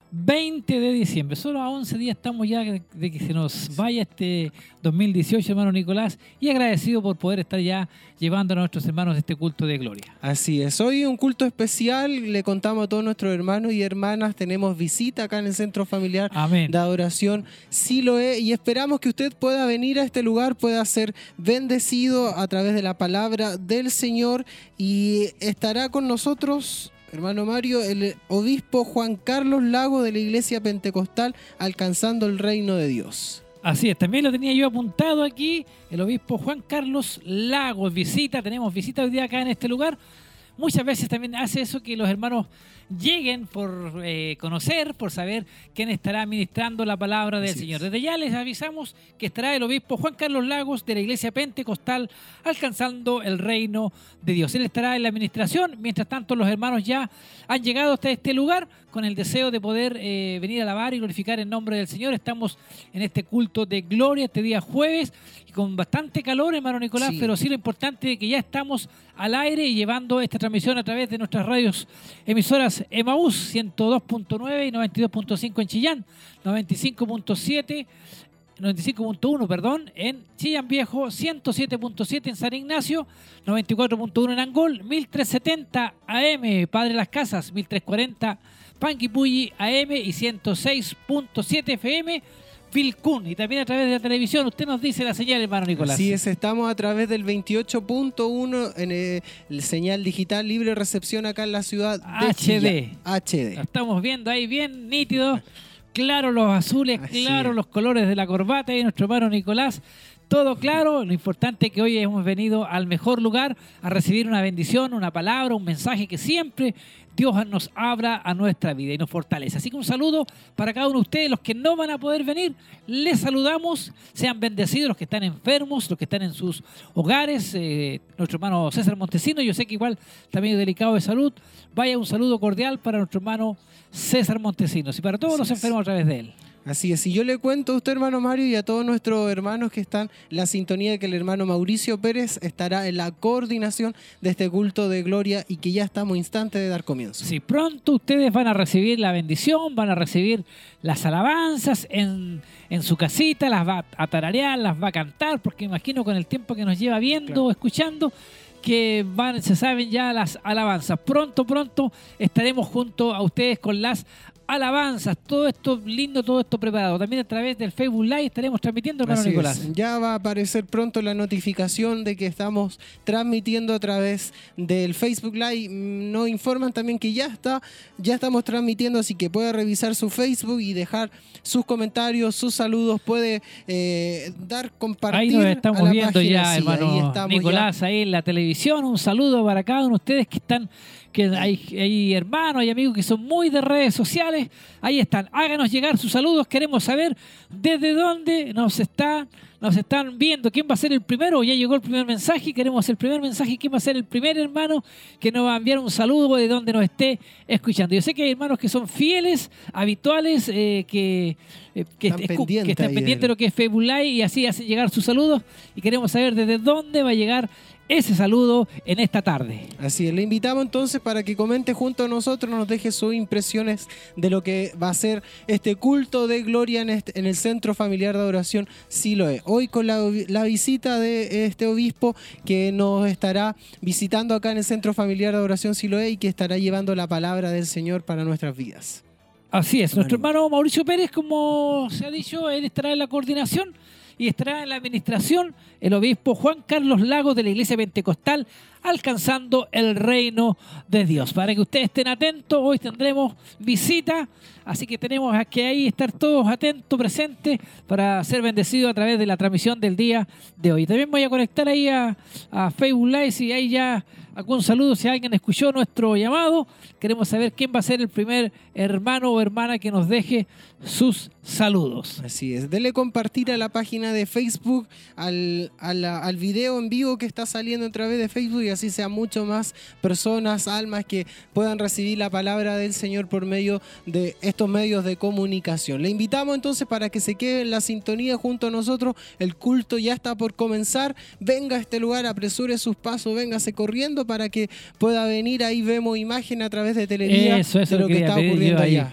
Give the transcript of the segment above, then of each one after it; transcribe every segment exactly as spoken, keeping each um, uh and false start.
veinte de diciembre. Solo a once días estamos ya de, de que se nos vaya este dos mil dieciocho, hermano Nicolás, y agradecido por poder estar ya llevando a nuestros hermanos este culto de gloria. Así es, hoy un culto especial, le contamos a todos nuestros hermanos y hermanas, tenemos visita acá en el Centro Familiar Amén. de Adoración Siloé, y esperamos que usted pueda venir a este lugar, pueda ser bendecido a través de la palabra del Señor, y estará con nosotros, hermano Mario, el obispo Juan Carlos Lago de la Iglesia Pentecostal Alcanzando el Reino de Dios. Así es, también lo tenía yo apuntado aquí, el obispo Juan Carlos Lagos, visita, tenemos visita hoy día acá en este lugar. Muchas veces también hace eso que los hermanos lleguen por eh, conocer, por saber quién estará ministrando la palabra del Así Señor. es. Desde ya les avisamos que estará el obispo Juan Carlos Lagos de la Iglesia Pentecostal Alcanzando el Reino de Dios. Él estará en la administración, mientras tanto los hermanos ya han llegado hasta este lugar con el deseo de poder eh, venir a alabar y glorificar el nombre del Señor. Estamos en este culto de gloria este día jueves y con bastante calor, hermano Nicolás, Sí. pero sí lo importante es que ya estamos al aire y llevando esta transmisión a través de nuestras radios emisoras Emaús ciento dos punto nueve y noventa y dos punto cinco en Chillán, noventa y cinco punto siete, noventa y cinco punto uno, perdón, en Chillán Viejo, ciento siete punto siete en San Ignacio, noventa y cuatro punto uno en Angol, mil trescientos setenta A M Padre Las Casas, mil trescientos cuarenta Panguipulli A M y ciento seis punto siete F M Vilcún, y también a través de la televisión. Usted nos dice la señal, hermano Nicolás. Así es, estamos a través del veintiocho punto uno en el, el señal digital libre recepción acá en la ciudad de H D. Chillán. H Lo D. estamos viendo ahí bien nítido, claro los azules, Así claro es. los colores de la corbata y nuestro hermano Nicolás. Todo claro, lo importante es que hoy hemos venido al mejor lugar a recibir una bendición, una palabra, un mensaje que siempre Dios nos abra a nuestra vida y nos fortalece. Así que un saludo para cada uno de ustedes, los que no van a poder venir, les saludamos, sean bendecidos los que están enfermos, los que están en sus hogares, eh, nuestro hermano César Montesino, yo sé que igual está medio delicado de salud, vaya un saludo cordial para nuestro hermano César Montesinos y para todos Así los es. enfermos a través de él. Así es, y yo le cuento a usted, hermano Mario, y a todos nuestros hermanos que están en la sintonía de que el hermano Mauricio Pérez estará en la coordinación de este culto de gloria y que ya estamos instantes de dar comienzo. Sí, pronto ustedes van a recibir la bendición, van a recibir las alabanzas en, en su casita, las va a tararear, las va a cantar, porque imagino con el tiempo que nos lleva viendo, Claro. escuchando, que van, se saben ya las alabanzas. Pronto, pronto estaremos junto a ustedes con las alabanzas, todo esto lindo, todo esto preparado. También a través del Facebook Live estaremos transmitiendo, hermano Así Nicolás. es. Ya va a aparecer pronto la notificación de que estamos transmitiendo a través del Facebook Live. Mm, Nos informan también que ya está, ya estamos transmitiendo, así que puede revisar su Facebook y dejar sus comentarios, sus saludos, puede eh, dar compartir. Ahí nos a estamos la viendo página. ya, Sí, hermano ahí estamos Nicolás, ahí en la televisión. Un saludo para cada uno de ustedes que están, que hay, hay hermanos y amigos que son muy de redes sociales. Ahí están, háganos llegar sus saludos. Queremos saber desde dónde nos está, nos están viendo. ¿Quién va a ser el primero? Ya llegó el primer mensaje. Queremos el primer mensaje. ¿Quién va a ser el primer hermano que nos va a enviar un saludo de donde nos esté escuchando? Yo sé que hay hermanos que son fieles, habituales, eh, que, eh, que, Están escu- pendientes que están ahí pendientes del- de lo que es Facebook Live y así hacen llegar sus saludos. Y queremos saber desde dónde va a llegar ese saludo en esta tarde. Así es, le invitamos entonces para que comente junto a nosotros, nos deje sus impresiones de lo que va a ser este culto de gloria en, este- en el Centro Familiar de Adoración Siloé. Hoy con la, la visita de este obispo que nos estará visitando acá en el Centro Familiar de Adoración Siloé y que estará llevando la palabra del Señor para nuestras vidas. Así es, nuestro Ánimo. hermano Mauricio Pérez, como se ha dicho, él estará en la coordinación y estará en la administración el obispo Juan Carlos Lagos de la Iglesia Pentecostal Alcanzando el Reino de Dios. Para que ustedes estén atentos, hoy tendremos visita, así que tenemos que ahí estar todos atentos, presentes, para ser bendecidos a través de la transmisión del día de hoy. También voy a conectar ahí a, a Facebook Live, si hay ya algún saludo, si alguien escuchó nuestro llamado. Queremos saber quién va a ser el primer hermano o hermana que nos deje sus saludos. Así es, dele compartir a la página de Facebook, al, a la- al video en vivo que está saliendo a través de Facebook y así sean mucho más personas, almas que puedan recibir la palabra del Señor por medio de estos medios de comunicación. Le invitamos entonces para que se quede en la sintonía junto a nosotros. El culto ya está por comenzar. Venga a este lugar, apresure sus pasos, véngase corriendo para que pueda venir. Ahí vemos imagen a través de Televía Eso, eso de lo lo que quería está pedir yo ocurriendo ahí. allá.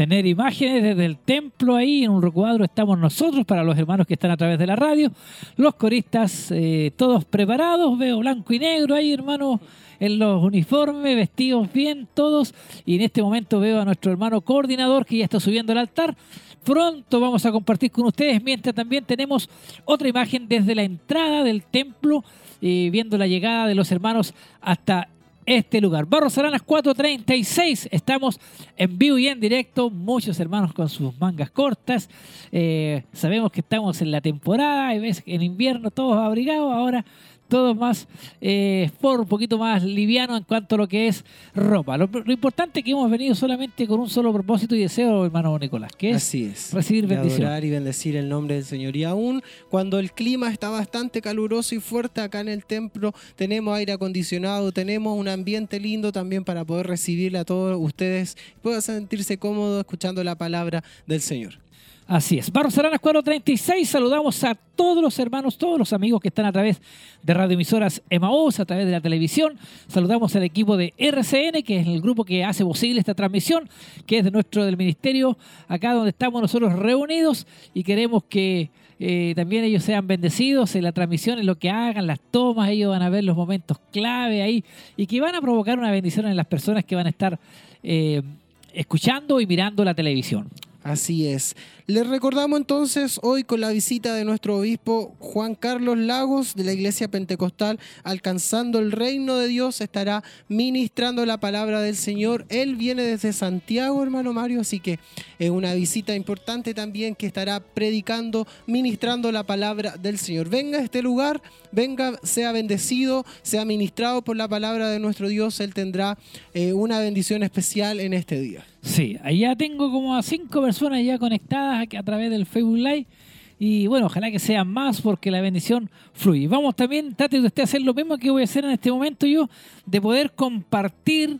tener imágenes desde el templo. Ahí en un recuadro estamos nosotros, para los hermanos que están a través de la radio, los coristas eh, todos preparados, veo blanco y negro ahí, hermanos, en los uniformes, vestidos bien todos, y en este momento veo a nuestro hermano coordinador que ya está subiendo al altar. Pronto vamos a compartir con ustedes, mientras también tenemos otra imagen desde la entrada del templo, eh, viendo la llegada de los hermanos hasta este lugar. Barros Aranas cuatrocientos treinta y seis, estamos en vivo y en directo, muchos hermanos con sus mangas cortas, eh, sabemos que estamos en la temporada, hay veces en invierno todos abrigados, ahora todos más, eh, por un poquito más liviano en cuanto a lo que es ropa. Lo, lo importante es que hemos venido solamente con un solo propósito y deseo, hermano Nicolás, que es, Así es, recibir de bendición. adorar y bendecir el nombre del Señor. Y aún cuando el clima está bastante caluroso y fuerte acá en el templo, tenemos aire acondicionado, tenemos un ambiente lindo también para poder recibirle a todos ustedes, puedan sentirse cómodos escuchando la palabra del Señor. Así es. Barros Aranas cuatrocientos treinta y seis, saludamos a todos los hermanos, todos los amigos que están a través de radioemisoras Emaús, a través de la televisión. Saludamos al equipo de R C N, que es el grupo que hace posible esta transmisión, que es de nuestro del ministerio, acá donde estamos nosotros reunidos, y queremos que eh, también ellos sean bendecidos en la transmisión, en lo que hagan, las tomas. Ellos van a ver los momentos clave ahí y que van a provocar una bendición en las personas que van a estar eh, escuchando y mirando la televisión. Así es. Les recordamos entonces hoy con la visita de nuestro obispo Juan Carlos Lagos de la Iglesia Pentecostal Alcanzando el Reino de Dios, estará ministrando la palabra del Señor. Él viene desde Santiago, hermano Mario, así que es una visita importante también, que estará predicando, ministrando la palabra del Señor. Venga a este lugar, venga, sea bendecido, sea ministrado por la palabra de nuestro Dios. Él tendrá eh, una bendición especial en este día. Sí, allá tengo como a cinco personas ya conectadas a través del Facebook Live, y bueno, ojalá que sean más, porque la bendición fluye. Vamos también, trate de usted hacer lo mismo que voy a hacer en este momento yo, de poder compartir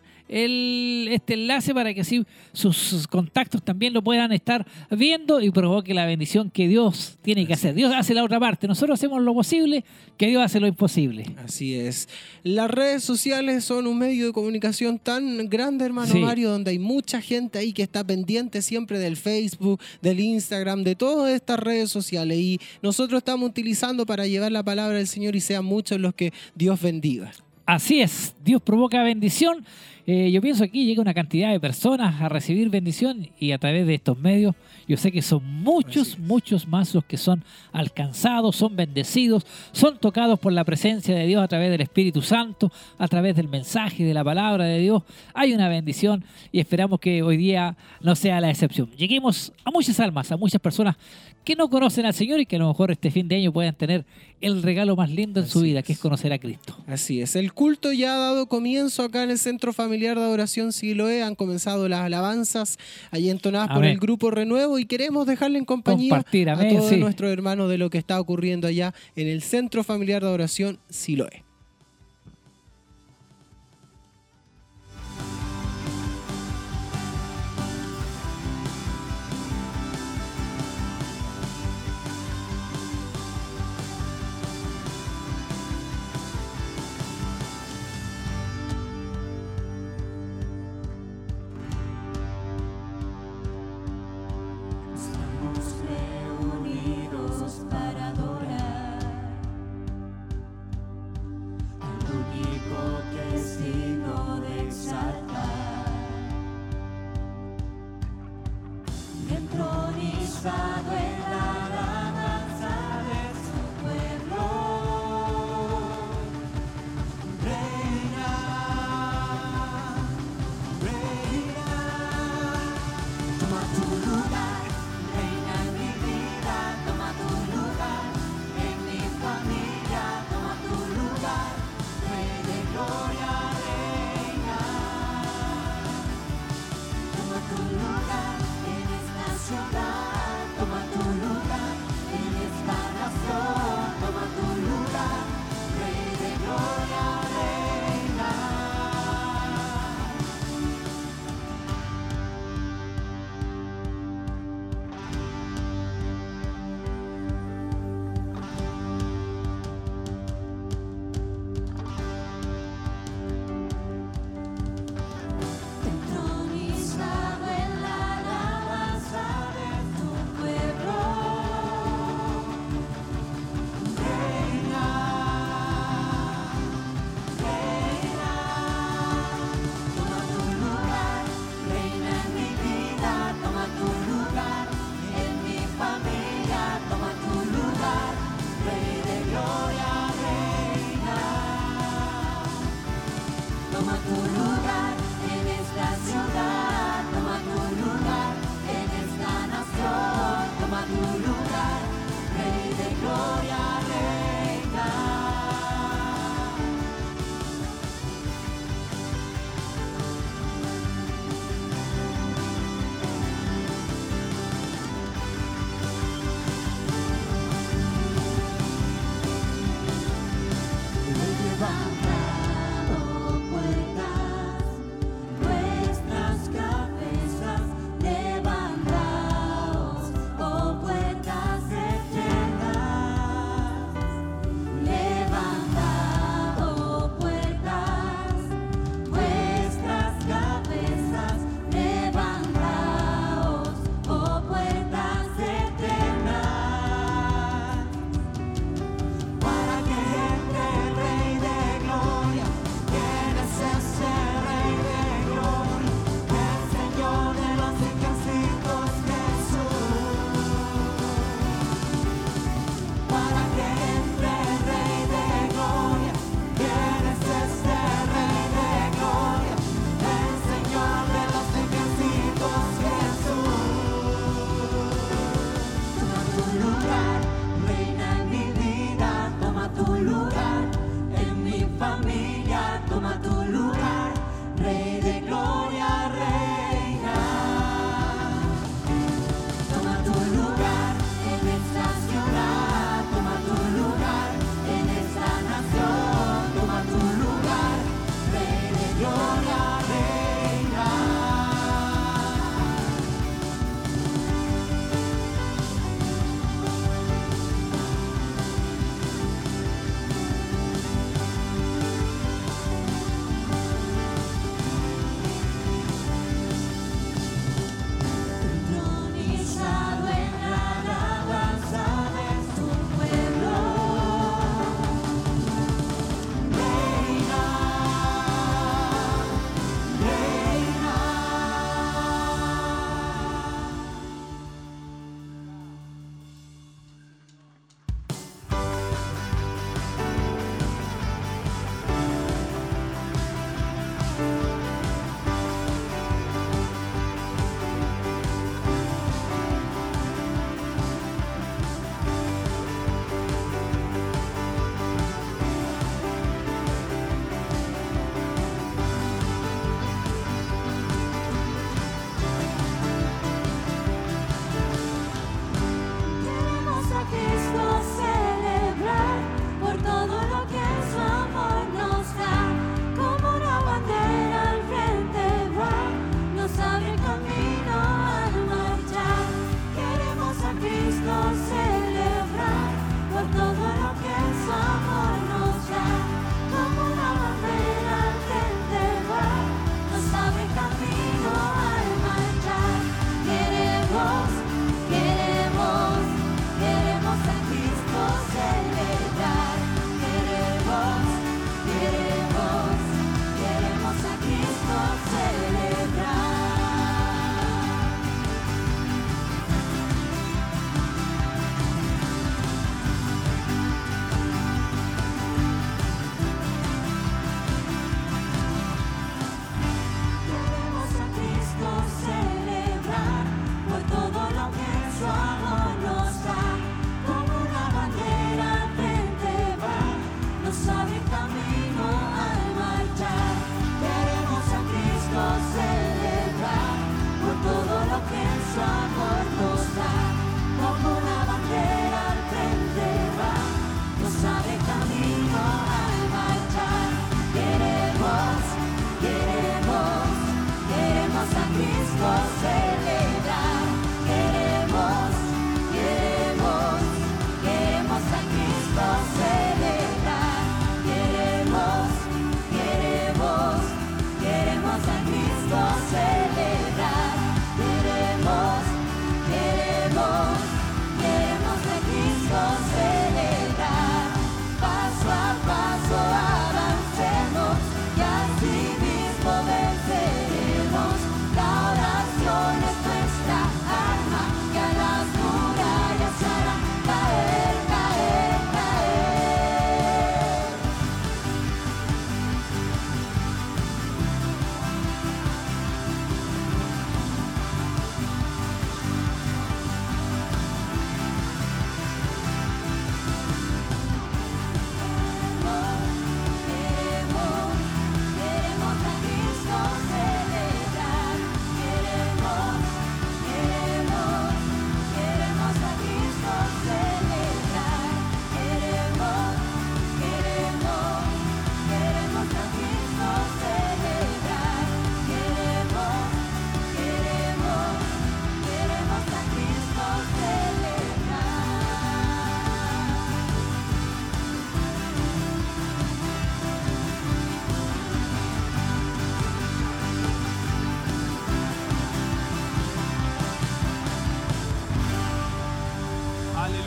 el, este enlace para que así sus, sus contactos también lo puedan estar viendo y provoque la bendición que Dios tiene que hacer. Dios hace la otra parte, nosotros hacemos lo posible, que Dios hace lo imposible. Así es. Las redes sociales son un medio de comunicación tan grande, hermano Sí. Mario, donde hay mucha gente ahí que está pendiente siempre del Facebook, del Instagram, de todas estas redes sociales, y nosotros estamos utilizando para llevar la palabra del Señor, y sean muchos los que Dios bendiga. Así es, Dios provoca bendición. Eh, yo pienso aquí llega una cantidad de personas a recibir bendición, y a través de estos medios yo sé que son muchos, muchos más los que son alcanzados, son bendecidos, son tocados por la presencia de Dios a través del Espíritu Santo, a través del mensaje de la palabra de Dios. Hay una bendición y esperamos que hoy día no sea la excepción. Lleguemos a muchas almas, a muchas personas que no conocen al Señor y que a lo mejor este fin de año puedan tener el regalo más lindo en Así su vida, es. que es conocer a Cristo. Así es. El culto ya ha dado comienzo acá en el Centro Familiar de Adoración Siloé. Han comenzado las alabanzas ahí entonadas por Amén. el Grupo Renuevo, y queremos dejarle en compañía Compartir, a amén, todos sí. nuestros hermanos de lo que está ocurriendo allá en el Centro Familiar de Adoración Siloé. Estamos reunidos para adorar al único que es digno de exaltar, entronizado en la alabanza de su pueblo, reina, reina, toma tu lugar. Reina en mi vida, toma tu lugar, en mi familia, toma tu lugar, Rey de gloria, reina. Toma tu lugar en esta ciudad, toma tu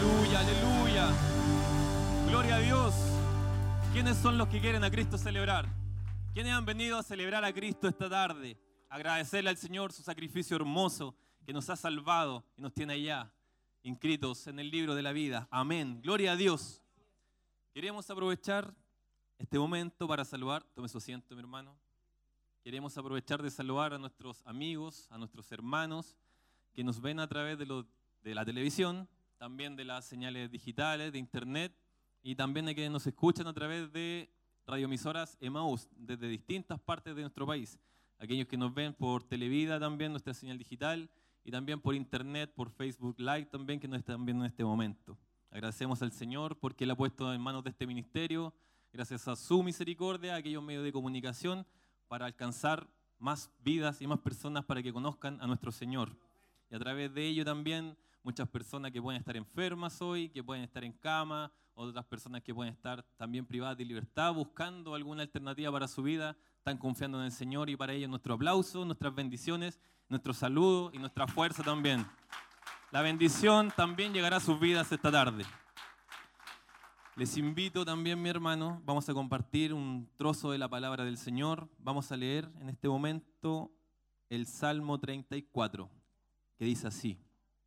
Aleluya, aleluya. Gloria a Dios. ¿Quiénes son los que quieren a Cristo celebrar? ¿Quiénes han venido a celebrar a Cristo esta tarde? Agradecerle al Señor su sacrificio hermoso que nos ha salvado y nos tiene allá inscritos en el libro de la vida. Amén. Gloria a Dios. Queremos aprovechar este momento para saludar. Tome su asiento, mi hermano. Queremos aprovechar de saludar a nuestros amigos, a nuestros hermanos que nos ven a través de, lo, de la televisión, también de las señales digitales, de internet, y también de que nos escuchan a través de radioemisoras Emaús desde distintas partes de nuestro país. Aquellos que nos ven por Televida también, nuestra señal digital, y también por internet, por Facebook Live también, que nos están viendo en este momento. Agradecemos al Señor porque Él ha puesto en manos de este ministerio, gracias a su misericordia, a aquellos medios de comunicación, para alcanzar más vidas y más personas para que conozcan a nuestro Señor. Y a través de ello también muchas personas que pueden estar enfermas hoy, que pueden estar en cama, otras personas que pueden estar también privadas de libertad, buscando alguna alternativa para su vida, están confiando en el Señor, y para ello nuestro aplauso, nuestras bendiciones, nuestro saludo y nuestra fuerza también. La bendición también llegará a sus vidas esta tarde. Les invito también, mi hermano, vamos a compartir un trozo de la palabra del Señor. Vamos a leer en este momento el Salmo treinta y cuatro, que dice así: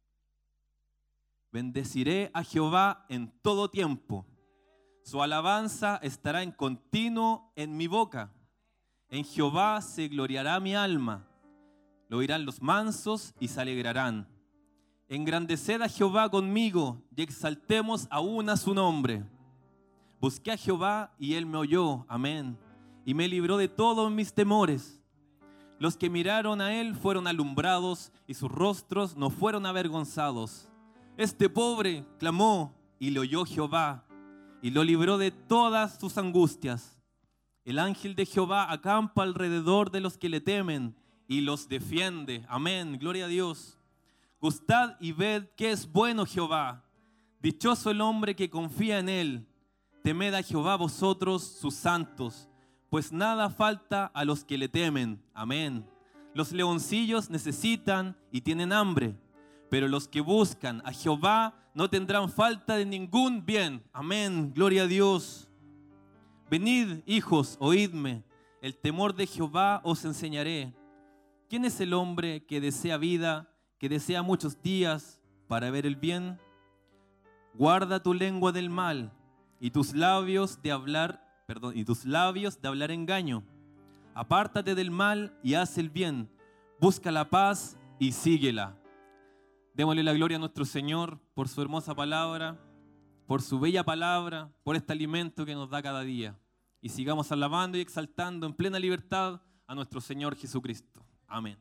Bendeciré a Jehová en todo tiempo, su alabanza estará en continuo en mi boca. En Jehová se gloriará mi alma, lo oirán los mansos y se alegrarán. Engrandeced a Jehová conmigo y exaltemos aún a su nombre. Busqué a Jehová y él me oyó, amén, y me libró de todos mis temores. Los que miraron a él fueron alumbrados y sus rostros no fueron avergonzados. Este pobre clamó y le oyó Jehová y lo libró de todas sus angustias. El ángel de Jehová acampa alrededor de los que le temen y los defiende. Amén, gloria a Dios. Gustad y ved que es bueno Jehová. Dichoso el hombre que confía en él. Temed a Jehová vosotros sus santos, pues nada falta a los que le temen. Amén. Los leoncillos necesitan y tienen hambre, pero los que buscan a Jehová no tendrán falta de ningún bien. Amén. Gloria a Dios. Venid, hijos, oídme. El temor de Jehová os enseñaré. ¿Quién es el hombre que desea vida, que desea muchos días para ver el bien? Guarda tu lengua del mal y tus labios de hablar, perdón, y tus labios de hablar engaño. Apártate del mal y haz el bien. Busca la paz y síguela. Démosle la gloria a nuestro Señor por su hermosa palabra, por su bella palabra, por este alimento que nos da cada día. Y sigamos alabando y exaltando en plena libertad a nuestro Señor Jesucristo. Amén.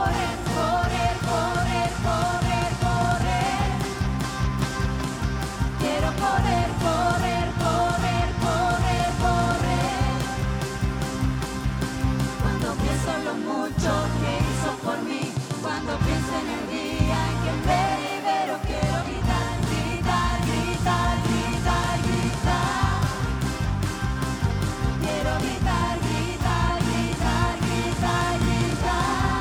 correr, correr, correr, correr, correr. Quiero correr, correr, correr, correr, correr. Cuando pienso en lo mucho que hizo por mí, cuando pienso en el día en que me libero, quiero gritar, gritar, gritar, gritar, gritar. Quiero gritar, gritar, gritar, gritar, gritar.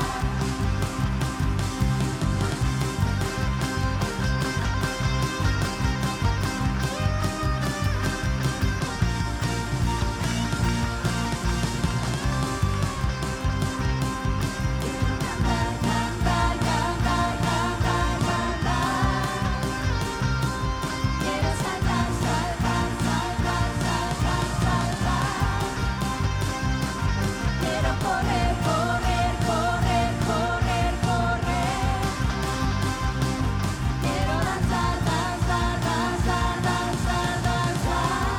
Quiero cantar, cantar, cantar, cantar, cantar. Quiero saltar, saltar, saltar, saltar, saltar. Quiero correr, correr, correr, correr, correr. Quiero danzar, danzar, danzar, danzar, danzar.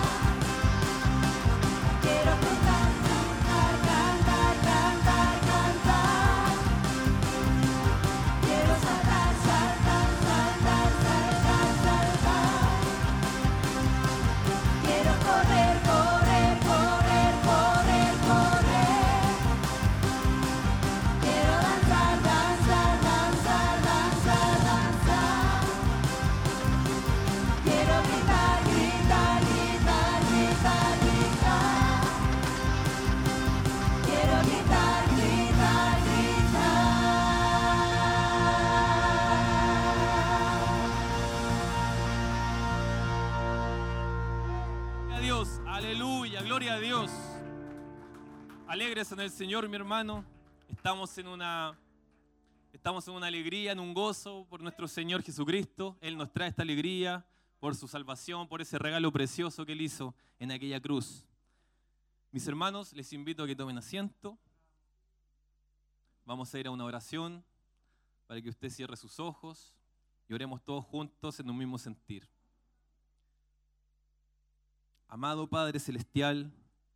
Quiero cantar, cantar, cantar, cantar, cantar. Quiero saltar, saltar, saltar, saltar, saltar. Quiero correr, correr, correr, correr, correr. Quiero danzar, danzar, danzar, danzar, danzar. Quiero gritar, gritar, gritar, gritar, gritar. Quiero gritar, gritar, gritar. Gloria a Dios, aleluya, gloria a Dios. Alegres en el Señor, mi hermano. Estamos en una, estamos en una alegría, en un gozo por nuestro Señor Jesucristo. Él nos trae esta alegría por su salvación, por ese regalo precioso que Él hizo en aquella cruz. Mis hermanos, les invito a que tomen asiento. Vamos a ir a una oración para que usted cierre sus ojos y oremos todos juntos en un mismo sentir. Amado Padre Celestial,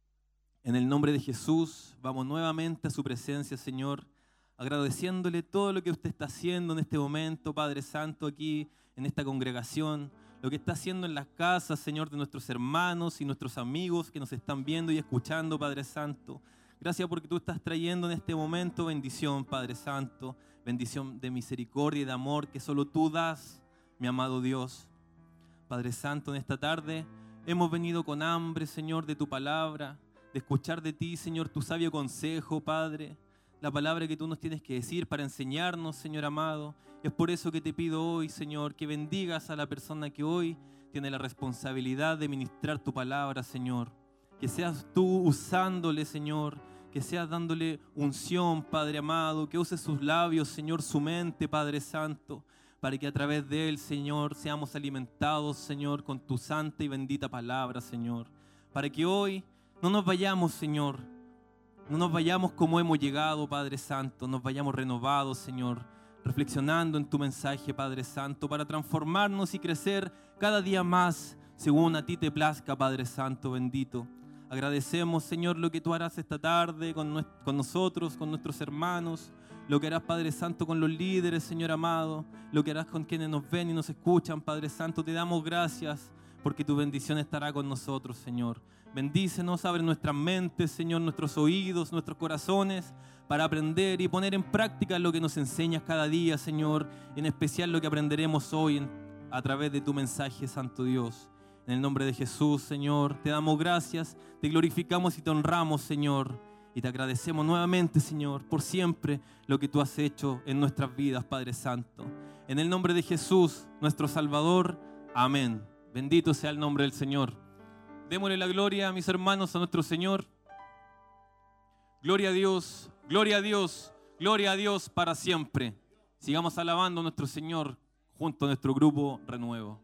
en el nombre de Jesús, vamos nuevamente a su presencia, Señor, agradeciéndole todo lo que usted está haciendo en este momento, Padre Santo, aquí en esta congregación, lo que está haciendo en las casas, Señor, de nuestros hermanos y nuestros amigos que nos están viendo y escuchando, Padre Santo. Gracias porque tú estás trayendo en este momento bendición, Padre Santo, bendición de misericordia y de amor que solo tú das, mi amado Dios. Padre Santo, en esta tarde hemos venido con hambre, Señor, de tu palabra, de escuchar de ti, Señor, tu sabio consejo, Padre, la palabra que tú nos tienes que decir para enseñarnos, Señor amado. Es por eso que te pido hoy, Señor, que bendigas a la persona que hoy tiene la responsabilidad de ministrar tu palabra, Señor. Que seas tú usándole, Señor, que seas dándole unción, Padre amado, que uses sus labios, Señor, su mente, Padre Santo, para que a través de él, Señor, seamos alimentados, Señor, con tu santa y bendita palabra, Señor. Para que hoy no nos vayamos, Señor, no nos vayamos como hemos llegado, Padre Santo, nos vayamos renovados, Señor, reflexionando en tu mensaje, Padre Santo, para transformarnos y crecer cada día más, según a ti te plazca, Padre Santo bendito. Agradecemos, Señor, lo que tú harás esta tarde con, nues- con nosotros, con nuestros hermanos, lo que harás, Padre Santo, con los líderes, Señor amado, lo que harás con quienes nos ven y nos escuchan, Padre Santo. Te damos gracias porque tu bendición estará con nosotros, Señor. Bendícenos, abre nuestras mentes, Señor, nuestros oídos, nuestros corazones, para aprender y poner en práctica lo que nos enseñas cada día, Señor, en especial lo que aprenderemos hoy en- a través de tu mensaje, Santo Dios. En el nombre de Jesús, Señor, te damos gracias, te glorificamos y te honramos, Señor. Y te agradecemos nuevamente, Señor, por siempre lo que tú has hecho en nuestras vidas, Padre Santo. En el nombre de Jesús, nuestro Salvador. Amén. Bendito sea el nombre del Señor. Démosle la gloria, mis hermanos, a nuestro Señor. Gloria a Dios, gloria a Dios, gloria a Dios para siempre. Sigamos alabando a nuestro Señor junto a nuestro grupo Renuevo.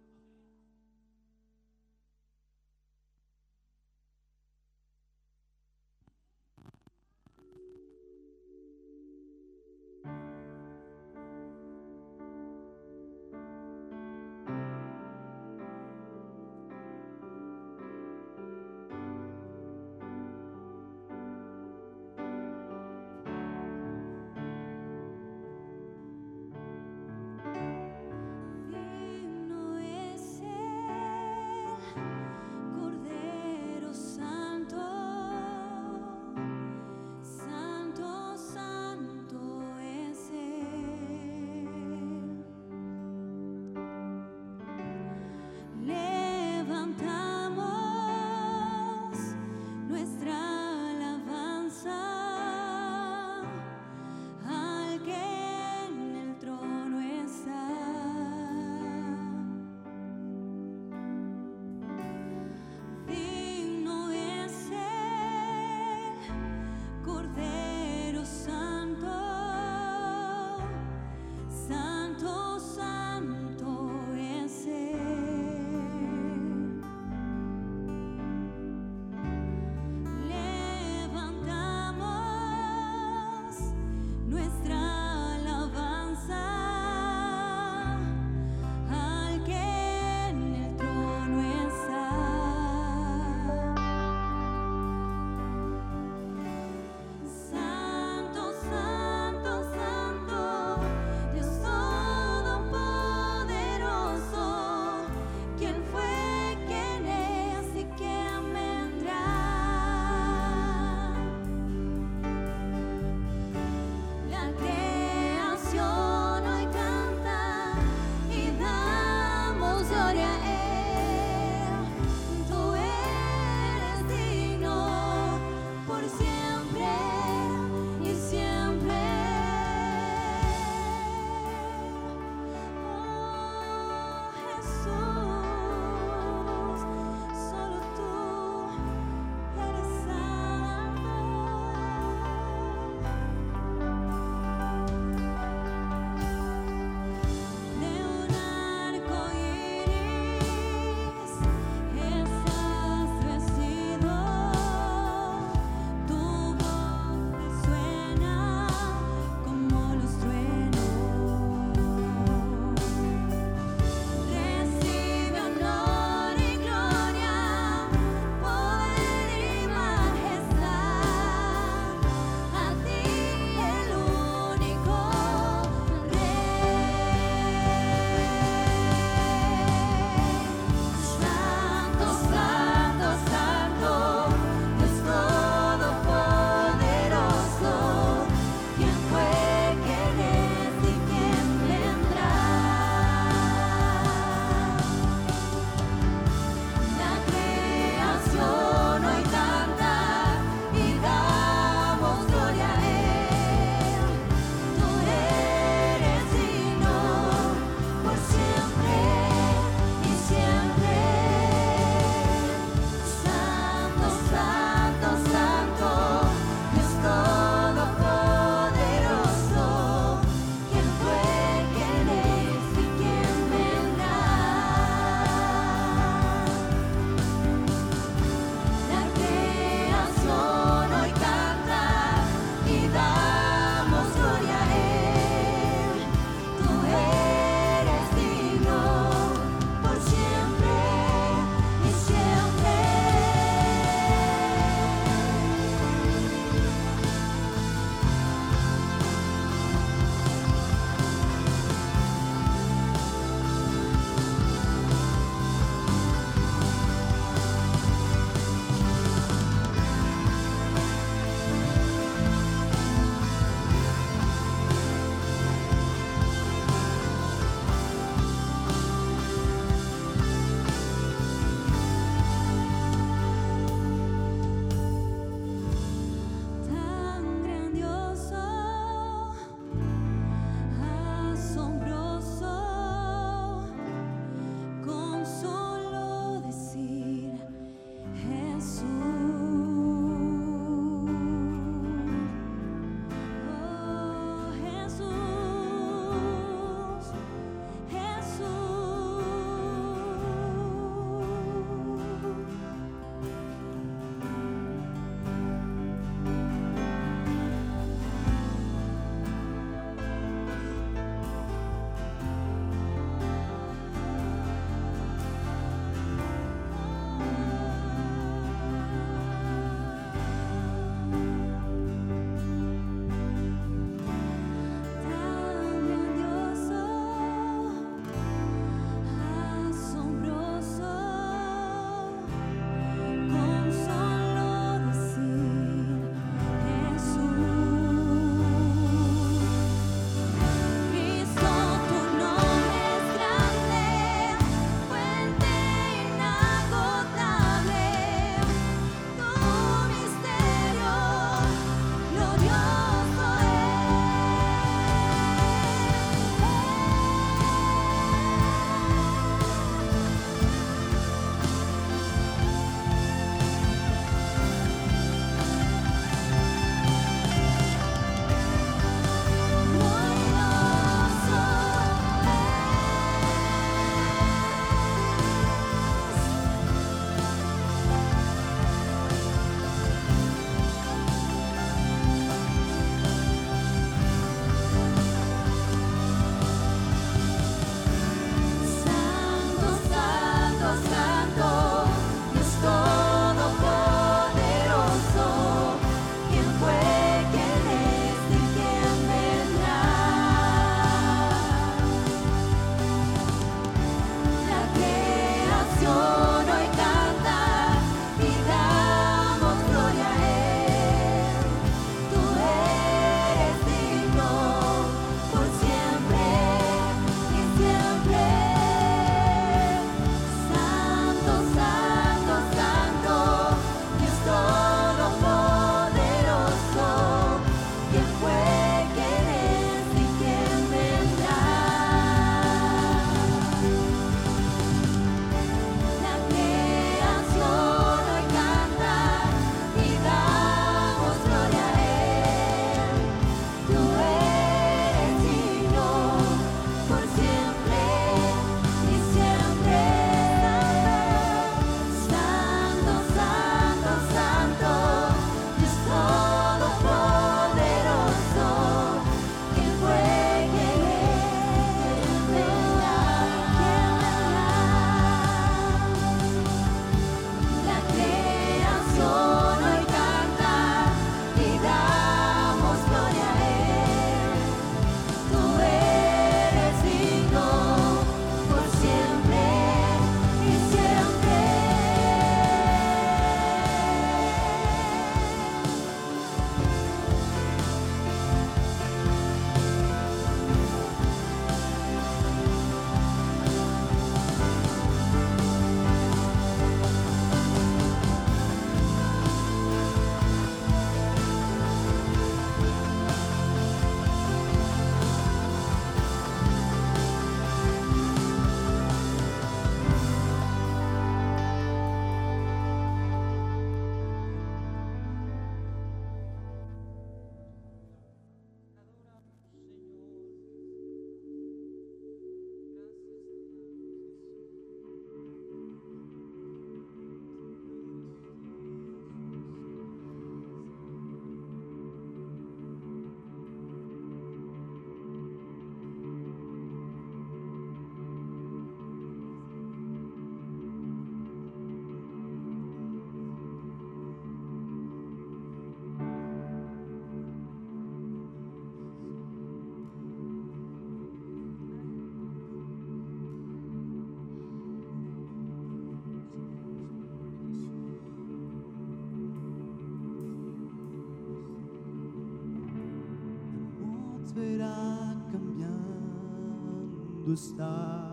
mundo está.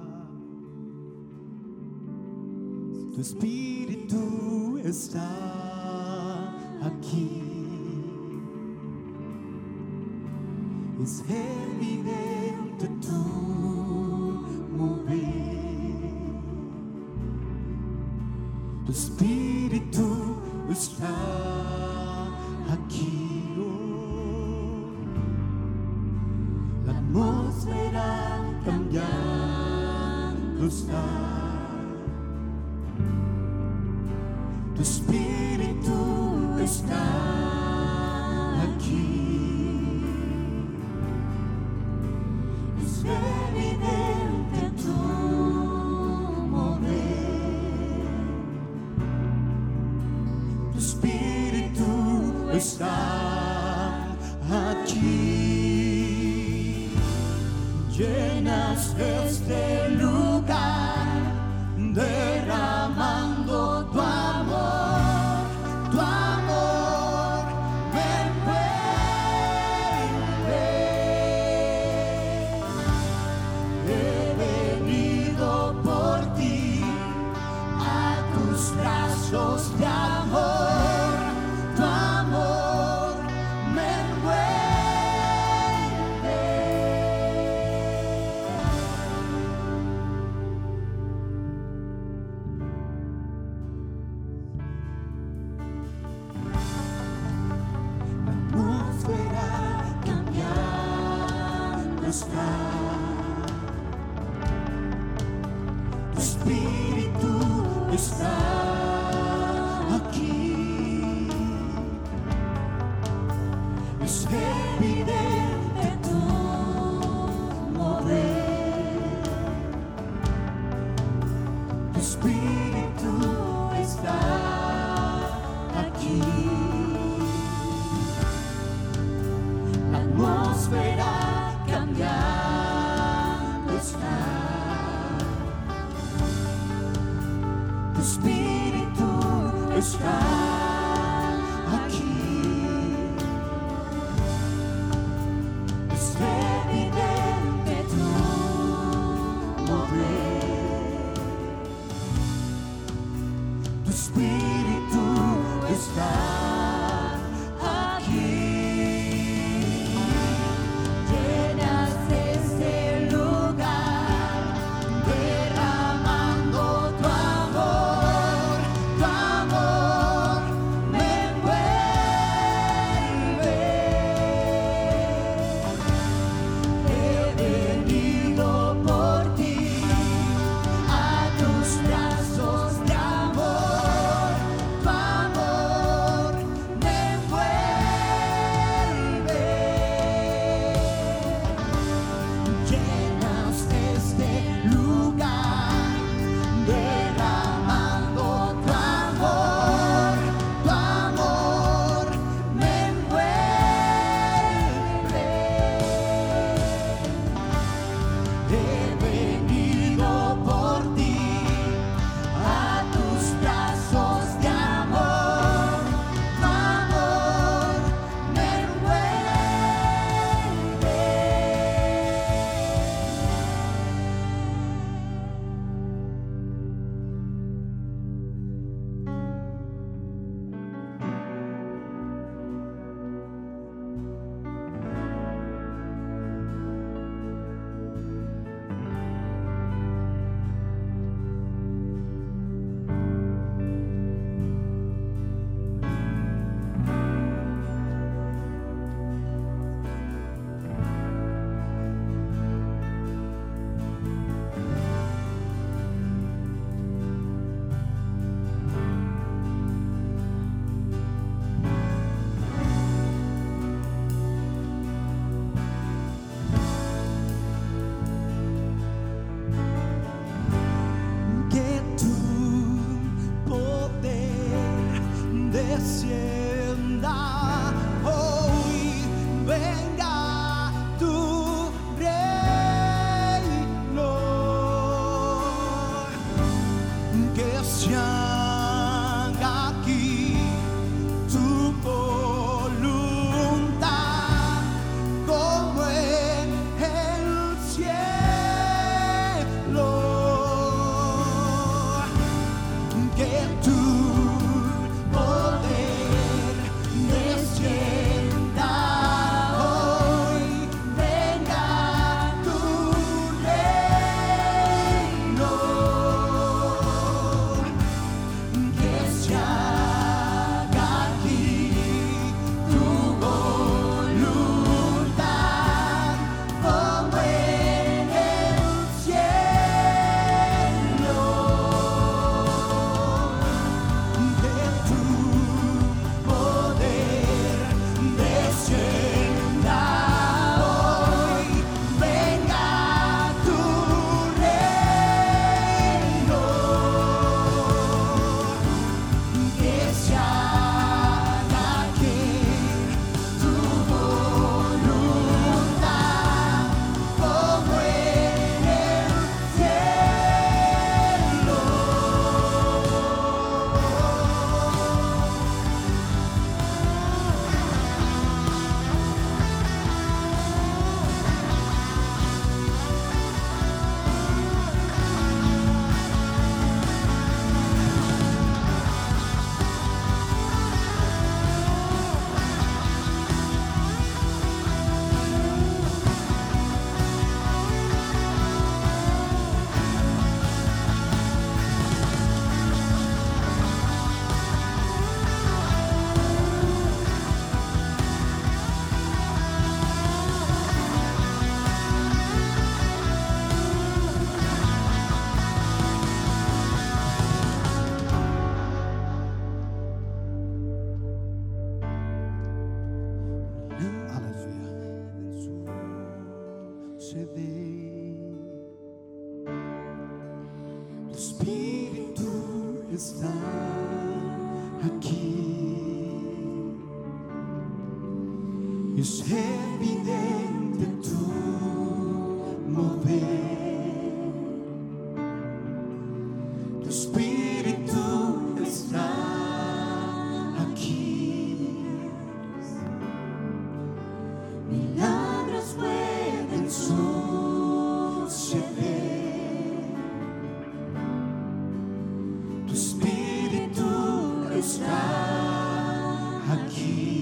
Tu espíritu está aquí. Es evidente tu mover. Tu espíritu está aquí. Oh. La atmósfera cambiando está. Tu espíritu está aquí. Es evidente tu mover. Tu espíritu está aquí. Llenas este lugar derramando tu amor, tu amor me envuelve. He venido por ti a tus brazos de amor, tu amor me envuelve. La atmósfera cambiando está. Tu espíritu está aquí. Es evidente tu mover. Tu espíritu está aquí. La atmósfera cambiando está. Tu espíritu está aquí. Es evidente tu mover. Tu espíritu está aquí. Llenas este lugar derramando tu amor, tu amor me envuelve. He venido por ti a tus brazos de amor, tu amor me envuelve. Llenas este lugar derramando tu amor, tu amor me envuelve. He venido por ti a tus brazos de amor, tu amor me envuelve. Que tu poder descienda hoy, venga tu reino, que se haga aquí tu voluntad como en el cielo. poder. Tu Espíritu está aquí. Es evidente tu mover. Tu Espíritu está aquí. Milagros pueden suceder. Tu Espíritu está aquí.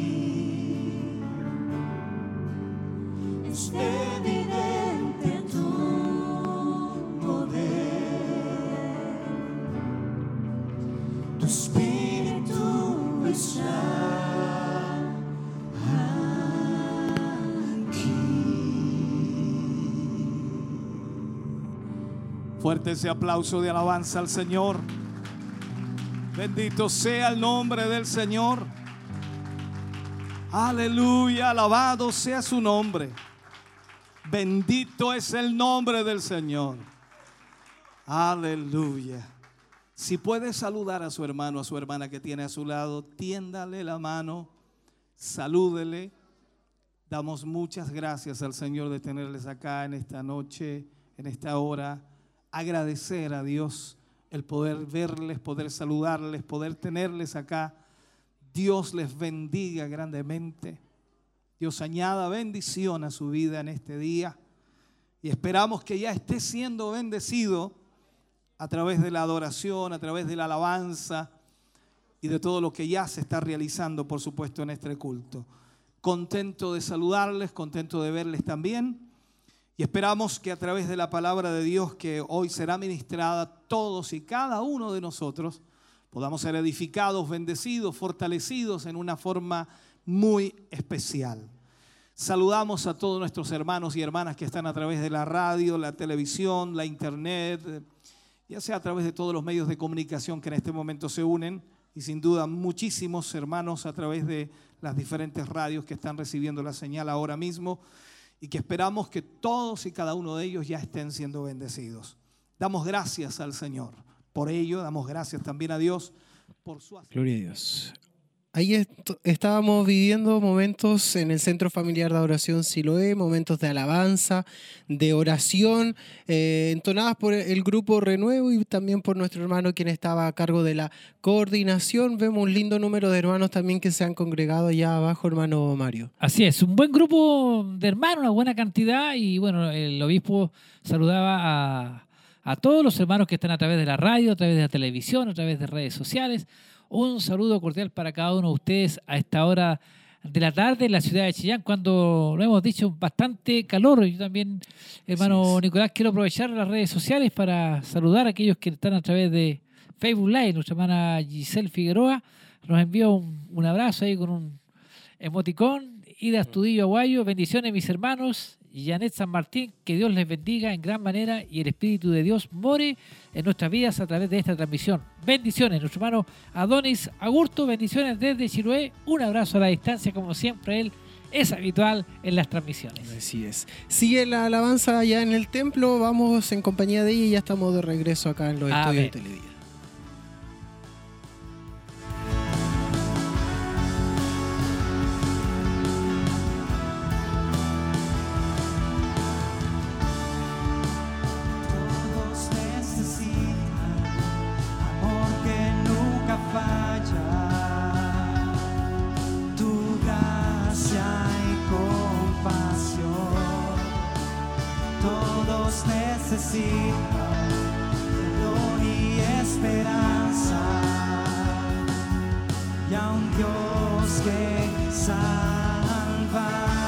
Es evidente tu poder. Tu Espíritu está aquí. Fuerte ese aplauso de alabanza al Señor. Bendito sea el nombre del Señor. Aleluya, alabado sea su nombre. Bendito es el nombre del Señor. Aleluya. Si puede saludar a su hermano, a su hermana que tiene a su lado, tiéndale la mano, salúdele. Damos muchas gracias al Señor de tenerles acá en esta noche, en esta hora. Agradecer a Dios el poder verles, poder saludarles, poder tenerles acá. Dios les bendiga grandemente. Dios añada bendición a su vida en este día. Y esperamos que ya esté siendo bendecido a través de la adoración, a través de la alabanza y de todo lo que ya se está realizando, por supuesto, en este culto. Contento de saludarles, contento de verles también. Y esperamos que a través de la palabra de Dios que hoy será ministrada, todos y cada uno de nosotros podamos ser edificados, bendecidos, fortalecidos en una forma muy especial. Saludamos a todos nuestros hermanos y hermanas que están a través de la radio, la televisión, la internet, ya sea a través de todos los medios de comunicación que en este momento se unen, y sin duda muchísimos hermanos a través de las diferentes radios que están recibiendo la señal ahora mismo, y que esperamos que todos y cada uno de ellos ya estén siendo bendecidos. Damos gracias al Señor por ello, damos gracias también a Dios por su asistencia. Gloria a Dios. Ahí est- estábamos viviendo momentos en el Centro Familiar de Adoración Siloé, momentos de alabanza, de oración, eh, entonadas por el grupo Renuevo y también por nuestro hermano quien estaba a cargo de la coordinación. Vemos un lindo número de hermanos también que se han congregado allá abajo, hermano Mario. Así es, un buen grupo de hermanos, una buena cantidad, y bueno, el obispo saludaba a, a todos los hermanos que están a través de la radio, a través de la televisión, a través de redes sociales. Un saludo cordial para cada uno de ustedes a esta hora de la tarde en la ciudad de Chillán, cuando lo hemos dicho, bastante calor. Yo también, hermano es. Nicolás, quiero aprovechar las redes sociales para saludar a aquellos que están a través de Facebook Live. Nuestra hermana Giselle Figueroa nos envió un, un abrazo ahí con un emoticón. Ida Astudillo Aguayo, bendiciones mis hermanos. Janet San Martín, que Dios les bendiga en gran manera y el Espíritu de Dios more en nuestras vidas a través de esta transmisión. Bendiciones, nuestro hermano Adonis Agurto, bendiciones desde Chiloé. Un abrazo a la distancia, como siempre él es habitual en las transmisiones. Así es. Sigue la alabanza allá en el templo, vamos en compañía de ella y ya estamos de regreso acá en los Amén. estudios de Televida. Todos necesitan amor que nunca falla, tu gracia y compasión. Todos necesitan perdón y esperanza, y a un Dios que salva.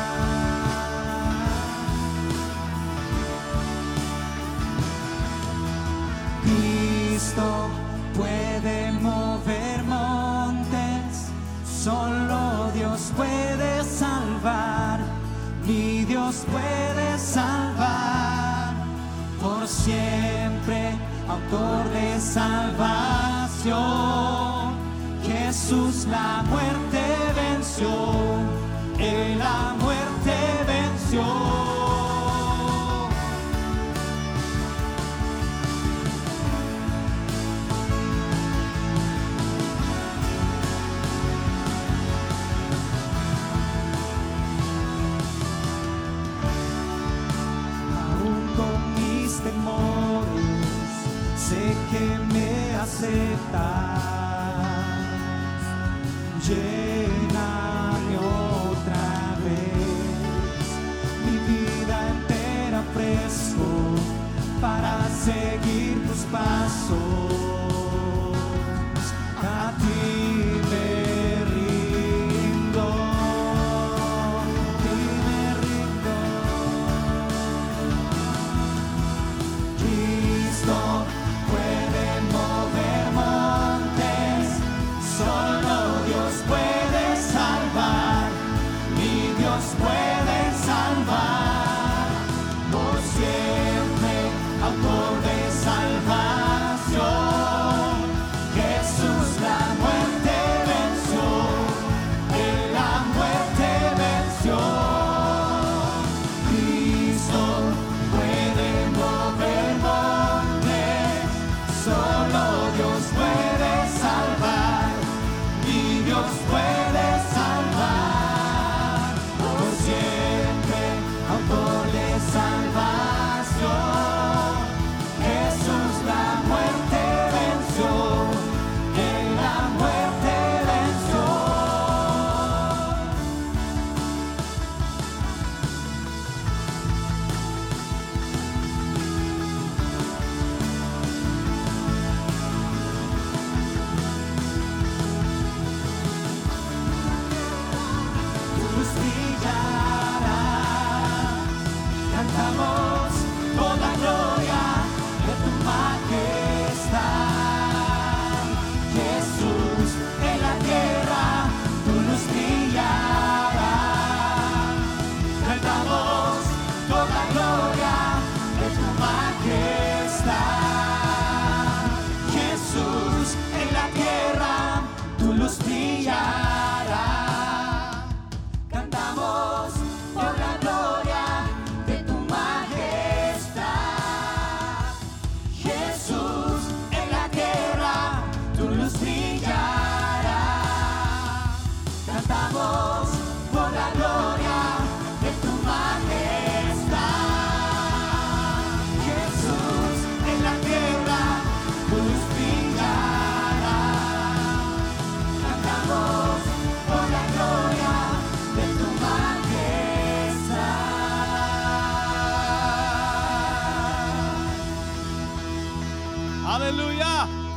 Cristo puede mover montes, solo Dios puede salvar, mi Dios puede salvar, por siempre, autor de salvación. Jesús la muerte venció, Él la muerte venció. que me aceptas, lléname otra vez, mi vida entera ofrezco para seguir tus pasos. A ti me rindo, a ti me rindo. Cristo puede mover montes, solo Dios puede salvar, mi Dios puede salvar, por siempre, autor de salvación. Jesús la muerte venció, Él la muerte venció. Cristo puede mover montes, solo Dios puede salvar, mi Dios puede salvar, por siempre, autor de salvación. Jesús la muerte venció, Él la muerte venció. Tu luz brillará, cantamos toda gloria de tu majestad. Jesús en la tierra, tu luz brillará, cantamos toda gloria de tu majestad. Jesús en la tierra, tu luz brillará, cantamos por la gloria de tu majestad. Jesús en la tierra, tu luz brillará, cantamos por la gloria de tu majestad. Jesús en la tierra, tu luz brillará, cantamos por la gloria de tu majestad. Aleluya.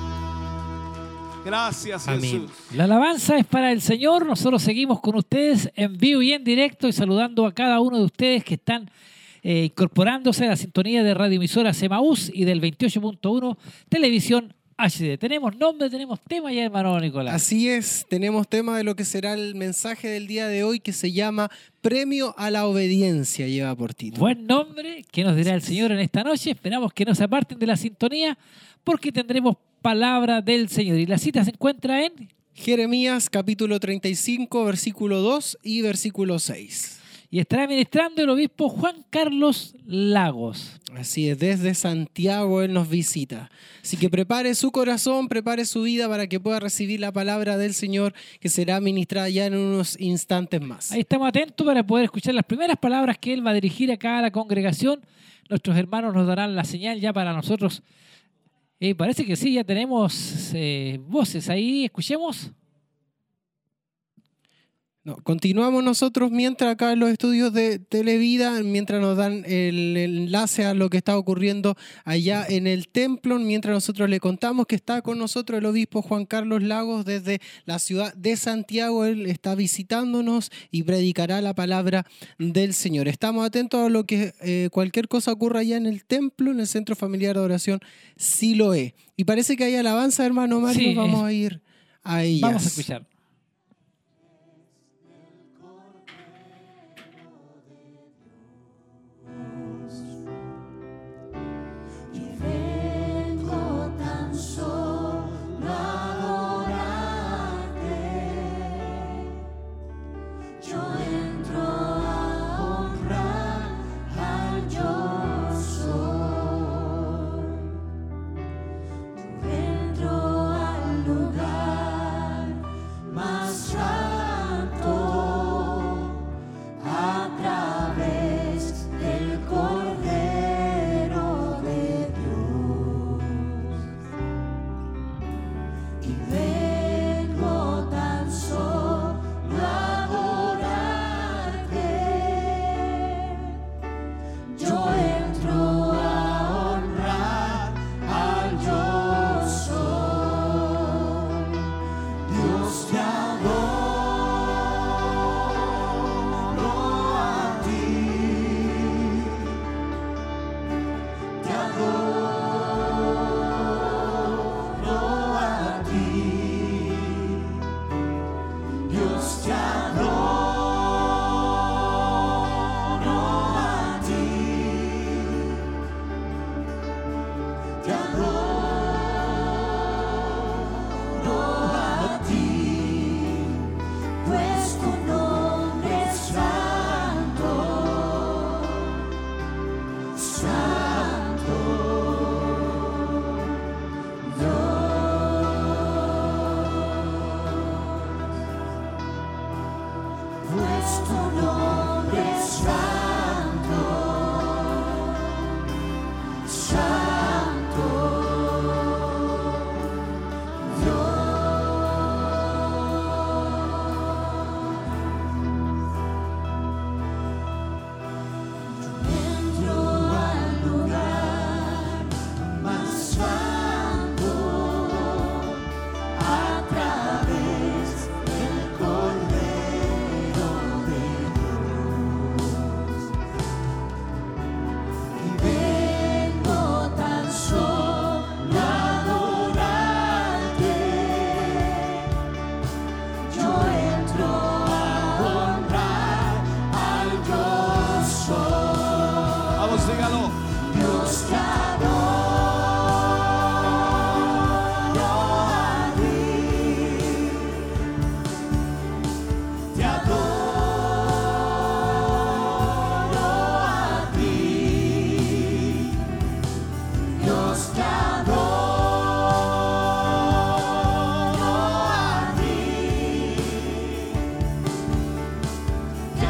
Gracias, Amén. Jesús. La alabanza es para el Señor. Nosotros seguimos con ustedes en vivo y en directo y saludando a cada uno de ustedes que están eh, incorporándose a la sintonía de radioemisoras Emaús y del veintiocho punto uno Televisión H D. Tenemos nombre, tenemos tema ya, hermano Nicolás. Así es, tenemos tema de lo que será el mensaje del día de hoy que se llama Premio a la Obediencia, lleva por título. Buen nombre que nos dirá el Señor en esta noche. Esperamos que no se aparten de la sintonía porque tendremos palabra del Señor. Y la cita se encuentra en Jeremías capítulo treinta y cinco, versículo dos y versículo seis. y estará ministrando el obispo Juan Carlos Lagos. Así es, desde Santiago Él nos visita. Así que prepare su corazón, prepare su vida para que pueda recibir la palabra del Señor que será ministrada ya en unos instantes más. Ahí estamos atentos para poder escuchar las primeras palabras que Él va a dirigir acá a la congregación. Nuestros hermanos nos darán la señal ya para nosotros. Eh, parece que sí, ya tenemos eh, voces ahí. Escuchemos. No, continuamos nosotros mientras acá en los estudios de Televida, mientras nos dan el enlace a lo que está ocurriendo allá en el templo, mientras nosotros le contamos que está con nosotros el obispo Juan Carlos Lagos desde la ciudad de Santiago. Él está visitándonos y predicará la palabra del Señor. Estamos atentos a lo que eh, cualquier cosa ocurra allá en el templo, en el Centro Familiar de Oración Siloé. Y parece que hay alabanza, hermano Mario, Sí, vamos es- a ir a ellas. Vamos a escuchar. Vengo tan solo a adorarte. Yo entro a honrar al yo soy. Entro al lugar te adoro a ti, pues tu nombre es santo, santo. Pues tu nombre es santo, santo, Dios. Entro al lugar más santo a través del Cordero de Dios, y vengo tan solo a adorarte. Yo entro a honrar al Dios soy. Vamos, dígalo. Dios te adoro a ti, te adoro a ti, Dios te adoro a ti, te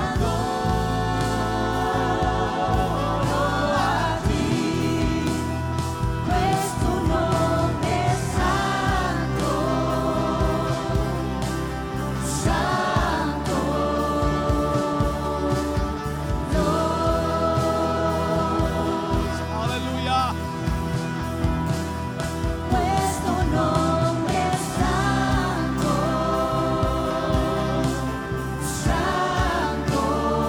adoro a ti, pues tu nombre es santo, santo, Aleluya. pues tu nombre es santo, santo,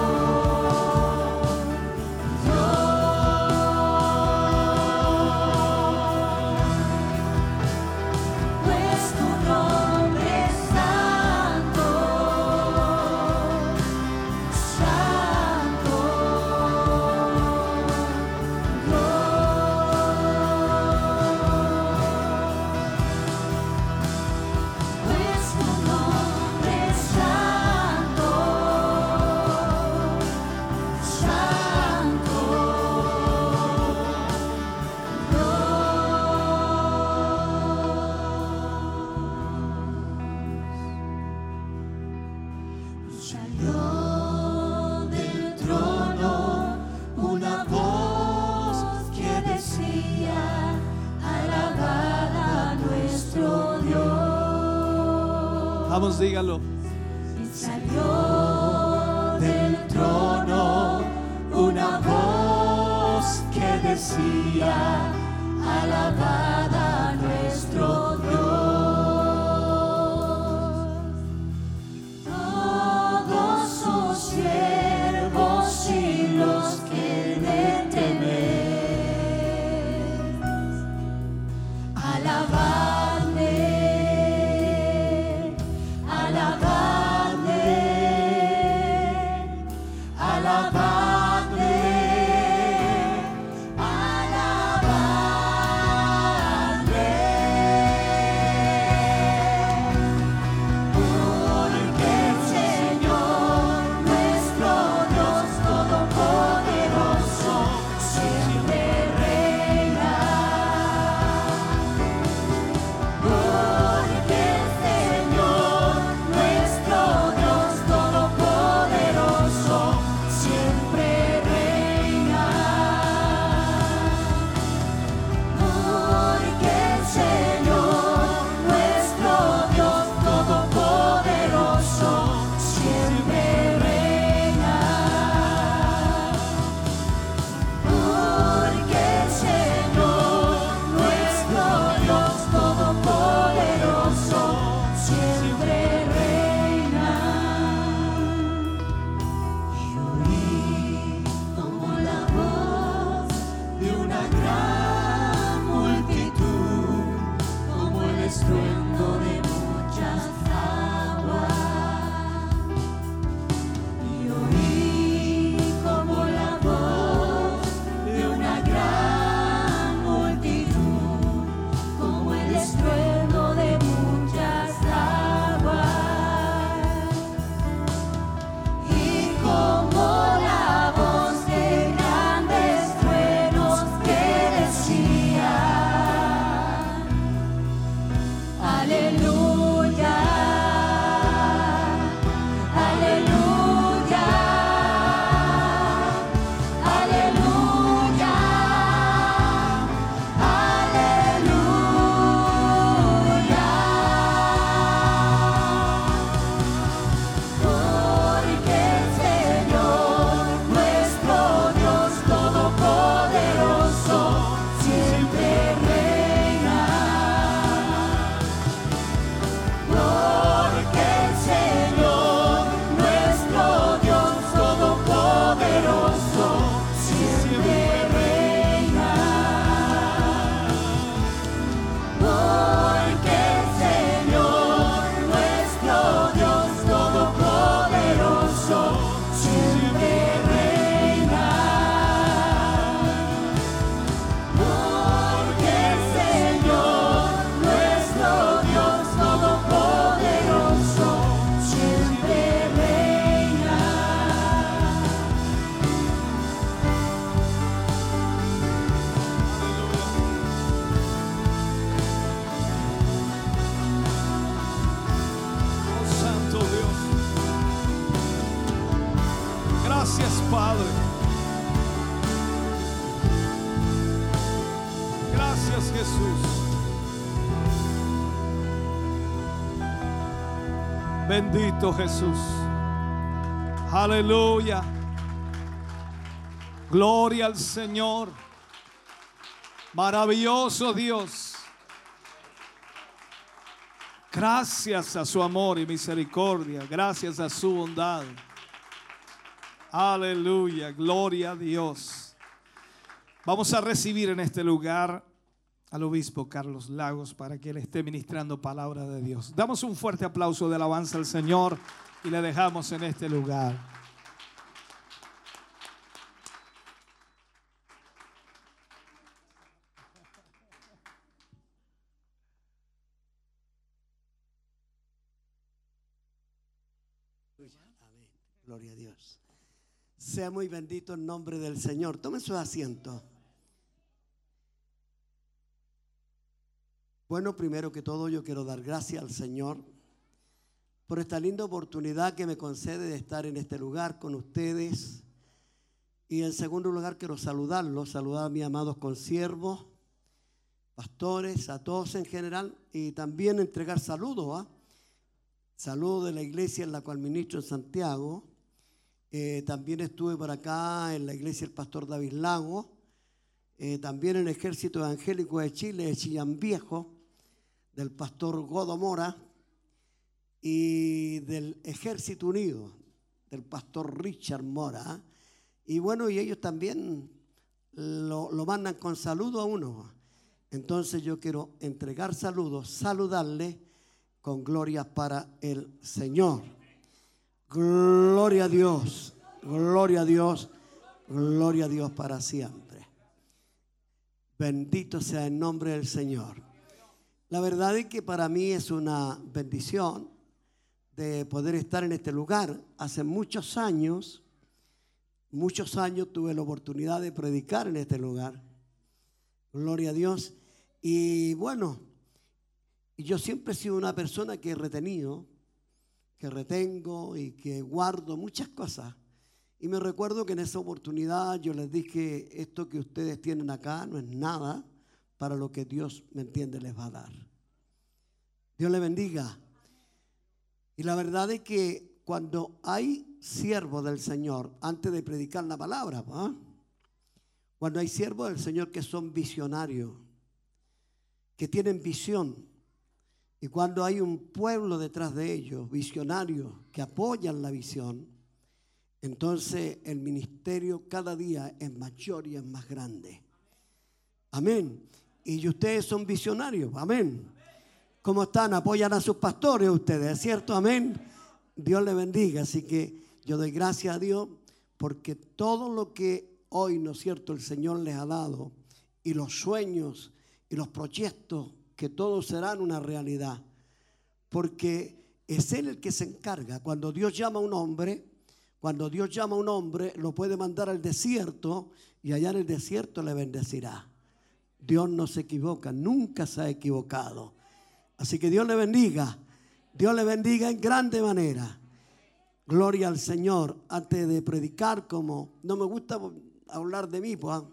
pues tu nombre es santo, santo, pues tu nombre es santo, santo, salió del trono una voz que decía: alabad a nuestro Dios. Vamos, dígalo. Y salió del trono una voz que decía: alabad a nuestro Dios. Todos sus siervos y los que le temen, alabadle, alabadle, alabadle, multitud. Gracias, Jesús. Bendito Jesús. Aleluya. Gloria al Señor. Maravilloso Dios. Gracias a su amor y misericordia. Gracias a su bondad. Aleluya. Gloria a Dios. Vamos a recibir en este lugar al obispo Carlos Lagos para que él esté ministrando palabra de Dios. Damos un fuerte aplauso de alabanza al Señor y le dejamos en este lugar. Amén. Gloria a Dios. Sea muy bendito el nombre del Señor. Tomen sus asientos. Bueno, primero que todo yo quiero dar gracias al Señor por esta linda oportunidad que me concede de estar en este lugar con ustedes. Y en segundo lugar quiero saludarlos, saludar a mis amados consiervos, pastores, a todos en general, y también entregar saludos, ¿eh? Saludos de la iglesia en la cual ministro en Santiago. Eh, también estuve por acá en la iglesia del pastor David Lago, eh, también en el Ejército Evangélico de Chile, de Chillán Viejo, del pastor Godo Mora, y del Ejército Unido, del pastor Richard Mora. Y bueno, y ellos también lo, lo mandan con saludo a uno. Entonces yo quiero entregar saludos, saludarle con gloria para el Señor. Gloria a Dios, gloria a Dios, gloria a Dios para siempre. Bendito sea el nombre del Señor. La verdad es que para mí es una bendición de poder estar en este lugar. Hace muchos años, muchos años tuve la oportunidad de predicar en este lugar. Gloria a Dios. Y bueno, yo siempre he sido una persona que he retenido, que retengo y que guardo muchas cosas. Y me recuerdo que en esa oportunidad yo les dije, esto que ustedes tienen acá no es nada para lo que Dios, me entiende, les va a dar. Dios les bendiga. Y la verdad es que cuando hay siervos del Señor, antes de predicar la palabra, ¿eh? Cuando hay siervos del Señor que son visionarios, que tienen visión, y cuando hay un pueblo detrás de ellos, visionarios, que apoyan la visión, entonces el ministerio cada día es mayor y es más grande. Amén. Y ustedes son visionarios. Amén. ¿Cómo están? Apoyan a sus pastores ustedes, ¿cierto? Amén. Dios les bendiga. Así que yo doy gracias a Dios porque todo lo que hoy, ¿no es cierto?, el Señor les ha dado, y los sueños y los proyectos, que todos serán una realidad, porque es Él el que se encarga. Cuando Dios llama a un hombre, cuando Dios llama a un hombre, lo puede mandar al desierto y allá en el desierto le bendecirá. Dios no se equivoca, nunca se ha equivocado. Así que Dios le bendiga, Dios le bendiga en grande manera. Gloria al Señor. Antes de predicar, como no me gusta hablar de mí, pues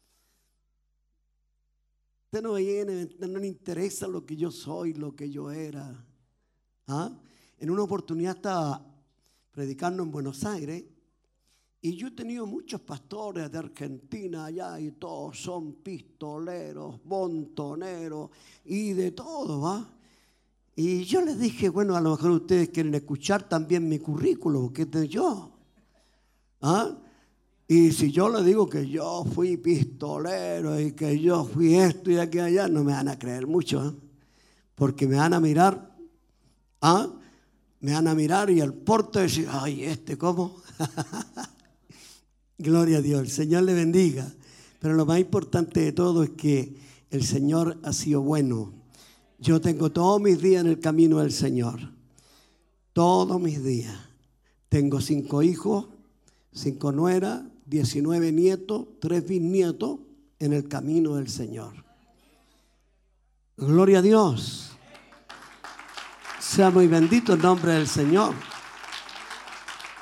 usted no viene, no le interesa lo que yo soy, lo que yo era. ¿Ah? En una oportunidad estaba predicando en Buenos Aires y yo he tenido muchos pastores de Argentina allá y todos son pistoleros, montoneros y de todo, ¿va? Y yo les dije, bueno, a lo mejor ustedes quieren escuchar también mi currículum, que es de yo. ¿Ah? Y si yo les digo que yo fui pistolero y que yo fui esto y aquí allá, no me van a creer mucho, ¿eh? Porque me van a mirar, ¿ah? Me van a mirar y al porte decir, ay, ¿este cómo? Gloria a Dios, el Señor le bendiga. Pero lo más importante de todo es que el Señor ha sido bueno. Yo tengo todos mis días en el camino del Señor. Todos mis días. Tengo cinco hijos, cinco nueras, diecinueve nietos, tres bisnietos en el camino del Señor. Gloria a Dios. Sea muy bendito el nombre del Señor.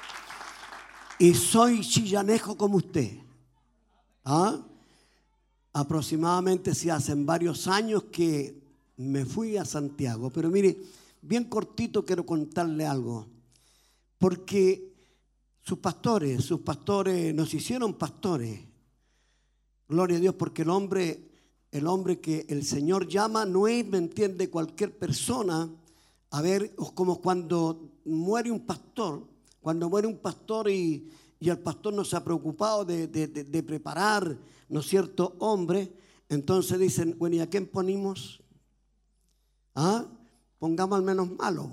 Y soy chillanejo como usted. ¿Ah? Aproximadamente se hacen varios años que me fui a Santiago. Pero mire, bien cortito quiero contarle algo. Porque sus pastores, sus pastores nos hicieron pastores. Gloria a Dios, porque el hombre, el hombre que el Señor llama no es, ¿me entiende?, cualquier persona. A ver, como cuando muere un pastor, cuando muere un pastor y, y el pastor no se ha preocupado de, de, de, de preparar, ¿no es cierto?, hombre. Entonces dicen, bueno, ¿y a quién ponimos? ¿Ah? Pongamos al menos malo,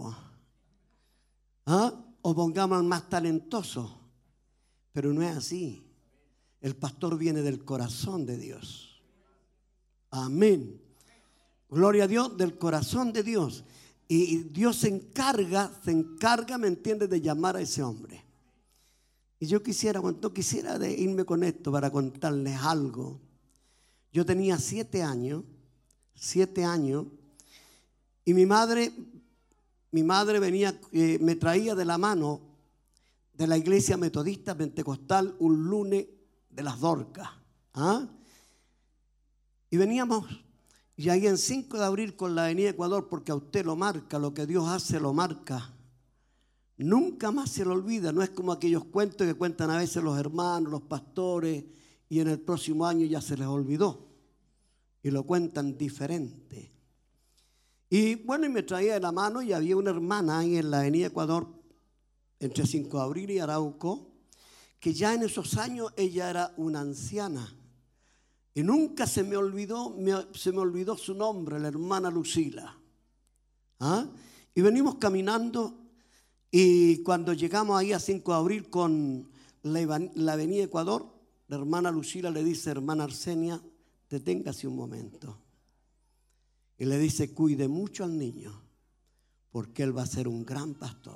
¿ah? O pongamos al más talentoso. Pero no es así. El pastor viene del corazón de Dios. Amén. Gloria a Dios, del corazón de Dios. Y Dios se encarga, se encarga, ¿me entiendes?, de llamar a ese hombre. Y yo quisiera, cuando quisiera de irme con esto para contarles algo. Yo tenía siete años, siete años, y mi madre, mi madre venía, eh, me traía de la mano de la iglesia metodista pentecostal un lunes de las Dorcas. ¿Ah? Y veníamos, y ahí en cinco de abril con la avenida Ecuador, porque a usted lo marca, lo que Dios hace lo marca. Nunca más se lo olvida. No es como aquellos cuentos que cuentan a veces los hermanos, los pastores, y en el próximo año ya se les olvidó. Y lo cuentan diferente. Y bueno, y me traía de la mano y había una hermana ahí en la avenida Ecuador, entre cinco de abril y Arauco, que ya en esos años ella era una anciana. Y nunca se me olvidó, me, se me olvidó su nombre, la hermana Lucila. ¿Ah? Y venimos caminando y cuando llegamos ahí a cinco de abril con la, la avenida Ecuador, la hermana Lucila le dice, hermana Arsenia, deténgase un momento. Y le dice, cuide mucho al niño, porque él va a ser un gran pastor.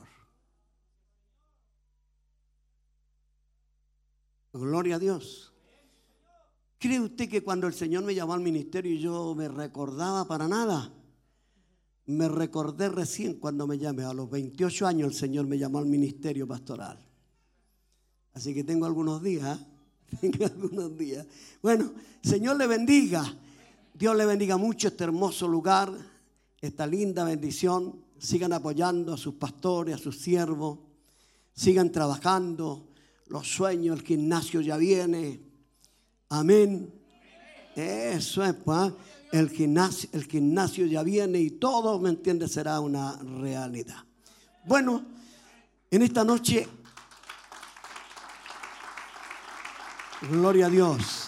Gloria a Dios. ¿Cree usted que cuando el Señor me llamó al ministerio yo me recordaba para nada? Me recordé recién cuando me llamé. A los veintiocho años el Señor me llamó al ministerio pastoral. Así que tengo algunos días. Tengo algunos días. Bueno, Señor le bendiga. Dios le bendiga mucho este hermoso lugar, esta linda bendición. Sigan apoyando a sus pastores, a sus siervos. Sigan trabajando. Los sueños, el gimnasio ya viene. Amén. Eso es, pues. El gimnasio, el gimnasio ya viene y todo, ¿me entiendes?, será una realidad. Bueno, en esta noche, gloria a Dios.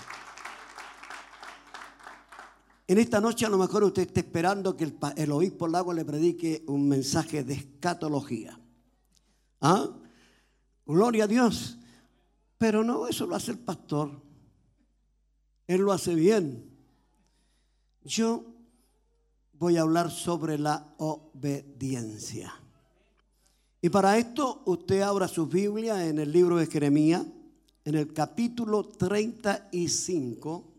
En esta noche a lo mejor usted está esperando que el, el obispo Lago le predique un mensaje de escatología. ¿Ah? Gloria a Dios. Pero no, eso lo hace el pastor. Él lo hace bien. Yo voy a hablar sobre la obediencia. Y para esto usted abra su Biblia en el libro de Jeremías, en el capítulo treinta y cinco.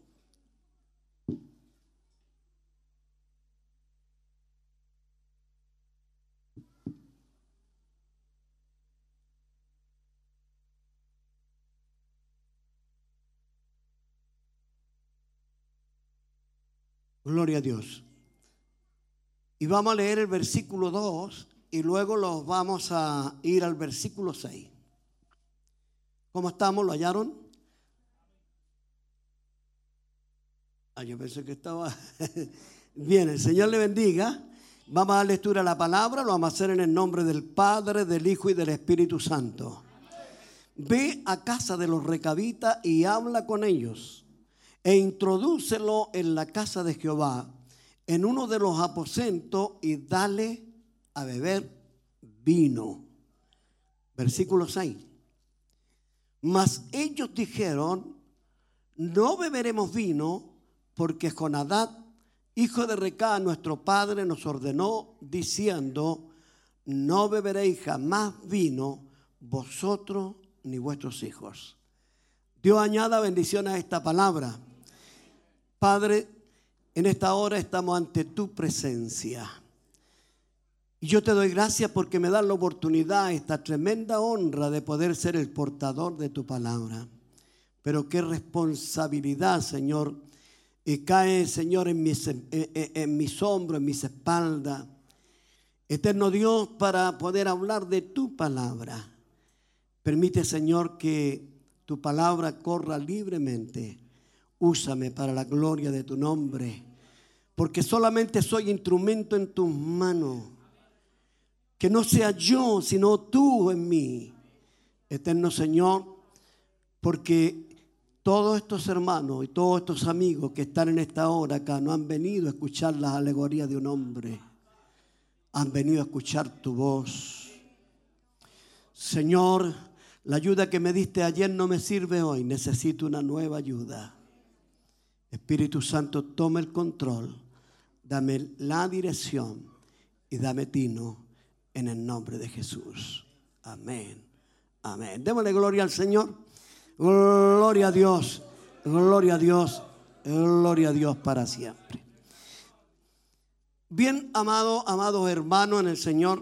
Gloria a Dios. Y vamos a leer el versículo dos y luego los vamos a ir al versículo seis. ¿Cómo estamos? ¿Lo hallaron? Ah, yo pensé que estaba... Bien, el Señor le bendiga. Vamos a dar lectura a la palabra. Lo vamos a hacer en el nombre del Padre, del Hijo y del Espíritu Santo. Ve a casa de los recabitas y habla con ellos. E introdúcelo en la casa de Jehová, en uno de los aposentos, y dale a beber vino. Versículo seis. Mas ellos dijeron, no beberemos vino, porque Jonadab, hijo de Recá, nuestro padre, nos ordenó, diciendo, no beberéis jamás vino, vosotros ni vuestros hijos. Dios añada bendición a esta palabra. Padre, en esta hora estamos ante tu presencia. Y yo te doy gracias porque me das la oportunidad, esta tremenda honra de poder ser el portador de tu palabra. Pero qué responsabilidad, Señor, y cae, Señor, en mis, en, en, en mis hombros, en mis espaldas. Eterno Dios, para poder hablar de tu palabra. Permite, Señor, que tu palabra corra libremente. Úsame para la gloria de tu nombre, porque solamente soy instrumento en tus manos. Que no sea yo, sino tú en mí. Eterno Señor, porque todos estos hermanos y todos estos amigos que están en esta hora acá no han venido a escuchar las alegorías de un hombre. Han venido a escuchar tu voz. Señor, la ayuda que me diste ayer no me sirve hoy. Necesito una nueva ayuda. Espíritu Santo, toma el control. Dame la dirección y dame tino en el nombre de Jesús. Amén. Amén. Démosle gloria al Señor. Gloria a Dios. Gloria a Dios. Gloria a Dios para siempre. Bien, amado, amados hermanos en el Señor,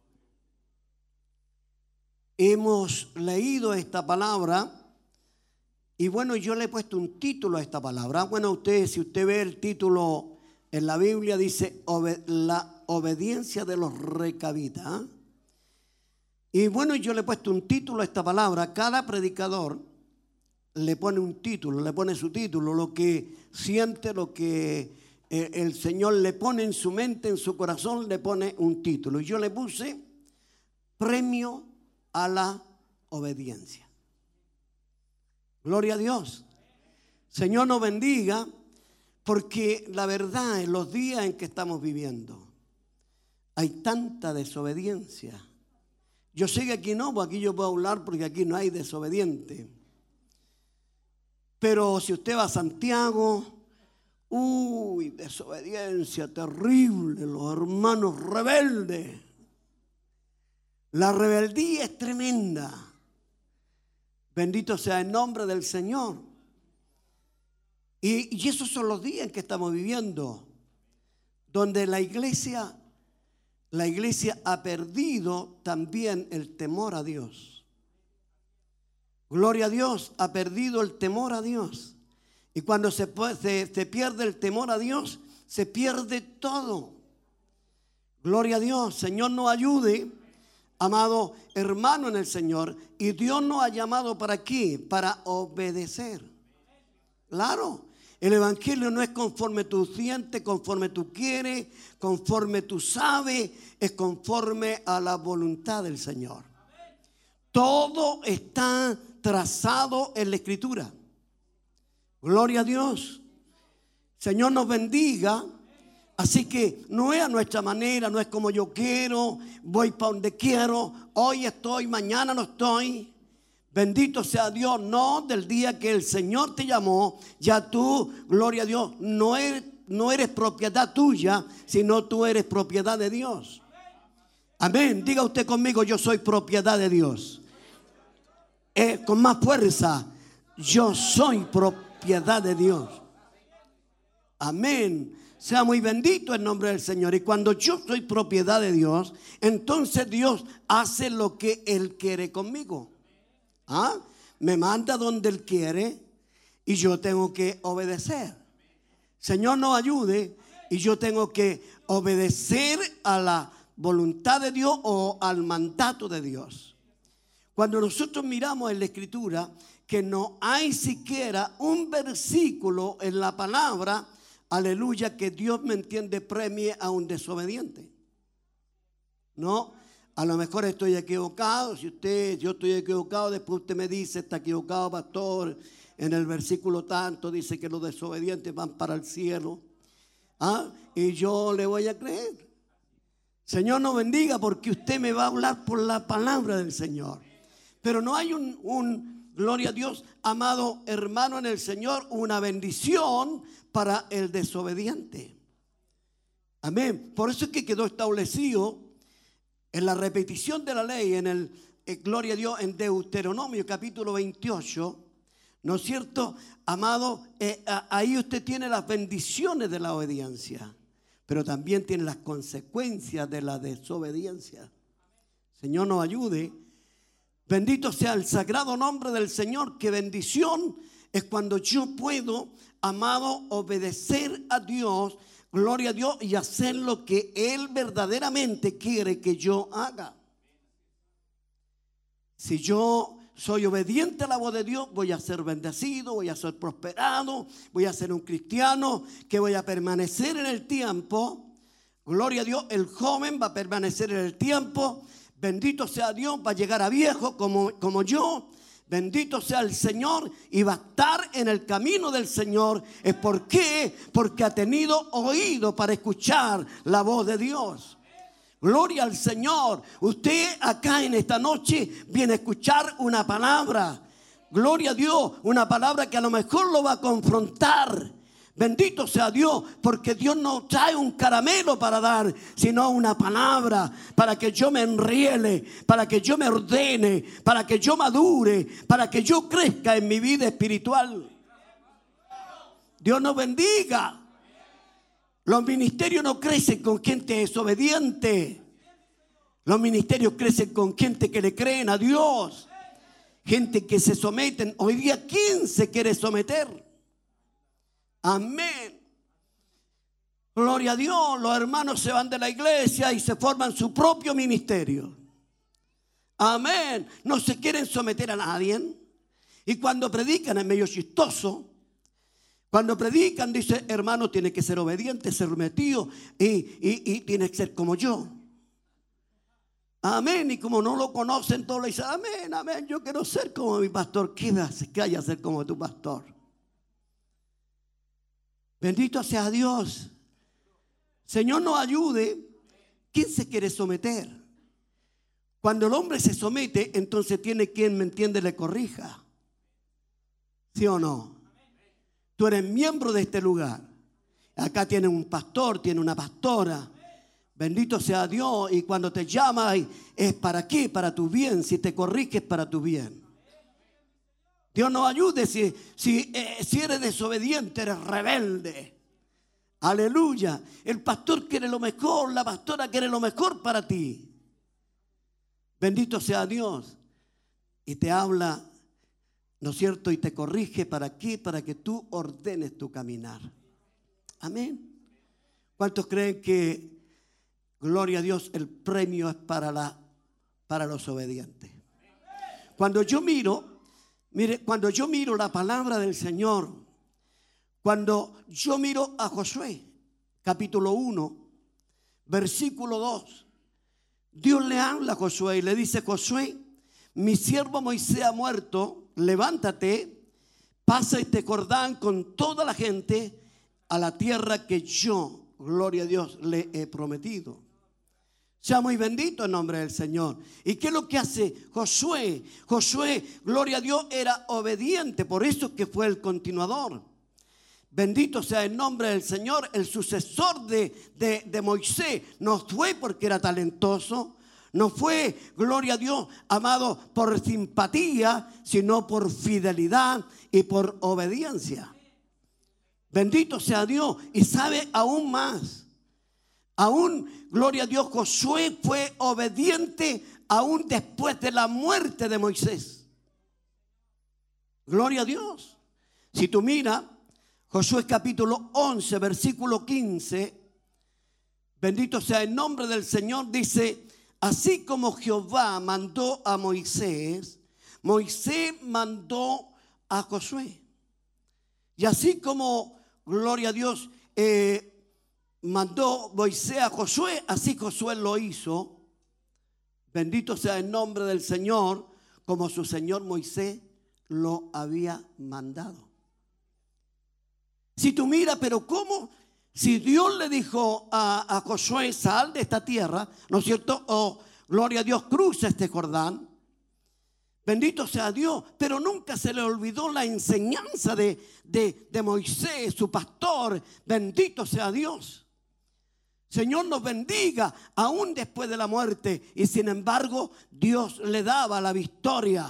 hemos leído esta palabra y bueno, yo le he puesto un título a esta palabra. Bueno, usted, si usted ve el título en la Biblia, dice Obe- la obediencia de los recabitas. Y bueno, yo le he puesto un título a esta palabra. Cada predicador le pone un título, le pone su título, lo que siente, lo que el Señor le pone en su mente, en su corazón, le pone un título. Y yo le puse premio a la obediencia. Gloria a Dios. Señor nos bendiga, porque la verdad, en los días en que estamos viviendo, hay tanta desobediencia. Yo sé que aquí no, porque aquí yo puedo hablar porque aquí no hay desobediente. Pero si usted va a Santiago, uy, desobediencia terrible, los hermanos rebeldes. La rebeldía es tremenda. Bendito sea el nombre del Señor. Y, y esos son los días en que estamos viviendo, donde la iglesia, la iglesia ha perdido también el temor a Dios. Gloria a Dios, ha perdido el temor a Dios. Y cuando se, se, se pierde el temor a Dios, se pierde todo. Gloria a Dios. Señor nos ayude, amado hermano en el Señor. Y Dios nos ha llamado ¿para qué? Para obedecer. Claro, el evangelio no es conforme tú sientes, conforme tú quieres, conforme tú sabes, es conforme a la voluntad del Señor. Todo está trazado en la Escritura. Gloria a Dios. Señor nos bendiga. Así que no es a nuestra manera, no es como yo quiero, voy para donde quiero, hoy estoy, mañana no estoy. Bendito sea Dios. No, del día que el Señor te llamó, ya tú, gloria a Dios, no eres, no eres propiedad tuya, sino tú eres propiedad de Dios. Amén. Diga usted conmigo, yo soy propiedad de Dios. Eh, con más fuerza, yo soy propiedad de Dios. Amén. Sea muy bendito el nombre del Señor. Y cuando yo soy propiedad de Dios, entonces Dios hace lo que Él quiere conmigo. ¿Ah? Me manda donde Él quiere y yo tengo que obedecer. Señor nos ayude y yo tengo que obedecer a la voluntad de Dios o al mandato de Dios. Cuando nosotros miramos en la Escritura que no hay siquiera un versículo en la palabra, aleluya, que Dios me entiende premie a un desobediente. No, a lo mejor estoy equivocado. Si usted, yo estoy equivocado, después usted me dice, está equivocado, pastor. En el versículo tanto dice que los desobedientes van para el cielo. ¿Ah? Y yo le voy a creer. Señor nos bendiga, porque usted me va a hablar por la palabra del Señor. Pero no hay un, un gloria a Dios, amado hermano en el Señor, una bendición para el desobediente. Amén. Por eso es que quedó establecido en la repetición de la ley, en el, eh, gloria a Dios, en Deuteronomio capítulo veintiocho, ¿no es cierto? Amado, eh, ahí usted tiene las bendiciones de la obediencia, pero también tiene las consecuencias de la desobediencia. Señor nos ayude. Bendito sea el sagrado nombre del Señor. Qué bendición es cuando yo puedo, amado, obedecer a Dios, gloria a Dios, y hacer lo que Él verdaderamente quiere que yo haga. Si yo soy obediente a la voz de Dios, voy a ser bendecido, voy a ser prosperado, voy a ser un cristiano que voy a permanecer en el tiempo. Gloria a Dios, el joven va a permanecer en el tiempo. Bendito sea Dios, va a llegar a viejo como, como yo. Bendito sea el Señor y va a estar en el camino del Señor. ¿Es por qué? Porque ha tenido oído para escuchar la voz de Dios. Gloria al Señor. Usted acá en esta noche viene a escuchar una palabra. Gloria a Dios, una palabra que a lo mejor lo va a confrontar. Bendito sea Dios, porque Dios no trae un caramelo para dar, sino una palabra para que yo me enriele, para que yo me ordene, para que yo madure, para que yo crezca en mi vida espiritual. Dios nos bendiga. Los ministerios no crecen con gente desobediente. Los ministerios crecen con gente que le creen a Dios. Gente que se someten. Hoy día, ¿quién se quiere someter? Amén. Gloria a Dios. Los hermanos se van de la iglesia y se forman su propio ministerio. Amén. No se quieren someter a nadie. Y cuando predican es medio chistoso. Cuando predican dice, hermano, tiene que ser obediente, ser sometido y, y, y tiene que ser como yo. Amén. Y como no lo conocen, todos le dicen, amén, amén, yo quiero ser como mi pastor. ¿Qué hace que haya ser como tu pastor? Bendito sea Dios. Señor nos ayude. ¿Quién se quiere someter? Cuando el hombre se somete, entonces tiene quien, me entiende, le corrija. ¿Sí o no? Tú eres miembro de este lugar. Acá tiene un pastor, tiene una pastora. Bendito sea Dios. Y cuando te llama, ¿es para qué? Para tu bien. Si te corrige, es para tu bien. Dios nos ayude si, si, eh, si eres desobediente, eres rebelde. Aleluya. El pastor quiere lo mejor, la pastora quiere lo mejor para ti. Bendito sea Dios. Y te habla, ¿no es cierto? Y te corrige, ¿para qué? Para que tú ordenes tu caminar. Amén. ¿Cuántos creen que, gloria a Dios, el premio es para, la, para los obedientes? Cuando yo miro, mire, cuando yo miro la palabra del Señor, cuando yo miro a Josué, capítulo uno, versículo dos, Dios le habla a Josué y le dice, Josué, mi siervo Moisés ha muerto, levántate, pasa este Jordán con toda la gente a la tierra que yo, gloria a Dios, le he prometido. Sea muy bendito el nombre del Señor. ¿Y qué es lo que hace Josué? Josué, gloria a Dios, era obediente, por eso que fue el continuador. Bendito sea el nombre del Señor. El sucesor de, de, de Moisés no fue porque era talentoso, no fue, gloria a Dios, amado, por simpatía, sino por fidelidad y por obediencia. Bendito sea Dios. Y sabe aún más, aún, gloria a Dios, Josué fue obediente aún después de la muerte de Moisés. Gloria a Dios. Si tú miras Josué capítulo once, versículo quince, bendito sea el nombre del Señor, dice, así como Jehová mandó a Moisés, Moisés mandó a Josué. Y así como, gloria a Dios, eh, mandó Moisés a Josué, así Josué lo hizo. Bendito sea el nombre del Señor, como su Señor Moisés lo había mandado. Si tú miras, pero ¿cómo? Si Dios le dijo a, a Josué, sal de esta tierra, ¿no es cierto? O, gloria a Dios, cruza este Jordán. Bendito sea Dios, pero nunca se le olvidó la enseñanza de, de, de Moisés, su pastor. Bendito sea Dios. Señor nos bendiga aún después de la muerte. Y sin embargo, Dios le daba la victoria.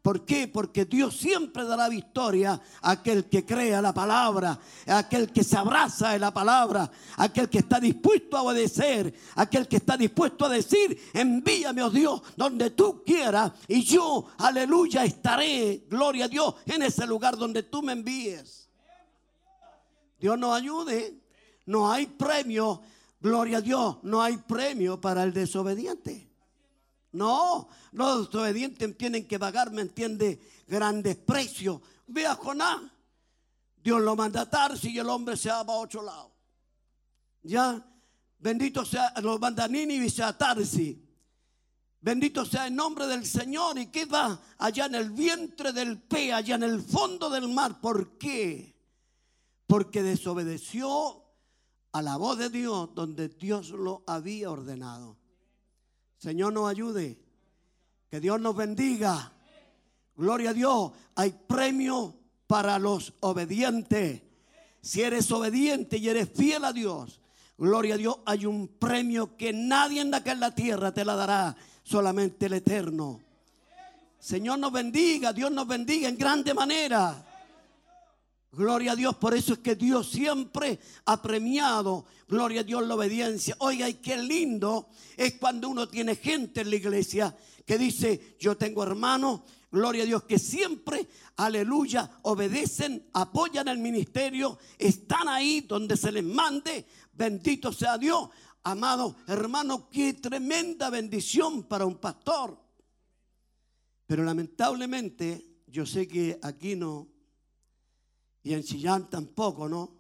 ¿Por qué? Porque Dios siempre dará victoria a aquel que crea la palabra, a aquel que se abraza de la palabra, a aquel que está dispuesto a obedecer, a aquel que está dispuesto a decir: envíame, oh Dios, donde tú quieras, y yo, aleluya, estaré, gloria a Dios, en ese lugar donde tú me envíes. Dios nos ayude. No hay premio, gloria a Dios, no hay premio para el desobediente. No, los desobedientes tienen que pagar, ¿me entiende?, grandes precios. Ve a Jonás. Dios lo manda a Tarsis y el hombre se va para otro lado. Ya, bendito sea, lo manda a Nínive y se va a Tarsis. Bendito sea el nombre del Señor. ¿Y qué va? Allá en el vientre del pez, allá en el fondo del mar. ¿Por qué? Porque desobedeció a la voz de Dios donde Dios lo había ordenado. Señor nos ayude, que Dios nos bendiga. Gloria a Dios. Hay premio para los obedientes. Si eres obediente y eres fiel a Dios, gloria a Dios, hay un premio que nadie en acá en la tierra te la dará, solamente el Eterno. Señor nos bendiga, Dios nos bendiga en grande manera. Gloria a Dios. Por eso es que Dios siempre ha premiado, gloria a Dios, la obediencia. Oiga, y qué lindo es cuando uno tiene gente en la iglesia que dice: yo tengo hermanos, gloria a Dios, que siempre, aleluya, obedecen, apoyan el ministerio, están ahí donde se les mande. Bendito sea Dios. Amado hermano, qué tremenda bendición para un pastor. Pero lamentablemente, yo sé que aquí no, y en Chillán tampoco, ¿no?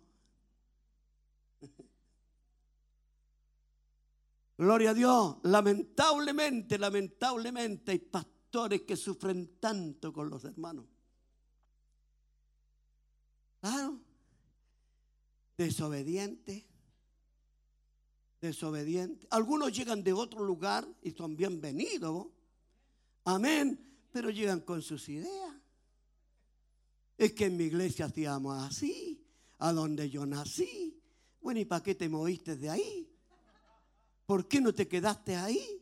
Gloria a Dios. Lamentablemente, lamentablemente hay pastores que sufren tanto con los hermanos. Claro. Desobedientes. Desobedientes. Algunos llegan de otro lugar y son bienvenidos. Amén. Pero llegan con sus ideas. Es que en mi iglesia hacíamos así, a donde yo nací. Bueno, ¿y para qué te moviste de ahí? ¿Por qué no te quedaste ahí?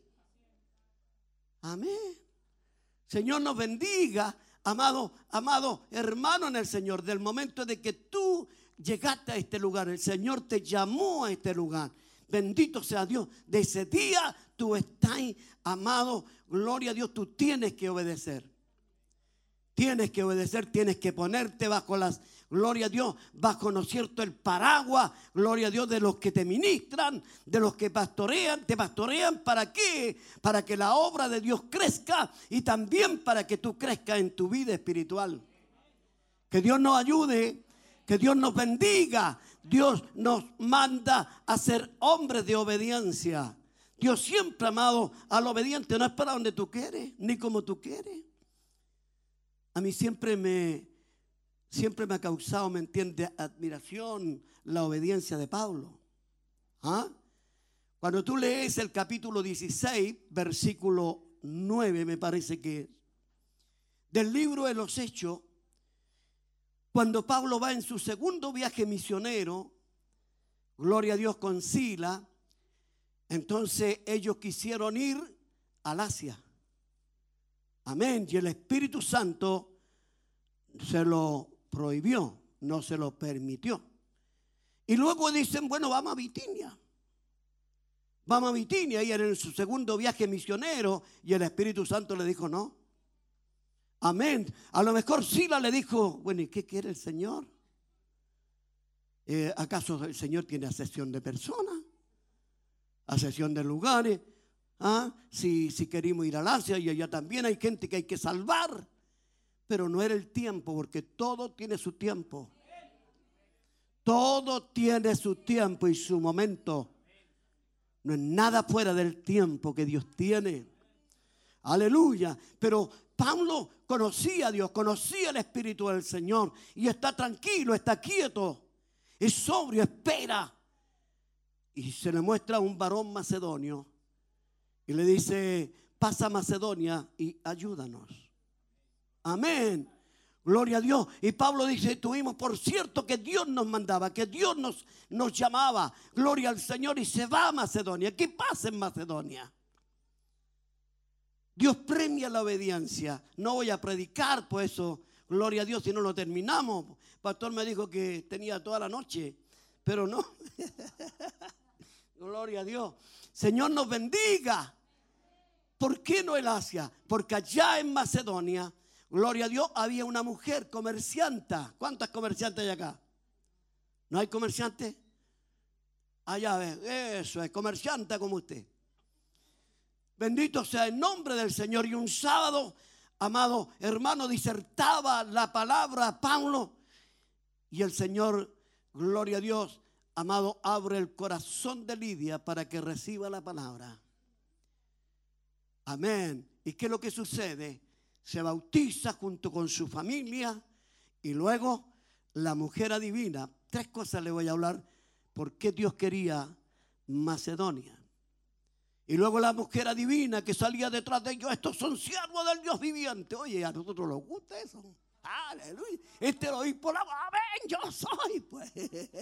Amén. Señor nos bendiga, amado, amado hermano en el Señor. Del momento de que tú llegaste a este lugar, el Señor te llamó a este lugar. Bendito sea Dios. De ese día tú estás, amado, gloria a Dios, tú tienes que obedecer. Tienes que obedecer, tienes que ponerte bajo las, gloria a Dios, bajo, ¿no es cierto?, el paraguas, gloria a Dios, de los que te ministran, de los que pastorean. ¿Te pastorean para qué? Para que la obra de Dios crezca y también para que tú crezcas en tu vida espiritual. Que Dios nos ayude, que Dios nos bendiga. Dios nos manda a ser hombres de obediencia. Dios siempre, amado, al obediente no es para donde tú quieres, ni como tú quieres. A mí siempre me, siempre me ha causado, ¿me entiende?, admiración la obediencia de Pablo. ¿Ah? Cuando tú lees el capítulo dieciséis, versículo nueve, me parece que es, del libro de los Hechos, cuando Pablo va en su segundo viaje misionero, gloria a Dios, con Sila, entonces ellos quisieron ir al Asia. Amén. Y el Espíritu Santo se lo prohibió, no se lo permitió. Y luego dicen: bueno, vamos a Bitinia. Vamos a Bitinia. Y en su segundo viaje misionero, y el Espíritu Santo le dijo: no. Amén. A lo mejor Sila le dijo: bueno, ¿y qué quiere el Señor? Eh, ¿Acaso el Señor tiene asesión de personas? ¿Asesión de lugares? ¿Ah? Si, si queremos ir al Asia, y allá también hay gente que hay que salvar. Pero no era el tiempo, porque todo tiene su tiempo. Todo tiene su tiempo y su momento. No es nada fuera del tiempo que Dios tiene. Aleluya. Pero Pablo conocía a Dios, conocía el Espíritu del Señor, y está tranquilo, está quieto, es sobrio, espera. Y se le muestra a un varón macedonio y le dice: pasa a Macedonia y ayúdanos. Amén. Gloria a Dios. Y Pablo dice: tuvimos por cierto que Dios nos mandaba, que Dios nos, nos llamaba. Gloria al Señor. Y se va a Macedonia. ¿Qué pasa en Macedonia? Dios premia la obediencia. No voy a predicar, pues eso, gloria a Dios, si no lo terminamos. El pastor me dijo que tenía toda la noche, pero no. Gloria a Dios. Señor nos bendiga. ¿Por qué no el Asia? Porque allá en Macedonia, gloria a Dios, había una mujer comercianta. ¿Cuántas comerciantes hay acá? ¿No hay comerciantes? Allá ve, eso es, comerciante como usted. Bendito sea el nombre del Señor. Y un sábado, amado hermano, disertaba la palabra a Pablo. Y el Señor, gloria a Dios, amado, abre el corazón de Lidia para que reciba la palabra. Amén. ¿Y qué es lo que sucede? Se bautiza junto con su familia. Y luego la mujer adivina. Tres cosas le voy a hablar. ¿Por qué Dios quería Macedonia? Y luego la mujer adivina que salía detrás de ellos. Estos son siervos del Dios viviente. Oye, a nosotros nos gusta eso. Aleluya. Este lo oí por la amén, yo soy, pues.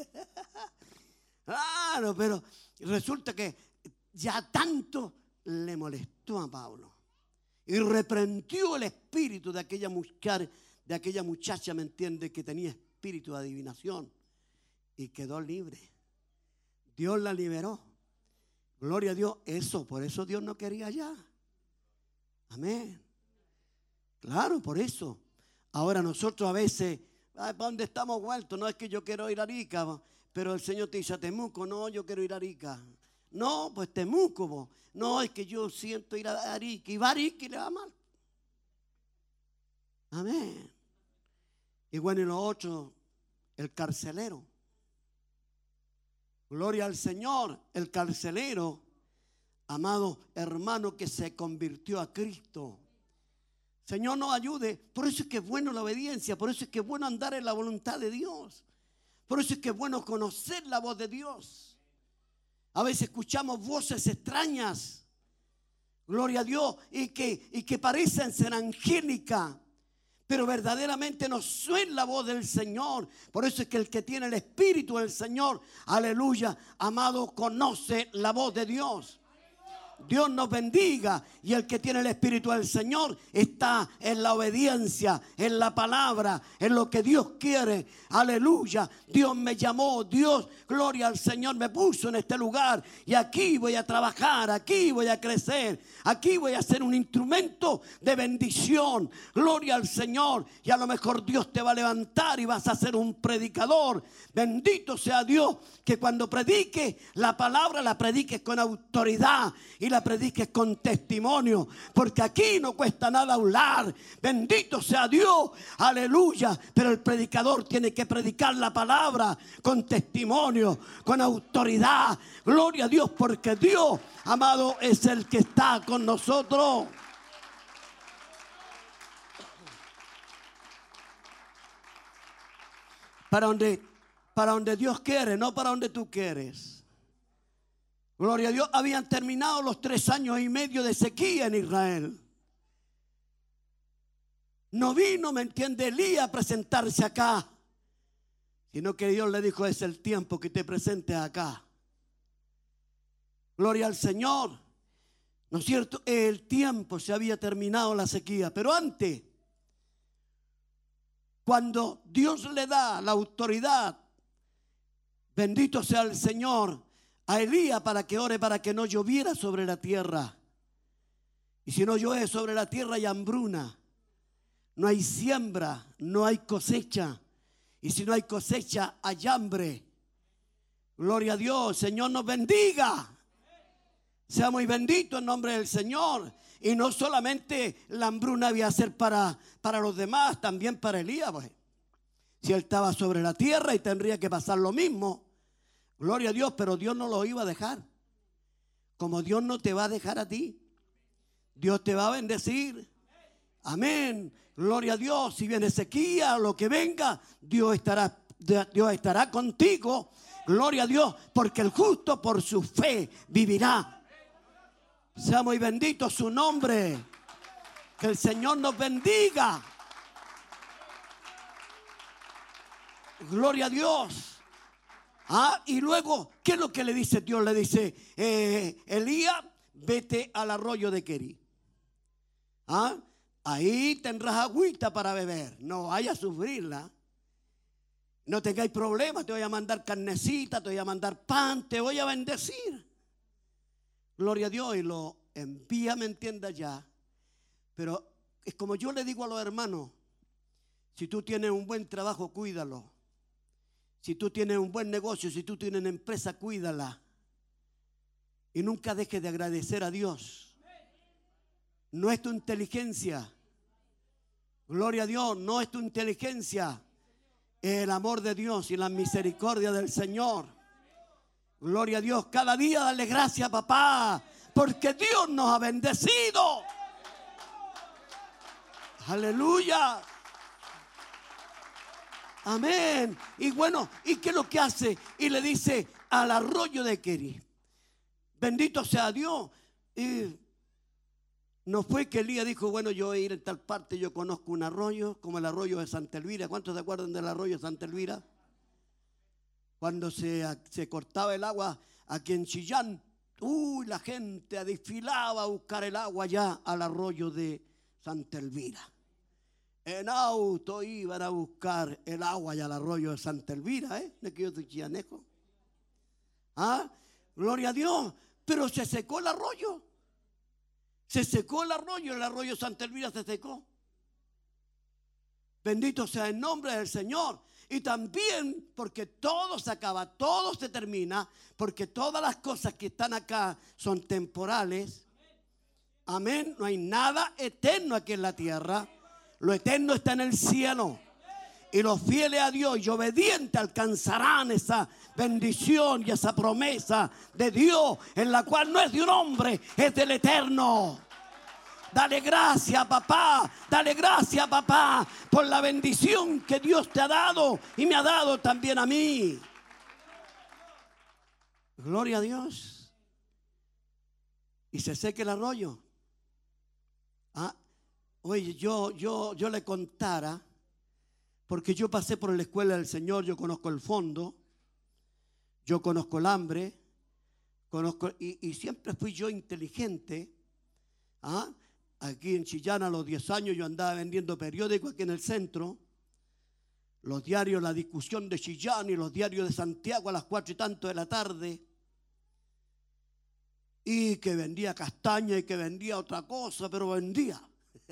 Claro, pero resulta que ya tanto le molestó a Pablo. Y reprendió el espíritu de aquella mujer, de aquella muchacha, ¿me entiende? Que tenía espíritu de adivinación. Y quedó libre. Dios la liberó. Gloria a Dios. Eso, por eso Dios no quería allá. Amén. Claro, por eso. Ahora nosotros a veces, ay, ¿para dónde estamos vueltos? No es que yo quiero ir a Arica, pero el Señor te dice a Temuco. No, yo quiero ir a Arica. No, pues Temuco. Vos. No, es que yo siento ir a Arica. Y va a Arica y le va mal. Amén. Y bueno, y lo otro, el carcelero. Gloria al Señor, el carcelero, amado hermano, que se convirtió a Cristo. Señor, nos ayude. Por eso es que es bueno la obediencia. Por eso es que es bueno andar en la voluntad de Dios. Por eso es que es bueno conocer la voz de Dios. A veces escuchamos voces extrañas. Gloria a Dios. Y que, y que parecen ser angélicas. Pero verdaderamente no suena la voz del Señor. Por eso es que el que tiene el Espíritu del Señor, aleluya, amado, conoce la voz de Dios. Dios nos bendiga. Y el que tiene el Espíritu del Señor está en la obediencia, en la palabra, en lo que Dios quiere. Aleluya. Dios me llamó, Dios, gloria al Señor, me puso en este lugar. Y aquí voy a trabajar, aquí voy a crecer, aquí voy a ser un instrumento de bendición. Gloria al Señor. Y a lo mejor Dios te va a levantar y vas a ser un predicador. Bendito sea Dios, que cuando predique la palabra la prediques con autoridad y la prediques con testimonio, porque aquí no cuesta nada hablar. Bendito sea Dios, aleluya. Pero el predicador tiene que predicar la palabra con testimonio, con autoridad. Gloria a Dios, porque Dios, amado, es el que está con nosotros. Para donde, para donde Dios quiere, no para donde tú quieres. Gloria a Dios. Habían terminado los tres años y medio de sequía en Israel. No vino, ¿me entiende?, Elías a presentarse acá, sino que Dios le dijo: es el tiempo que te presentes acá. Gloria al Señor. ¿No es cierto? El tiempo, se había terminado la sequía. Pero antes, cuando Dios le da la autoridad, bendito sea el Señor, a Elías para que ore para que no lloviera sobre la tierra. Y si no llueve sobre la tierra hay hambruna. No hay siembra, no hay cosecha. Y si no hay cosecha hay hambre. Gloria a Dios. Señor nos bendiga. Sea muy bendito en nombre del Señor. Y no solamente la hambruna había que ser para, para los demás, también para Elías, pues. Si él estaba sobre la tierra y tendría que pasar lo mismo. Gloria a Dios, pero Dios no lo iba a dejar. Como Dios no te va a dejar a ti. Dios te va a bendecir. Amén. Gloria a Dios. Si viene sequía o lo que venga, Dios estará, Dios estará contigo. Gloria a Dios, porque el justo por su fe vivirá. Sea muy bendito su nombre. Que el Señor nos bendiga. Gloria a Dios. Ah, y luego, ¿qué es lo que le dice Dios? Le dice, eh, Elías, vete al arroyo de Querí. ¿Ah? Ahí tendrás agüita para beber. No vayas a sufrirla. No tengáis problemas. Te voy a mandar carnecita, te voy a mandar pan, te voy a bendecir. Gloria a Dios. Y lo envía, me entiendas ya. Pero es como yo le digo a los hermanos. Si tú tienes un buen trabajo, cuídalo. Si tú tienes un buen negocio, si tú tienes una empresa, cuídala. Y nunca dejes de agradecer a Dios. No es tu inteligencia. Gloria a Dios, no es tu inteligencia. Es el amor de Dios y la misericordia del Señor. Gloria a Dios. Cada día dale gracias, papá, porque Dios nos ha bendecido. Aleluya. Amén. Y bueno, ¿y qué es lo que hace? Y le dice al arroyo de Querith: bendito sea Dios. Y no fue que Elías dijo: bueno, yo voy a ir en tal parte, yo conozco un arroyo, como el arroyo de Santa Elvira. ¿Cuántos se acuerdan del arroyo de Santa Elvira? Cuando se, se cortaba el agua aquí en Chillán, uy, la gente desfilaba a buscar el agua allá al arroyo de Santa Elvira. En auto iban a buscar el agua allá al arroyo de Santa Elvira, ¿eh? De que yo soy chillanejo. ¿Ah? Gloria a Dios. Pero se secó el arroyo. Se secó el arroyo, el arroyo de Santa Elvira se secó. Bendito sea el nombre del Señor. Y también porque todo se acaba, todo se termina, porque todas las cosas que están acá son temporales. Amén. No hay nada eterno aquí en la tierra. Lo eterno está en el cielo. Y los fieles a Dios y obedientes alcanzarán esa bendición y esa promesa de Dios, en la cual no es de un hombre, es del eterno. Dale gracias, papá. Dale gracias, papá, por la bendición que Dios te ha dado y me ha dado también a mí. Gloria a Dios. Y se seca el arroyo. Ah, oye, yo, yo, yo le contara, porque yo pasé por la escuela del Señor, yo conozco el fondo, yo conozco el hambre, conozco, y, y siempre fui yo inteligente. ¿Ah? Aquí en Chillán a los diez años yo andaba vendiendo periódicos aquí en el centro, los diarios La Discusión de Chillán y los diarios de Santiago a las cuatro y tanto de la tarde, y que vendía castaña y que vendía otra cosa, pero vendía.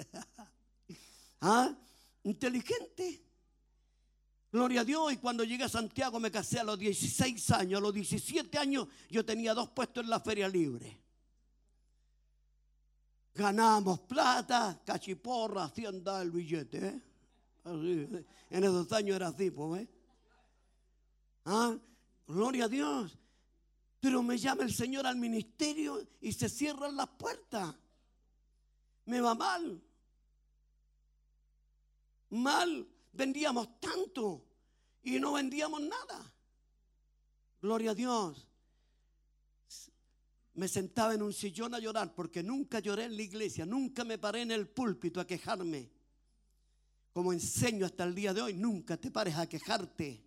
¿Ah? Inteligente. Gloria a Dios. Y cuando llegué a Santiago me casé a los dieciséis años. A los diecisiete años yo tenía dos puestos en la feria libre. Ganamos plata, cachiporra, así andaba el billete, ¿eh? Así, en esos años era así, pues, ¿eh? ¿Ah? Gloria a Dios. Pero me llama el Señor al ministerio y se cierran las puertas. Me va mal. Mal. Vendíamos tanto y no vendíamos nada. Gloria a Dios. Me sentaba en un sillón a llorar, porque nunca lloré en la iglesia, nunca me paré en el púlpito a quejarme. Como enseño hasta el día de hoy, nunca te pares a quejarte.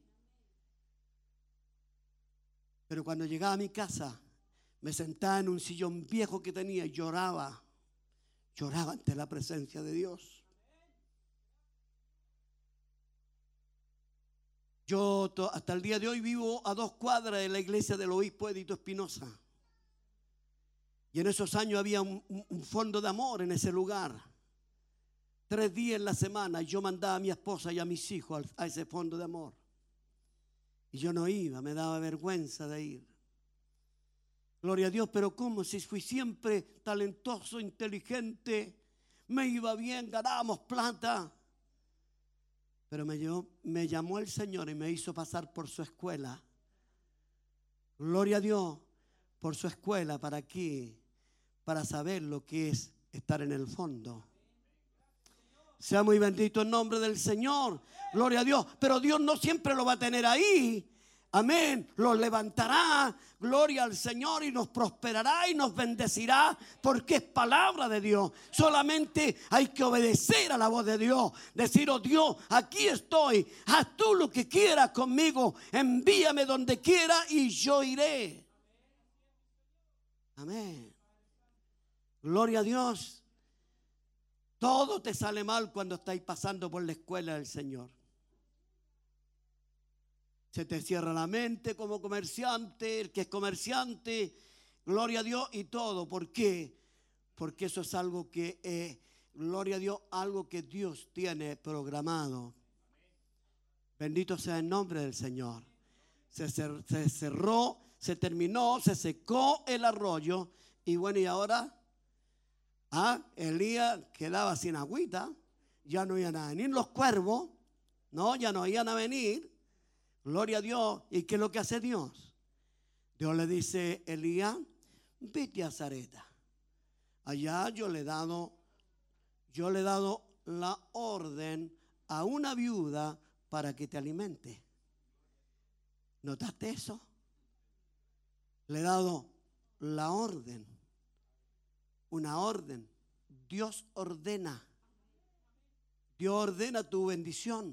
Pero cuando llegaba a mi casa, me sentaba en un sillón viejo que tenía y lloraba. Lloraba ante la presencia de Dios. Yo hasta el día de hoy vivo a dos cuadras de la iglesia del obispo Edito Espinosa. Y en esos años había un, un, un fondo de amor en ese lugar. Tres días en la semana yo mandaba a mi esposa y a mis hijos a, a ese fondo de amor. Y yo no iba, me daba vergüenza de ir. Gloria a Dios, pero ¿cómo? Si fui siempre talentoso, inteligente, me iba bien, ganábamos plata. Pero me, llevó, me llamó el Señor y me hizo pasar por su escuela. Gloria a Dios, por su escuela, para aquí, para saber lo que es estar en el fondo. Sea muy bendito el nombre del Señor. Gloria a Dios. Pero Dios no siempre lo va a tener ahí. Amén. Los levantará. Gloria al Señor, y nos prosperará y nos bendecirá, porque es palabra de Dios. Solamente hay que obedecer a la voz de Dios. Decir: oh Dios, aquí estoy. Haz tú lo que quieras conmigo. Envíame donde quiera y yo iré. Amén. Gloria a Dios. Todo te sale mal cuando estáis pasando por la escuela del Señor. Se te cierra la mente como comerciante, el que es comerciante, gloria a Dios y todo. ¿Por qué? Porque eso es algo que, eh, gloria a Dios, algo que Dios tiene programado. Bendito sea el nombre del Señor. Se, cer- se cerró, se terminó, se secó el arroyo. Y bueno, y ahora, ah, Elías quedaba sin agüita. Ya no iban a venir los cuervos. No, ya no iban a venir. Gloria a Dios. ¿Y qué es lo que hace Dios? Dios le dice, Elías, vete a Zareta. Allá yo le he dado, yo le he dado la orden a una viuda para que te alimente. ¿Notaste eso? Le he dado la orden. Una orden. Dios ordena. Dios ordena tu bendición.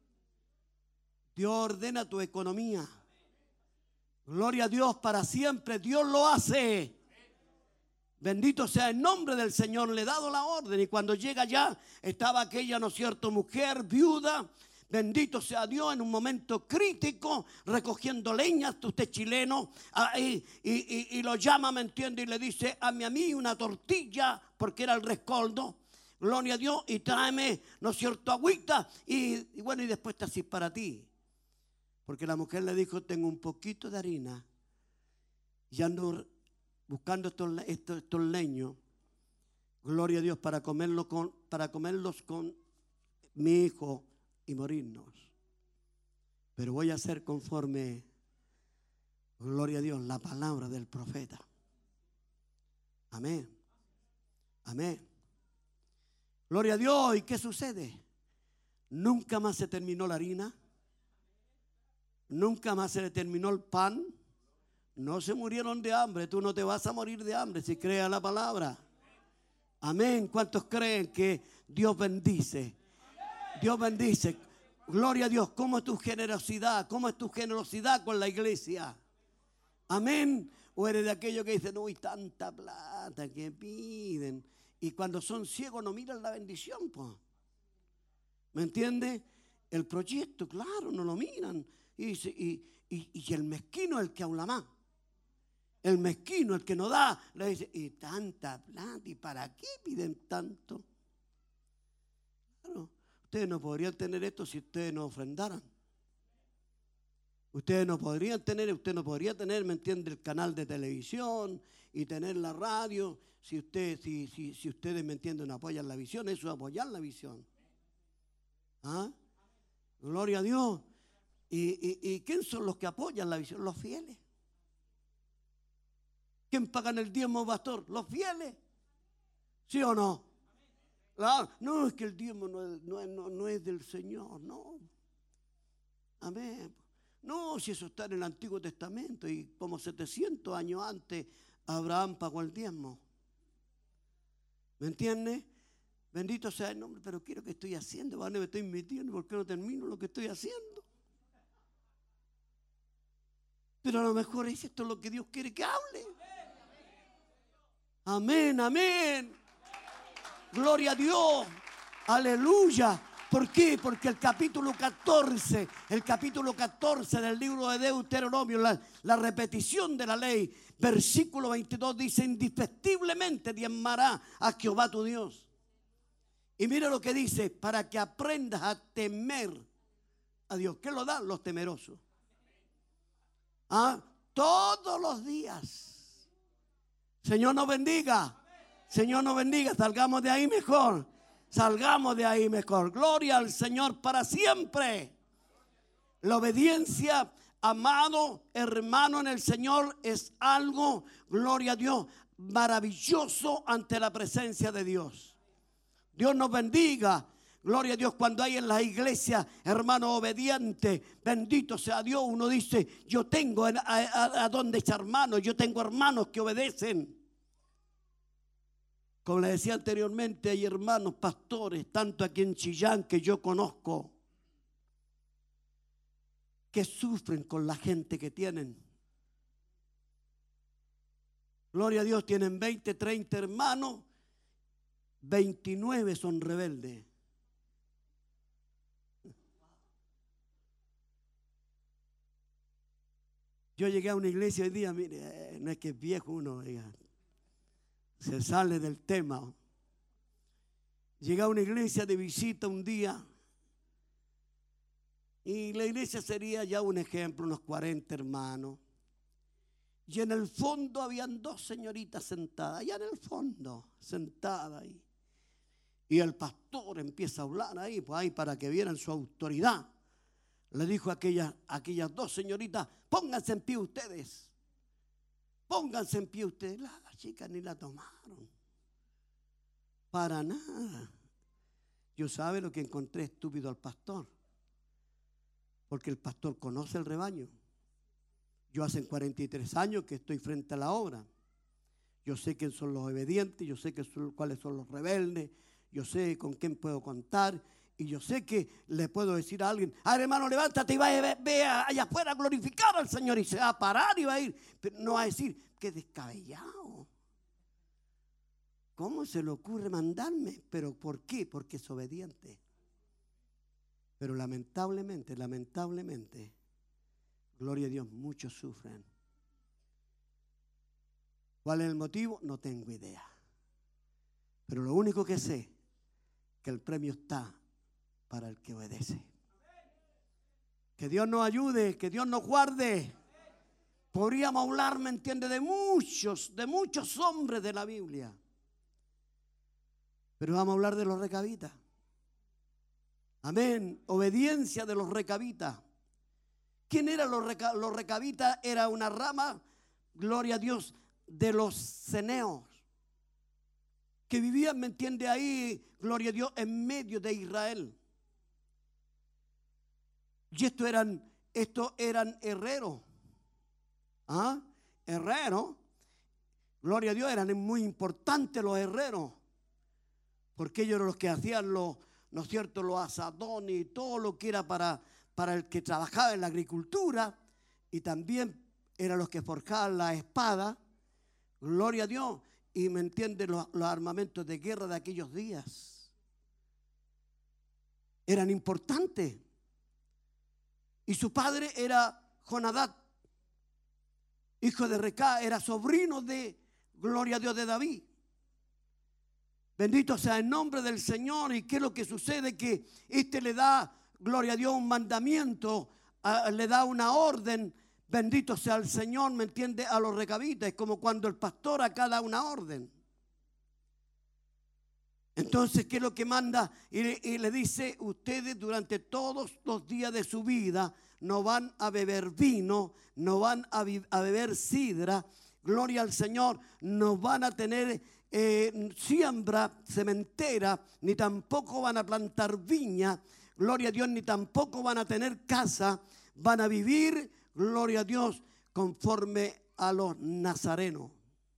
Dios ordena tu economía. Gloria a Dios para siempre. Dios lo hace. Bendito sea el nombre del Señor. Le he dado la orden. Y cuando llega allá, estaba aquella, ¿no es cierto?, mujer viuda. Bendito sea Dios, en un momento crítico, recogiendo leñas. Usted es chileno, ah, y, y, y, y lo llama, ¿me entiende? Y le dice, hazme a mí una tortilla, porque era el rescoldo. Gloria a Dios, y tráeme, ¿no es cierto?, agüita. Y, y bueno, y después está así para ti. Porque la mujer le dijo, tengo un poquito de harina. Y ando buscando estos, estos, estos leños. Gloria a Dios, para comerlo con, para comerlos con mi hijo y morirnos. Pero voy a hacer conforme, gloria a Dios, la palabra del profeta. Amén. Amén. Gloria a Dios. ¿Y qué sucede? Nunca más se terminó la harina. Nunca más se le terminó el pan. No se murieron de hambre. Tú no te vas a morir de hambre si creas la palabra. Amén. ¿Cuántos creen que Dios bendice? Dios bendice. Gloria a Dios. ¿Cómo es tu generosidad? ¿Cómo es tu generosidad con la iglesia? Amén. O eres de aquellos que dicen, uy, tanta plata que piden. Y cuando son ciegos no miran la bendición, pues. ¿Me entiende? El proyecto, claro, no lo miran. Y, y, y, y el mezquino es el que habla más. El mezquino, el que no da, le dice, y tanta plata, ¿y para qué piden tanto? Claro, ustedes no podrían tener esto si ustedes no ofrendaran. Ustedes no podrían tener, usted no podría tener, ¿me entiende?, el canal de televisión y tener la radio si, usted, si, si, si ustedes, ¿me entienden?, no apoyan la visión. Eso es apoyar la visión. ¿Ah? Gloria a Dios. ¿Y, y, y quién son los que apoyan la visión? Los fieles. ¿Quién pagan el diezmo, pastor? Los fieles. ¿Sí o no? Claro. No, es que el diezmo no es, no, es, no, no es del Señor, no. Amén. No, si eso está en el Antiguo Testamento y como setecientos años antes Abraham pagó el diezmo. ¿Me entiendes? Bendito sea el nombre, pero quiero que estoy haciendo, ¿vale? Me estoy metiendo, ¿por qué no termino lo que estoy haciendo? Pero a lo mejor es esto lo que Dios quiere que hable. Amén, amén. Gloria a Dios. Aleluya. ¿Por qué? Porque el capítulo catorce, el capítulo catorce del libro de Deuteronomio, la, la repetición de la ley, versículo veintidós dice, indefectiblemente diezmará a Jehová tu Dios. Y mira lo que dice, para que aprendas a temer a Dios. ¿Qué lo dan? Los temerosos. ¿Ah? Todos los días. Señor nos bendiga. Señor nos bendiga. Salgamos de ahí mejor. Salgamos de ahí mejor. Gloria al Señor para siempre. La obediencia, amado hermano en el Señor, es algo, gloria a Dios, maravilloso ante la presencia de Dios. Dios nos bendiga. Gloria a Dios, cuando hay en las iglesias hermanos obedientes, bendito sea Dios, uno dice, yo tengo a, a, a dónde echar mano, yo tengo hermanos que obedecen. Como les decía anteriormente, hay hermanos pastores, tanto aquí en Chillán que yo conozco, que sufren con la gente que tienen. Gloria a Dios, tienen veinte, treinta hermanos, veintinueve son rebeldes. Yo llegué a una iglesia hoy día, mire, no es que es viejo uno, oiga, se sale del tema. Llegué a una iglesia de visita un día y la iglesia sería ya un ejemplo, unos cuarenta hermanos. Y en el fondo habían dos señoritas sentadas, allá en el fondo, sentadas ahí. Y el pastor empieza a hablar ahí, pues ahí para que vieran su autoridad. Le dijo a aquellas, a aquellas dos señoritas, pónganse en pie ustedes. Pónganse en pie ustedes. Las chicas ni la tomaron. Para nada. Yo sabe lo que encontré estúpido al pastor. Porque el pastor conoce el rebaño. Yo hace cuarenta y tres años que estoy frente a la obra. Yo sé quiénes son los obedientes, yo sé que son, cuáles son los rebeldes, yo sé con quién puedo contar. Y yo sé que le puedo decir a alguien, ah, hermano, levántate y vaya, ve, ve allá afuera a glorificar al Señor. Y se va a parar y va a ir. Pero no va a decir, qué descabellado. ¿Cómo se le ocurre mandarme? ¿Pero por qué? Porque es obediente. Pero lamentablemente, lamentablemente, gloria a Dios, muchos sufren. ¿Cuál es el motivo? No tengo idea. Pero lo único que sé, que el premio está para el que obedece. Que Dios nos ayude, que Dios nos guarde. Podríamos hablar, ¿me entiende?, de muchos, de muchos hombres de la Biblia. Pero vamos a hablar de los recabitas. Amén. Obediencia de los recabitas. ¿Quién eran los, reca los recabitas? Era una rama, gloria a Dios, de los ceneos, que vivían, ¿me entiende?, ahí, gloria a Dios, en medio de Israel. Y estos eran, estos eran herreros. ¿Ah? Herreros. Gloria a Dios, eran muy importantes los herreros. Porque ellos eran los que hacían los, ¿no es cierto?, los asadones y todo lo que era para, para el que trabajaba en la agricultura. Y también eran los que forjaban la espada. Gloria a Dios. Y me entienden los, los armamentos de guerra de aquellos días. Eran importantes. Y su padre era Jonadab, hijo de Recá, era sobrino de, gloria a Dios, de David. Bendito sea el nombre del Señor. ¿Y qué es lo que sucede? Que este le da, gloria a Dios, un mandamiento, a, le da una orden. Bendito sea el Señor, ¿me entiende?, a los recabitas. Es como cuando el pastor acá da una orden. Entonces, ¿qué es lo que manda? Y, y le dice, ustedes durante todos los días de su vida no van a beber vino, no van a, a beber sidra, gloria al Señor, no van a tener eh, siembra cementera, ni tampoco van a plantar viña, gloria a Dios, ni tampoco van a tener casa, van a vivir, gloria a Dios, conforme a los nazarenos.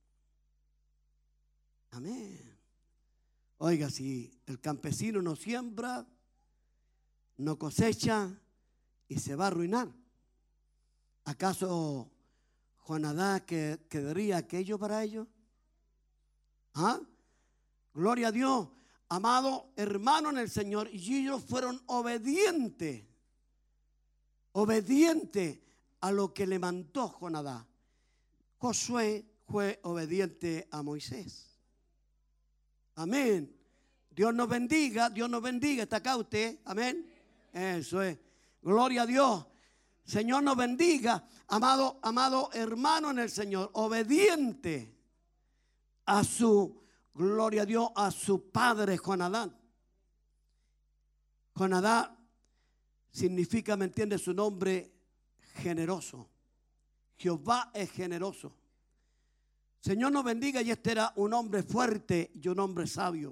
Amén. Oiga, si el campesino no siembra, no cosecha y se va a arruinar, ¿acaso Jonadab que quedaría aquello para ellos? ¿Ah? Gloria a Dios, amado hermano en el Señor, y ellos fueron obedientes, obedientes a lo que le mandó Jonadab. Josué fue obediente a Moisés. Amén. Dios nos bendiga, Dios nos bendiga. ¿Está acá usted? Amén. Eso es. Gloria a Dios. Señor nos bendiga. Amado, amado hermano en el Señor, obediente a su, gloria a Dios, a su padre Jonadab. Jonadab significa, ¿me entiende?, su nombre, generoso. Jehová es generoso. Señor nos bendiga, y este era un hombre fuerte y un hombre sabio.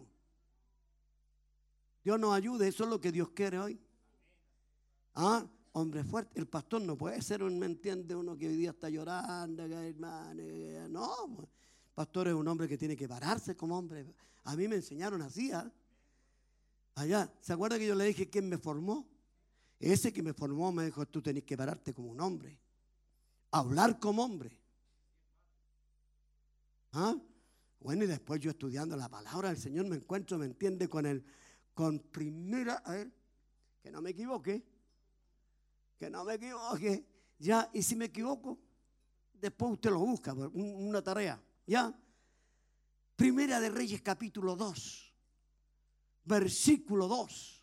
Dios nos ayude, eso es lo que Dios quiere hoy. Ah, hombre fuerte. El pastor no puede ser un, ¿me entiende?, uno que hoy día está llorando, hermano. No, el pastor es un hombre que tiene que pararse como hombre. A mí me enseñaron así, ¿eh? Allá, ¿se acuerda que yo le dije quién me formó? Ese que me formó me dijo, tú tenés que pararte como un hombre, hablar como hombre. ¿Ah? Bueno, y después yo estudiando la palabra del Señor me encuentro, ¿me entiende? Con el, con primera, a ver, que no me equivoque, que no me equivoque, ya, y si me equivoco, después usted lo busca, una tarea, ya. Primera de Reyes capítulo dos, versículo dos.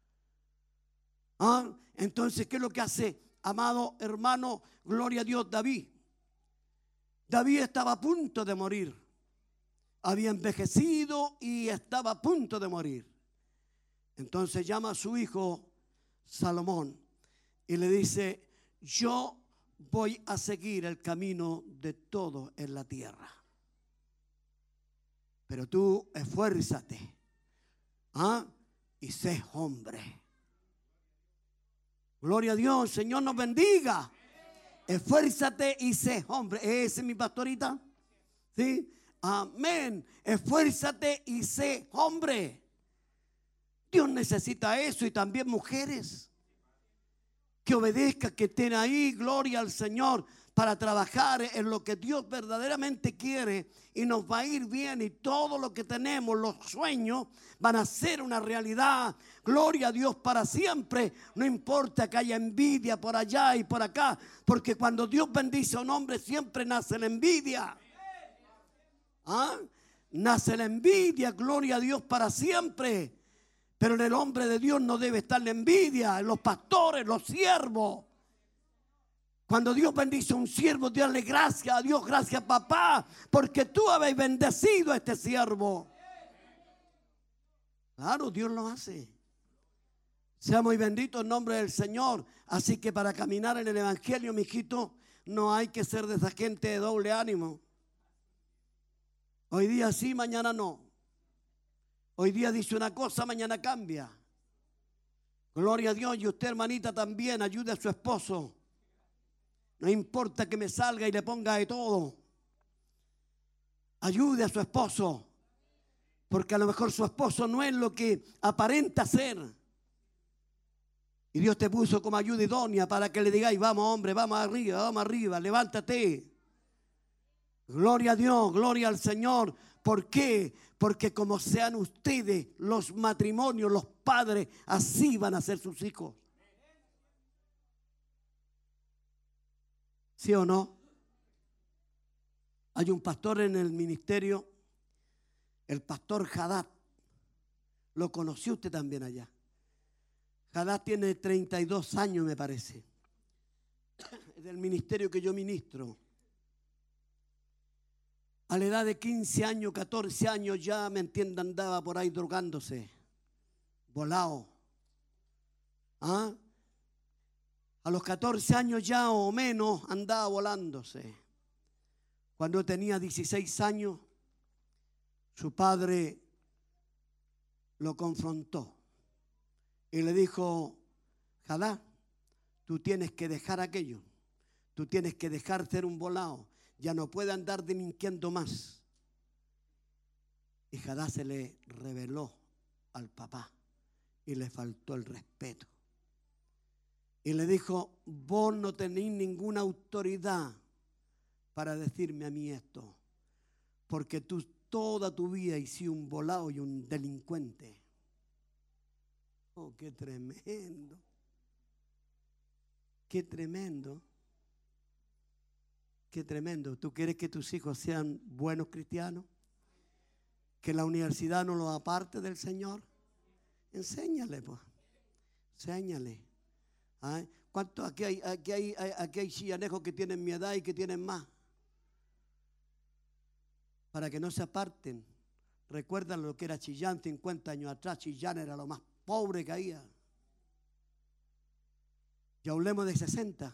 ¿Ah? Entonces, ¿qué es lo que hace, amado hermano? Gloria a Dios, David. David estaba a punto de morir. Había envejecido y estaba a punto de morir. Entonces llama a su hijo Salomón y le dice: yo voy a seguir el camino de todo en la tierra, pero tú esfuérzate, ¿ah? y sé hombre. Gloria a Dios, Señor nos bendiga. Esfuérzate y sé hombre. ¿Ese es mi pastorita? ¿Sí? Amén. Esfuérzate y sé hombre. Dios necesita eso, y también mujeres que obedezcan, que estén ahí, gloria al Señor, para trabajar en lo que Dios verdaderamente quiere, y nos va a ir bien, y todo lo que tenemos, los sueños, van a ser una realidad. Gloria a Dios para siempre. No importa que haya envidia por allá y por acá, porque cuando Dios bendice a un hombre siempre nace la envidia. ¿Ah? Nace la envidia, gloria a Dios para siempre. Pero en el hombre de Dios no debe estar la envidia, en los pastores, los siervos. Cuando Dios bendice a un siervo, dígale gracias a Dios, gracias papá, porque tú habéis bendecido a este siervo. Claro, Dios lo hace. Sea muy bendito el nombre del Señor. Así que para caminar en el evangelio, mijito, no hay que ser de esa gente de doble ánimo. Hoy día sí, mañana no. Hoy día dice una cosa, mañana cambia. Gloria a Dios. Y usted, hermanita, también ayude a su esposo. No importa que me salga y le ponga de todo. Ayude a su esposo. Porque a lo mejor su esposo no es lo que aparenta ser. Y Dios te puso como ayuda idónea para que le digáis: vamos hombre, vamos arriba, vamos arriba, levántate. Gloria a Dios, gloria al Señor. ¿Por qué? Porque como sean ustedes los matrimonios, los padres, así van a ser sus hijos. ¿Sí o no? Hay un pastor en el ministerio, el pastor Haddad. Lo conoció usted también allá. Haddad tiene treinta y dos años, me parece. Es del ministerio que yo ministro. A la edad de quince años, catorce años ya, me entiende, andaba por ahí drogándose, volado. ¿Ah? A los catorce años ya o menos andaba volándose. Cuando tenía dieciséis años, su padre lo confrontó y le dijo: Haddad, tú tienes que dejar aquello, tú tienes que dejar ser un volado. Ya no puede andar delinquiendo más. Y Haddad se le reveló al papá y le faltó el respeto. Y le dijo: vos no tenéis ninguna autoridad para decirme a mí esto, porque tú toda tu vida hiciste un volado y un delincuente. Oh, qué tremendo. Qué tremendo. Qué tremendo. ¿Tú quieres que tus hijos sean buenos cristianos? ¿Que la universidad no los aparte del Señor? Enséñale, pues. Enséñale. ¿Ah? ¿Cuántos aquí hay, aquí hay, aquí hay chillanejos que tienen mi edad y que tienen más? Para que no se aparten. Recuerdan lo que era Chillán cincuenta años atrás. Chillán era lo más pobre que había. Ya hablemos de sesenta.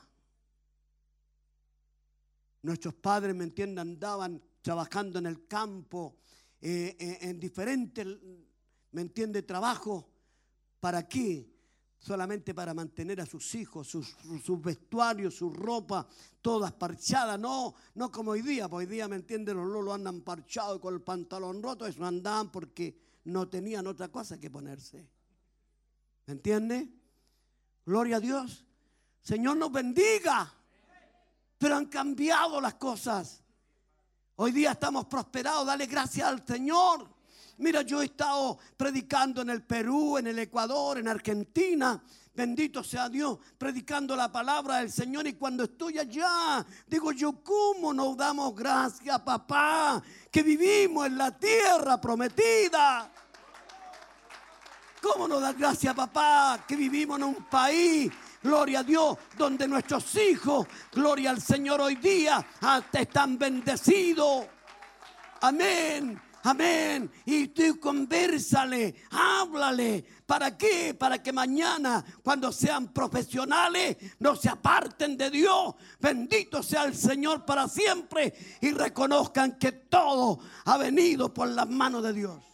Nuestros padres, ¿me entienden?, andaban trabajando en el campo, eh, eh, en diferentes, ¿me entiende?, trabajos. ¿Para qué? Solamente para mantener a sus hijos, sus, sus vestuarios, su ropa, todas parchadas. No, no como hoy día, porque hoy día, ¿me entiende?, los lolos andan parchados con el pantalón roto. Eso andaban porque no tenían otra cosa que ponerse. ¿Me entiende? Gloria a Dios. Señor nos bendiga. Pero han cambiado las cosas. Hoy día estamos prosperados, dale gracias al Señor. Mira, yo he estado predicando en el Perú, en el Ecuador, en Argentina. Bendito sea Dios, predicando la palabra del Señor. Y cuando estoy allá, digo yo, ¿cómo nos damos gracias, papá? Que vivimos en la tierra prometida. ¿Cómo nos da gracias, papá? Que vivimos en un país, gloria a Dios, donde nuestros hijos, gloria al Señor, hoy día hasta están bendecidos. Amén. Amén. Y tú conversale, háblale. ¿Para qué? Para que mañana, cuando sean profesionales, no se aparten de Dios. Bendito sea el Señor para siempre. Y reconozcan que todo ha venido por las manos de Dios.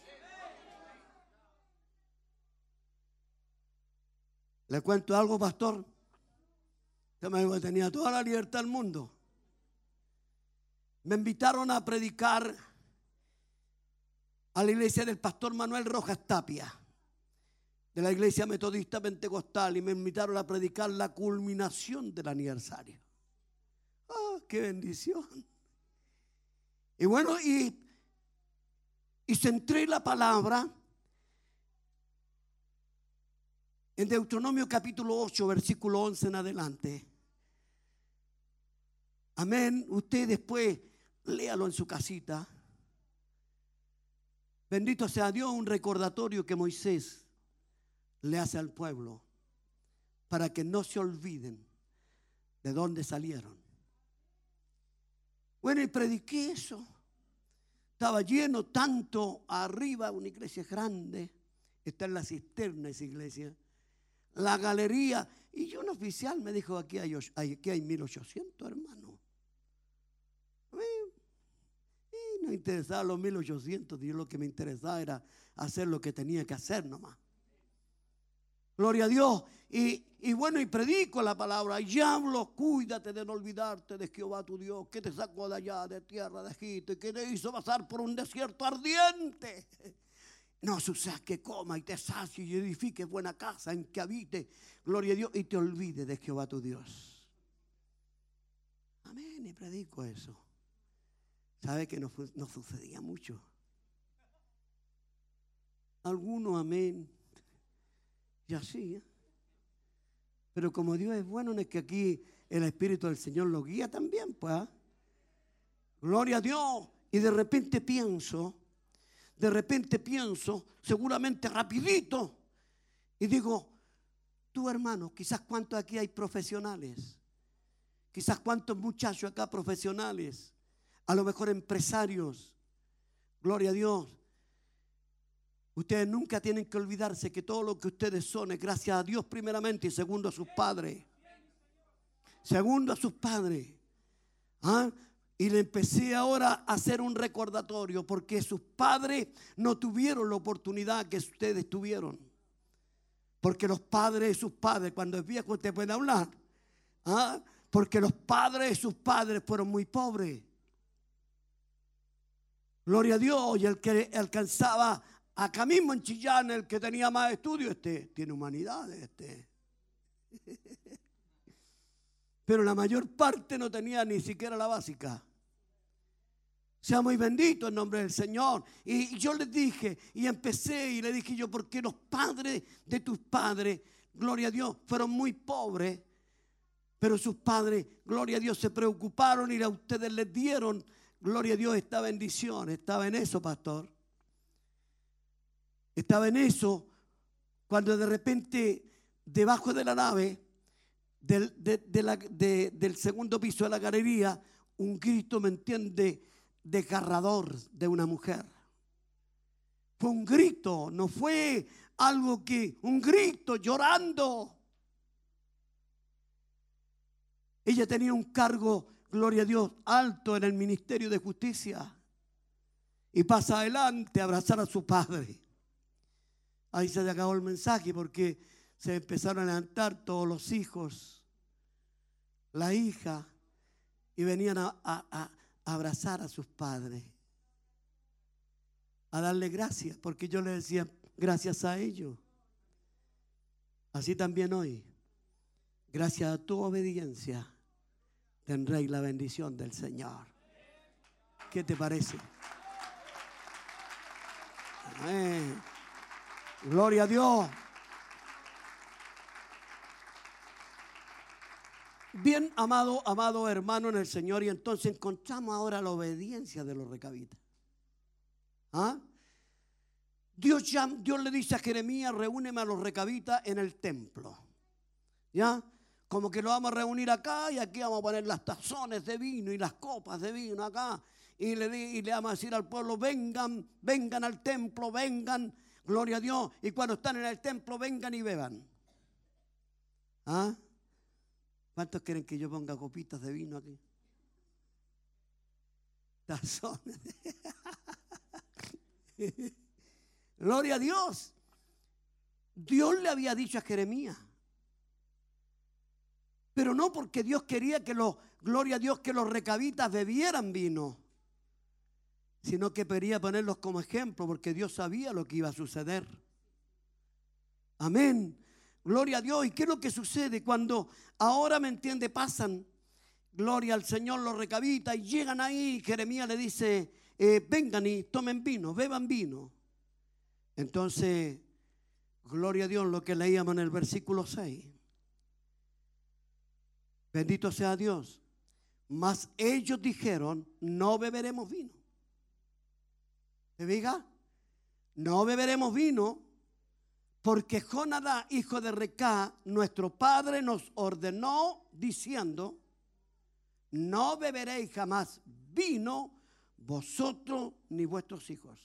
¿Le cuento algo, pastor? Yo me dijo que tenía toda la libertad del mundo. Me invitaron a predicar a la iglesia del pastor Manuel Rojas Tapia, de la iglesia metodista pentecostal, y me invitaron a predicar la culminación del aniversario. ¡Oh, qué bendición! Y bueno, y, y centré la palabra en Deuteronomio capítulo ocho, versículo once en adelante. Amén. Usted después léalo en su casita. Bendito sea Dios, un recordatorio que Moisés le hace al pueblo para que no se olviden de dónde salieron. Bueno, y prediqué eso. Estaba lleno tanto arriba, una iglesia grande. Está en la cisterna esa iglesia. La galería. Y un oficial me dijo, aquí hay, aquí hay mil ochocientos hermanos. Y no interesaba los mil ochocientos. Yo lo que me interesaba era hacer lo que tenía que hacer nomás. Gloria a Dios. Y, y bueno, y predico la palabra. Y hablo, cuídate de no olvidarte de Jehová tu Dios, que te sacó de allá, de tierra de Egipto, y que te hizo pasar por un desierto ardiente. No suceda que coma y te sacie y edifique buena casa en que habite, gloria a Dios, y te olvides de Jehová tu Dios. Amén, y predico eso. ¿Sabe que no, no sucedía mucho? Algunos, amén, y así, ¿eh? Pero como Dios es bueno, no es que aquí el Espíritu del Señor lo guía también, pues. ¿eh? Gloria a Dios. Y de repente pienso, de repente pienso, seguramente rapidito, y digo, tú hermano, quizás cuántos aquí hay profesionales, quizás cuántos muchachos acá profesionales, a lo mejor empresarios, gloria a Dios. Ustedes nunca tienen que olvidarse que todo lo que ustedes son es gracias a Dios primeramente y segundo a sus padres. Segundo a sus padres. ¿Ah? Y le empecé ahora a hacer un recordatorio porque sus padres no tuvieron la oportunidad que ustedes tuvieron. Porque los padres de sus padres, cuando es viejo usted puede hablar. ¿Ah? Porque los padres de sus padres fueron muy pobres. Gloria a Dios. Y el que alcanzaba acá mismo en Chillán, el que tenía más estudios, este tiene humanidades, este. Pero la mayor parte no tenía ni siquiera la básica. Sea muy bendito el nombre del Señor. Y yo les dije, y empecé y le dije yo, porque los padres de tus padres, gloria a Dios, fueron muy pobres, pero sus padres, gloria a Dios, se preocuparon y a ustedes les dieron, gloria a Dios, esta bendición. Estaba en eso, pastor. Estaba en eso cuando de repente debajo de la nave del, de, de la, de, del segundo piso de la galería, un grito, ¿me entiende?, desgarrador de una mujer. Fue un grito, no fue algo que, un grito llorando. Ella tenía un cargo, gloria a Dios, alto en el ministerio de justicia. Y pasa adelante a abrazar a su padre. Ahí se le acabó el mensaje porque se empezaron a levantar todos los hijos, la hija, y venían a, a, a abrazar a sus padres, a darle gracias, porque yo les decía, gracias a ellos. Así también hoy, gracias a tu obediencia, tendréis la bendición del Señor. ¿Qué te parece? Amén. Gloria a Dios. Bien, amado, amado hermano en el Señor, y entonces encontramos ahora la obediencia de los recabitas. ¿Ah? Dios, ya, Dios le dice a Jeremías: reúneme a los recabitas en el templo. ¿Ya? Como que lo vamos a reunir acá, y aquí vamos a poner las tazones de vino y las copas de vino acá. Y le, y le vamos a decir al pueblo: vengan, vengan al templo, vengan, gloria a Dios. Y cuando están en el templo, vengan y beban. ¿Ah? ¿Cuántos quieren que yo ponga copitas de vino aquí? Tazones. Gloria a Dios. Dios le había dicho a Jeremías, pero no porque Dios quería que los, gloria a Dios, que los recabitas bebieran vino, sino que quería ponerlos como ejemplo, porque Dios sabía lo que iba a suceder. Amén. Gloria a Dios. ¿Y qué es lo que sucede cuando ahora, me entiende, pasan, gloria al Señor, los recabitas, y llegan ahí? Jeremías le dice: eh, vengan y tomen vino, beban vino. Entonces, gloria a Dios, lo que leíamos en el versículo seis. Bendito sea Dios. Mas ellos dijeron: no beberemos vino. ¿Te diga? No beberemos vino, porque Jonadab, hijo de Recá, nuestro padre, nos ordenó diciendo: no beberéis jamás vino, vosotros ni vuestros hijos.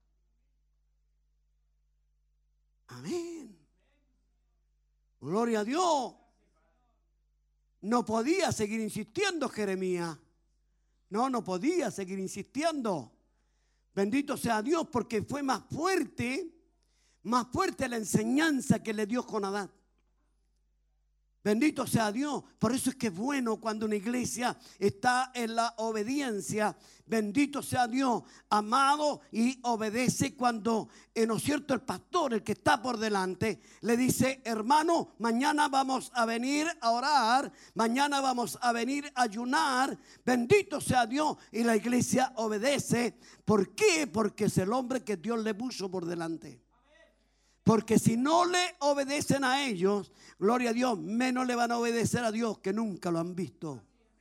Amén. Gloria a Dios. No podía seguir insistiendo Jeremías. No, no podía seguir insistiendo. Bendito sea Dios, porque fue más fuerte, más fuerte la enseñanza que le dio Jonadab. Bendito sea Dios. Por eso es que es bueno cuando una iglesia está en la obediencia. Bendito sea Dios, amado, y obedece cuando, eh, ¿no es cierto?, el pastor, el que está por delante, le dice: hermano, mañana vamos a venir a orar, mañana vamos a venir a ayunar. Bendito sea Dios. Y la iglesia obedece. ¿Por qué? Porque es el hombre que Dios le puso por delante. Porque si no le obedecen a ellos, gloria a Dios, menos le van a obedecer a Dios, que nunca lo han visto.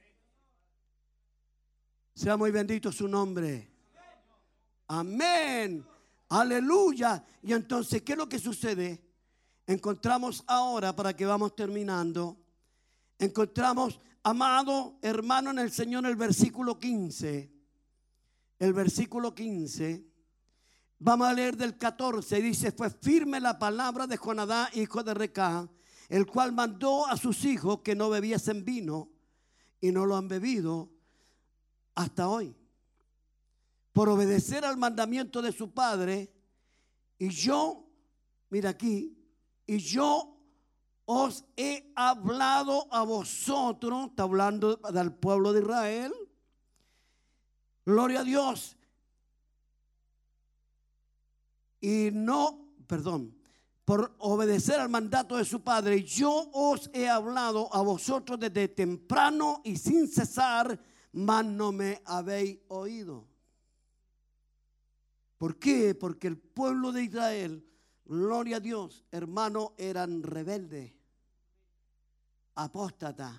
Sea muy bendito su nombre. Amén. Aleluya. Y entonces, ¿qué es lo que sucede? Encontramos ahora, para que vamos terminando, encontramos, amado hermano en el Señor, el versículo quince. El versículo quince. Vamos a leer del catorce. Dice: fue firme la palabra de Jonadab, hijo de Recá, el cual mandó a sus hijos que no bebiesen vino, y no lo han bebido hasta hoy, por obedecer al mandamiento de su padre. Y yo, mira aquí, y yo os he hablado a vosotros, está hablando del pueblo de Israel, gloria a Dios, y no, perdón, por obedecer al mandato de su padre, yo os he hablado a vosotros desde temprano y sin cesar, mas no me habéis oído. ¿Por qué? Porque el pueblo de Israel, gloria a Dios, hermano, eran rebeldes, apóstatas,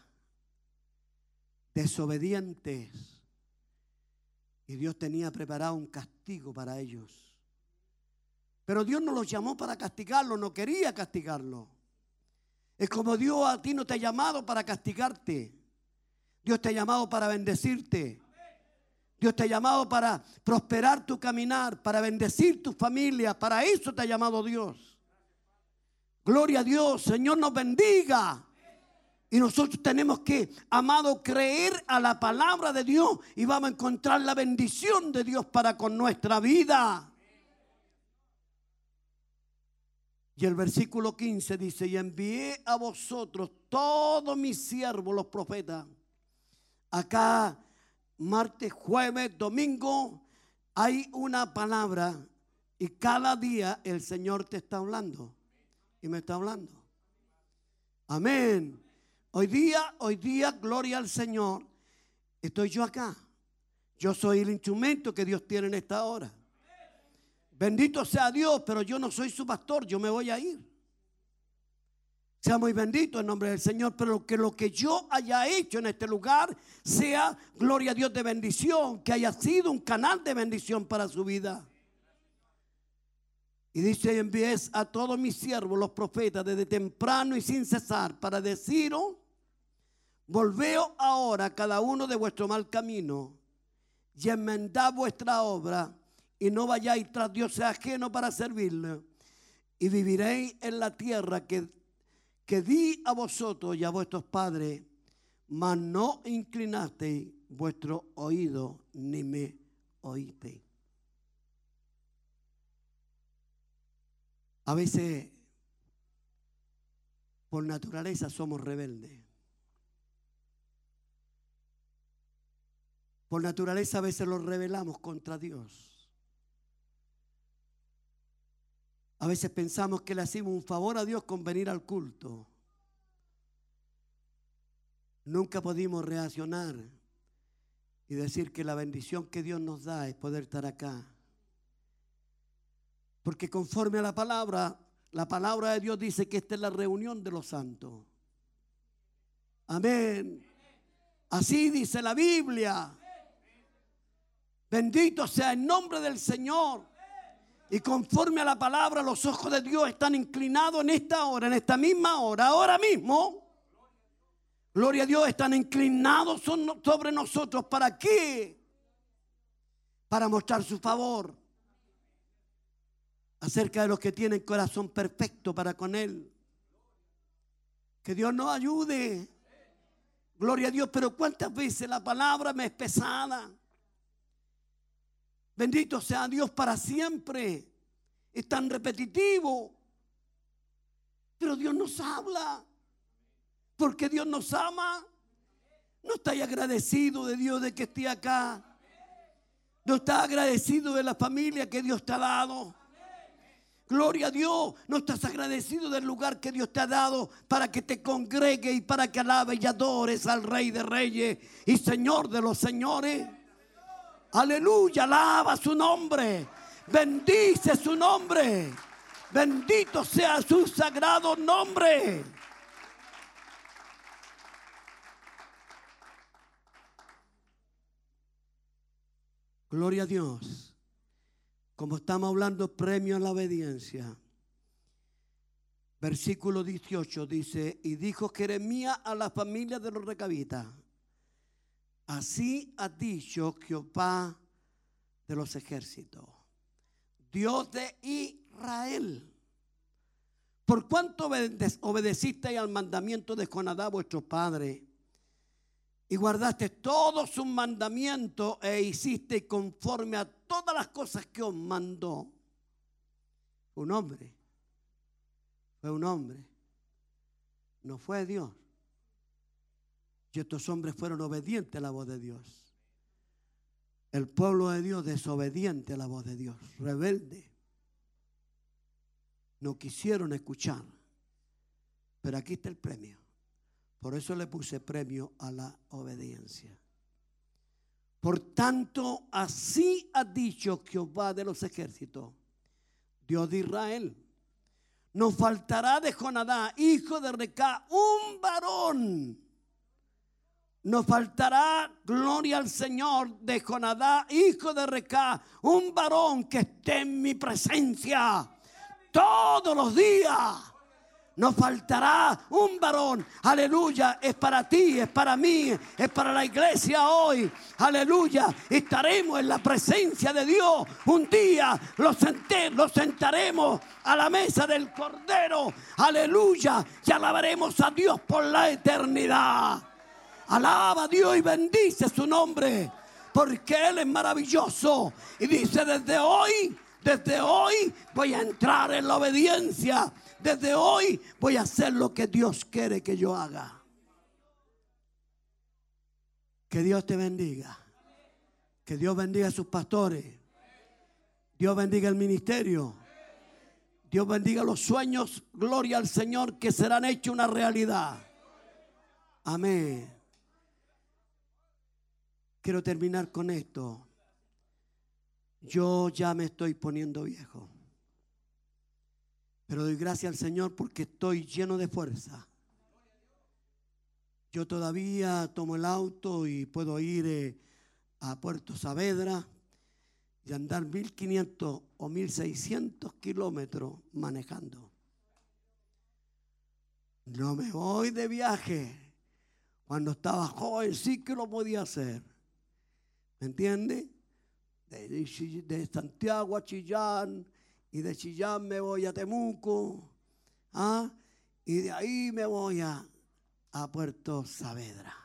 desobedientes, y Dios tenía preparado un castigo para ellos. Pero Dios no los llamó para castigarlos, no quería castigarlos. Es como Dios a ti no te ha llamado para castigarte. Dios te ha llamado para bendecirte. Dios te ha llamado para prosperar tu caminar, para bendecir tu familia. Para eso te ha llamado Dios. Gloria a Dios, Señor nos bendiga. Y nosotros tenemos que, amado, creer a la palabra de Dios y vamos a encontrar la bendición de Dios para con nuestra vida. Y el versículo quince dice: y envié a vosotros todos mis siervos, los profetas. Acá, martes, jueves, domingo, hay una palabra y cada día el Señor te está hablando. Y me está hablando. Amén. Hoy día, hoy día, gloria al Señor, estoy yo acá. Yo soy el instrumento que Dios tiene en esta hora. Bendito sea Dios, pero yo no soy su pastor, yo me voy a ir. Sea muy bendito en nombre del Señor, pero que lo que yo haya hecho en este lugar sea, gloria a Dios, de bendición, que haya sido un canal de bendición para su vida. Y dice: envíes a todos mis siervos, los profetas, desde temprano y sin cesar, para deciros: volveos ahora cada uno de vuestro mal camino y enmendad vuestra obra, y no vayáis tras dioses ajenos para servirle, y viviréis en la tierra que, que di a vosotros y a vuestros padres, mas no inclinasteis vuestro oído ni me oísteis. A veces, por naturaleza, somos rebeldes. Por naturaleza, a veces los rebelamos contra Dios. A veces pensamos que le hacemos un favor a Dios con venir al culto. Nunca pudimos reaccionar y decir que la bendición que Dios nos da es poder estar acá. Porque conforme a la palabra, la palabra de Dios dice que esta es la reunión de los santos. Amén. Así dice la Biblia. Bendito sea el nombre del Señor. Y conforme a la palabra, los ojos de Dios están inclinados en esta hora, en esta misma hora, ahora mismo. Gloria a Dios, están inclinados sobre nosotros. ¿Para qué? Para mostrar su favor acerca de los que tienen corazón perfecto para con Él. Que Dios nos ayude. Gloria a Dios, pero ¿cuántas veces la palabra me es pesada? Bendito sea Dios para siempre. Es tan repetitivo. Pero Dios nos habla. Porque Dios nos ama. No estáis agradecido de Dios de que esté acá. No estás agradecido de la familia que Dios te ha dado. Gloria a Dios. No estás agradecido del lugar que Dios te ha dado para que te congregue y para que alabes y adores al Rey de Reyes y Señor de los Señores. Aleluya, alaba su nombre. Bendice su nombre. Bendito sea su sagrado nombre. Gloria a Dios. Como estamos hablando, premio a la obediencia. Versículo dieciocho dice: y dijo Jeremías a la familia de los recabitas: así ha dicho Jehová de los ejércitos, Dios de Israel, por cuanto obedecisteis al mandamiento de Jonadab vuestro padre, y guardaste todos sus mandamientos e hiciste conforme a todas las cosas que os mandó. Un hombre, fue un hombre, no fue Dios. Y estos hombres fueron obedientes a la voz de Dios. El pueblo de Dios desobediente a la voz de Dios, rebelde. No quisieron escuchar. Pero aquí está el premio. Por eso le puse premio a la obediencia. Por tanto, así ha dicho Jehová de los ejércitos, Dios de Israel: nos faltará de Jonadab, hijo de Recá, un varón. Nos faltará, gloria al Señor, de Jonadab, hijo de Recá, un varón que esté en mi presencia todos los días. Nos faltará un varón. Aleluya. Es para ti, es para mí, es para la iglesia hoy. Aleluya. Estaremos en la presencia de Dios. Un día los, senté, los sentaremos a la mesa del Cordero. Aleluya. Y alabaremos a Dios por la eternidad. Alaba a Dios y bendice su nombre, porque Él es maravilloso. Y dice: desde hoy, desde hoy voy a entrar en la obediencia. Desde hoy voy a hacer lo que Dios quiere que yo haga. Que Dios te bendiga. Que Dios bendiga a sus pastores. Dios bendiga el ministerio. Dios bendiga los sueños. Gloria al Señor, que serán hechos una realidad. Amén. quiero terminar con esto. Yo ya me estoy poniendo viejo, pero doy gracias al Señor porque estoy lleno de fuerza. Yo todavía tomo el auto y puedo ir eh, a Puerto Saavedra y andar mil quinientos o mil seiscientos kilómetros manejando. No me voy de viaje. Cuando estaba joven sí que lo podía hacer. ¿Me entiende? De, de, de Santiago a Chillán, y de Chillán me voy a Temuco, ¿ah? Y de ahí me voy a, a Puerto Saavedra.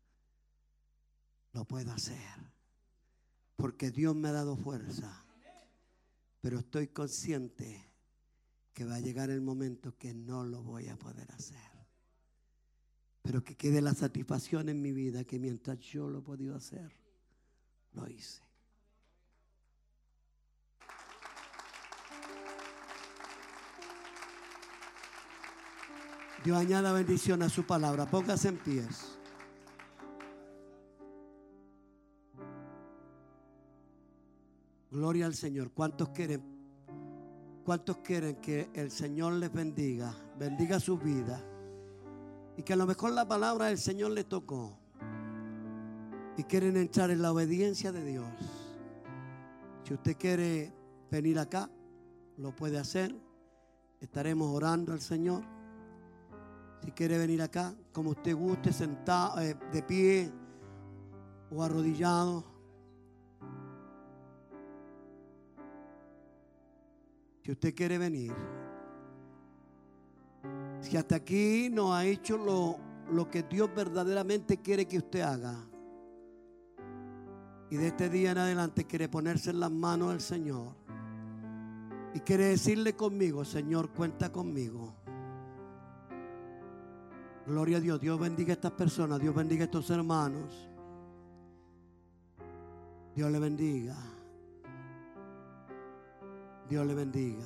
Lo puedo hacer porque Dios me ha dado fuerza, pero estoy consciente que va a llegar el momento que no lo voy a poder hacer, pero que quede la satisfacción en mi vida que mientras yo lo he podido hacer, lo hice. Dios añada bendición a su palabra. Póngase en pies. Gloria al Señor. ¿Cuántos quieren? ¿Cuántos quieren que el Señor les bendiga? Bendiga su vida. Y que a lo mejor la palabra del Señor les tocó. Y quieren entrar en la obediencia de Dios. Si usted quiere venir acá, lo puede hacer. Estaremos orando al Señor. Si quiere venir acá, como usted guste, sentado, eh, de pie o arrodillado. Si usted quiere venir. Si hasta aquí no ha hecho lo, lo que Dios verdaderamente quiere que usted haga. Y de este día en adelante quiere ponerse en las manos del Señor. Y quiere decirle conmigo, Señor, cuenta conmigo. Gloria a Dios. Dios bendiga a estas personas. Dios bendiga a estos hermanos. Dios le bendiga. Dios le bendiga.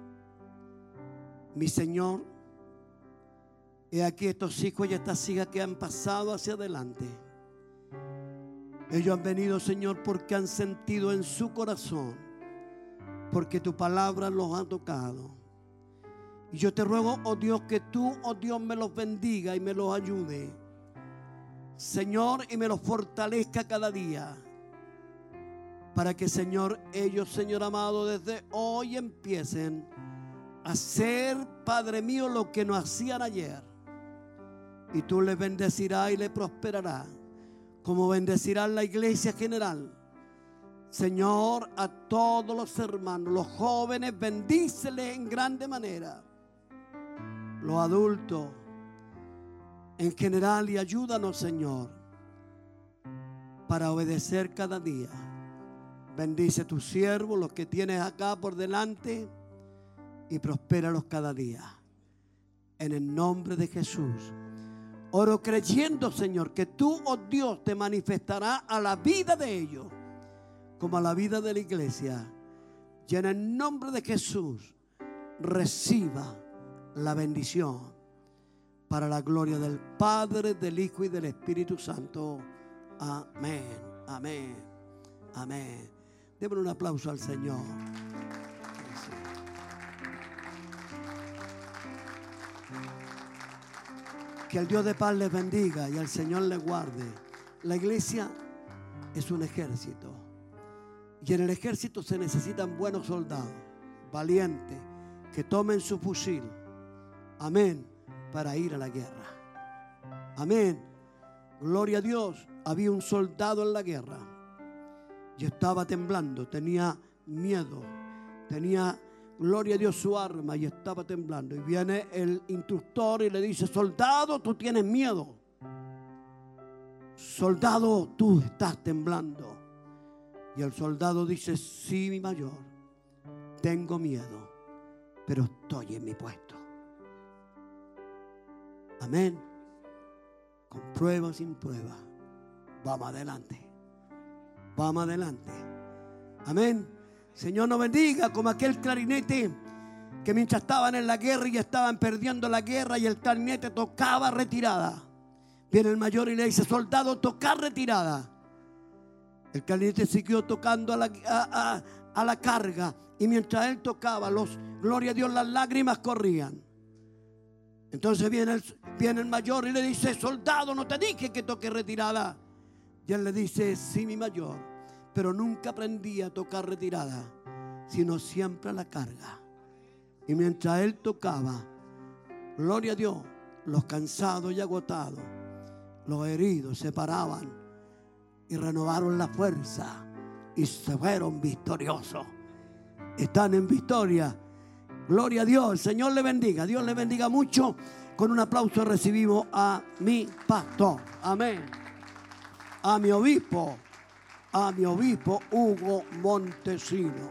Mi Señor, he aquí estos hijos y estas hijas que han pasado hacia adelante. Ellos han venido, Señor, porque han sentido en su corazón, porque tu palabra los ha tocado. Y yo te ruego, oh Dios, que tú, oh Dios, me los bendiga y me los ayude, Señor, y me los fortalezca cada día. Para que, Señor, ellos, Señor amado, desde hoy empiecen a hacer, Padre mío, lo que no hacían ayer. Y tú les bendecirás y les prosperarás, como bendecirás la iglesia general. Señor, a todos los hermanos, los jóvenes, bendíceles en grande manera. Los adultos en general, y ayúdanos, Señor, para obedecer cada día. Bendice tus siervos, los que tienes acá por delante, y prospéralos cada día. En el nombre de Jesús. Oro creyendo, Señor, que tú, oh Dios, te manifestarás a la vida de ellos como a la vida de la iglesia. Y en el nombre de Jesús, reciba la bendición para la gloria del Padre, del Hijo y del Espíritu Santo. Amén, amén, amén. Démosle un aplauso al Señor. Que el Dios de paz les bendiga y el Señor les guarde. La iglesia es un ejército. Y en el ejército se necesitan buenos soldados, valientes, que tomen su fusil. Amén. Para ir a la guerra. Amén. Gloria a Dios. Había un soldado en la guerra. Y estaba temblando, tenía miedo, tenía, gloria a Dios, su arma y estaba temblando. Y viene el instructor y le dice: soldado, tú tienes miedo. Soldado, tú estás temblando. Y el soldado dice: sí, mi mayor, tengo miedo, pero estoy en mi puesto. Amén. Con prueba o sin prueba, vamos adelante. Vamos adelante. Amén. Señor nos bendiga como aquel clarinete que mientras estaban en la guerra y estaban perdiendo la guerra y el clarinete tocaba retirada. Viene el mayor y le dice: soldado, toca retirada. El clarinete siguió tocando a la, a, a, a la carga. Y mientras él tocaba, los, gloria a Dios, las lágrimas corrían. Entonces viene el, viene el mayor y le dice: soldado, no te dije que toque retirada. Y él le dice: sí, mi mayor, pero nunca aprendí a tocar retirada, sino siempre a la carga. Y mientras él tocaba, gloria a Dios, los cansados y agotados, los heridos se paraban y renovaron la fuerza y se fueron victoriosos. Están en victoria. Gloria a Dios. El Señor le bendiga. Dios le bendiga mucho. Con un aplauso recibimos a mi pastor. Amén. A mi obispo. A mi obispo Hugo Montesino.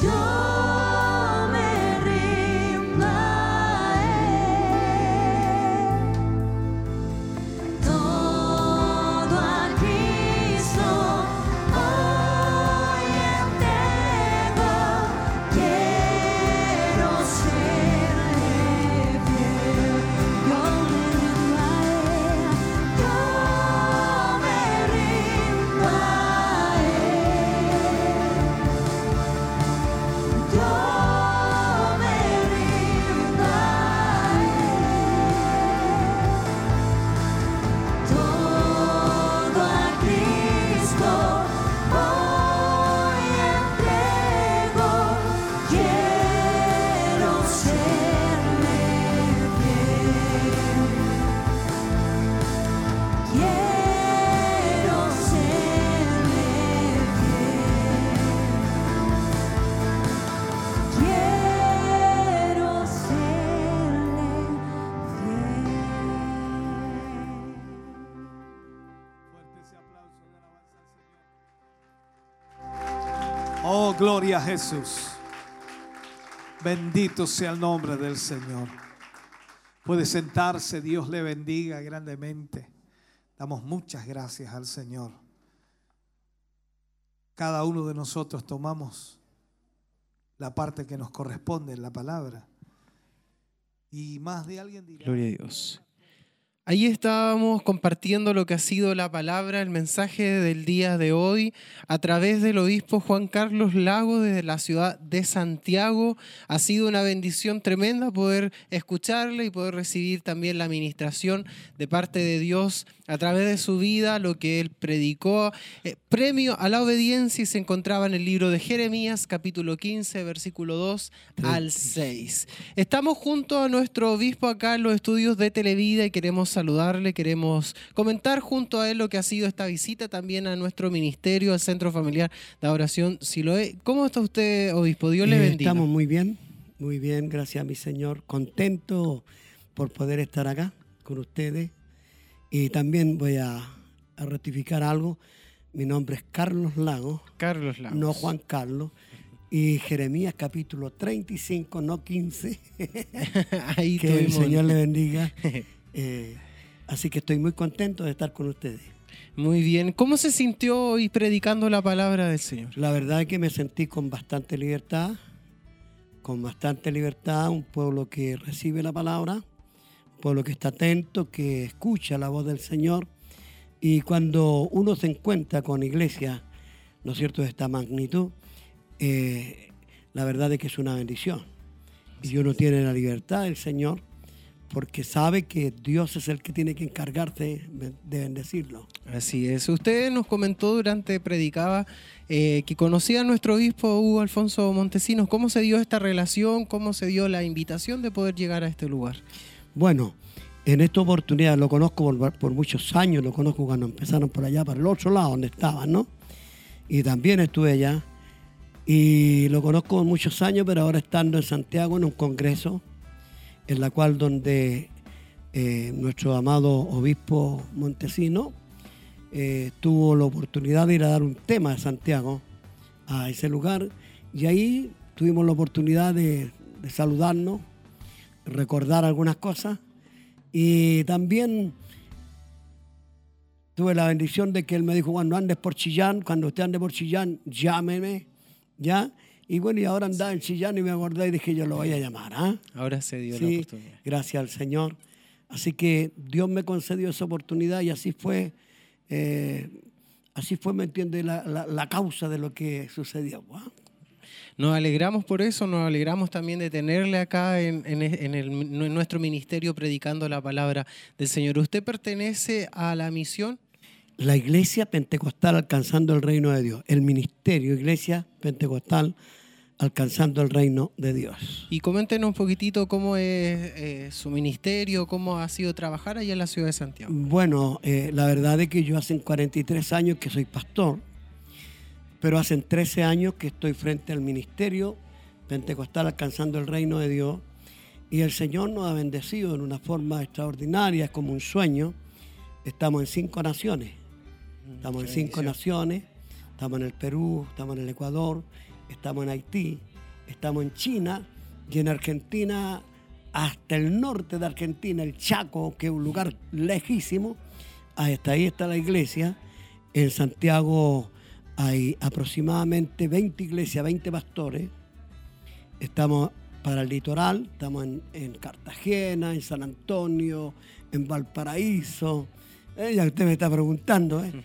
Yo me rindo a Él, todo a Cristo hoy entrego, quiero serle fiel. Yo me rindo a Él, yo me rindo a Él. Yo me rindo a Él, todo a Cristo hoy entrego, quiero serle fiel, quiero serle fiel. Quiero serle fiel. Fuerte ese aplauso de alabanza al Señor. Oh, gloria a Jesús. Bendito sea el nombre del Señor. Puede sentarse, Dios le bendiga grandemente. Damos muchas gracias al Señor. Cada uno de nosotros tomamos la parte que nos corresponde en la palabra. Y más de alguien dirá: Gloria a Dios. Ahí estábamos compartiendo lo que ha sido la palabra, el mensaje del día de hoy a través del obispo Juan Carlos Lago desde la ciudad de Santiago. Ha sido una bendición tremenda poder escucharle y poder recibir también la administración de parte de Dios a través de su vida, lo que él predicó. Eh, premio a la obediencia, y se encontraba en el libro de Jeremías, capítulo quince, versículo dos al seis. Estamos junto a nuestro obispo acá en los estudios de Televida y queremos saludarle, queremos comentar junto a él lo que ha sido esta visita también a nuestro ministerio, al Centro Familiar de Adoración Siloé. ¿Cómo está usted, obispo? Dios le Eh, bendiga. Estamos muy bien, muy bien, gracias a mi Señor. Contento por poder estar acá con ustedes. Y también voy a, a rectificar algo. Mi nombre es Carlos Lago, Carlos Lagos. no Juan Carlos. Y Jeremías capítulo treinta y cinco, no quince. Ahí Que el tuvimos- Señor le bendiga. Eh, así que estoy muy contento de estar con ustedes. Muy bien. ¿Cómo se sintió hoy predicando la palabra del Señor? La verdad es que me sentí con bastante libertad, con bastante libertad, un pueblo que recibe la palabra, un pueblo que está atento, que escucha la voz del Señor. Y cuando uno se encuentra con iglesias, ¿no es cierto?, de esta magnitud, eh, la verdad es que es una bendición. Y uno tiene la libertad del Señor porque sabe que Dios es el que tiene que encargarse de bendecirlo. Así es. Usted nos comentó durante predicaba eh, que conocía a nuestro obispo Hugo Alfonso Montesinos. ¿Cómo se dio esta relación? ¿Cómo se dio la invitación de poder llegar a este lugar? Bueno, en esta oportunidad lo conozco por, por muchos años, lo conozco cuando empezaron por allá, para el otro lado donde estaban, ¿no? Y también estuve allá. Y lo conozco por muchos años, pero ahora estando en Santiago en un congreso, en la cual donde eh, nuestro amado obispo Montesinos eh, tuvo la oportunidad de ir a dar un tema de Santiago a ese lugar, y ahí tuvimos la oportunidad de, de saludarnos, recordar algunas cosas, y también tuve la bendición de que él me dijo: cuando andes por Chillán, cuando usted ande por Chillán, llámeme, ¿ya? Y bueno, y ahora andaba en Chillán y me acordé y dije: yo lo voy a llamar, ¿ah? Ahora se dio la Sí, oportunidad. gracias al Señor. Así que Dios me concedió esa oportunidad y así fue, eh, así fue, ¿me entiende?, la, la, la causa de lo que sucedió. ¿Ah? Nos alegramos por eso, nos alegramos también de tenerle acá en, en, en el- en nuestro ministerio predicando la palabra del Señor. ¿Usted pertenece a la misión? La Iglesia Pentecostal Alcanzando el Reino de Dios. El ministerio Iglesia Pentecostal Alcanzando el Reino de Dios. Y coméntenos un poquitito cómo es eh, su ministerio, cómo ha sido trabajar allá en la ciudad de Santiago. Bueno, eh, la verdad es que yo hace cuarenta y tres años que soy pastor, pero hace trece años que estoy frente al ministerio Pentecostal Alcanzando el Reino de Dios, y el Señor nos ha bendecido en una forma extraordinaria, es como un sueño. Estamos en cinco naciones, estamos en cinco naciones, estamos en el Perú, estamos en el Ecuador, estamos en Haití, estamos en China y en Argentina, hasta el norte de Argentina, el Chaco, que es un lugar lejísimo, hasta ahí está la iglesia. En Santiago hay aproximadamente veinte iglesias, veinte pastores. Estamos para el litoral, estamos en, en Cartagena, en San Antonio, en Valparaíso. Eh, ya usted me está preguntando. ¿eh?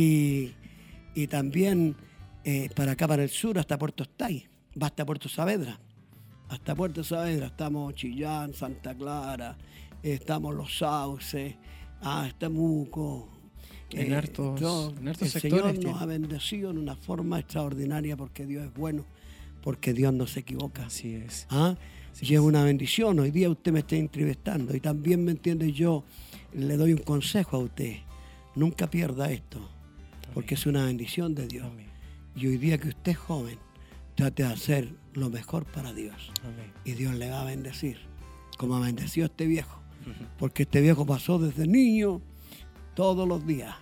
Y, y también eh, para acá, para el sur, hasta Puerto Estay, va hasta Puerto Saavedra. Hasta Puerto Saavedra estamos Chillán, Santa Clara, estamos Los Sauces, ah, Temuco. En Eh, hartos- todo. en hartos el sectores Señor tiene. nos ha bendecido en una forma extraordinaria porque Dios es bueno, porque Dios no se equivoca. Así es. ¿Ah? Así Y es una bendición. Hoy día usted me está entrevistando y también, ¿me entiende? Yo le doy un consejo a usted. Nunca pierda esto, porque es una bendición de Dios. Amén. Y hoy día que usted es joven, trate de hacer lo mejor para Dios. Amén. Y Dios le va a bendecir, como bendeció a este viejo. Porque este viejo pasó desde niño, todos los días,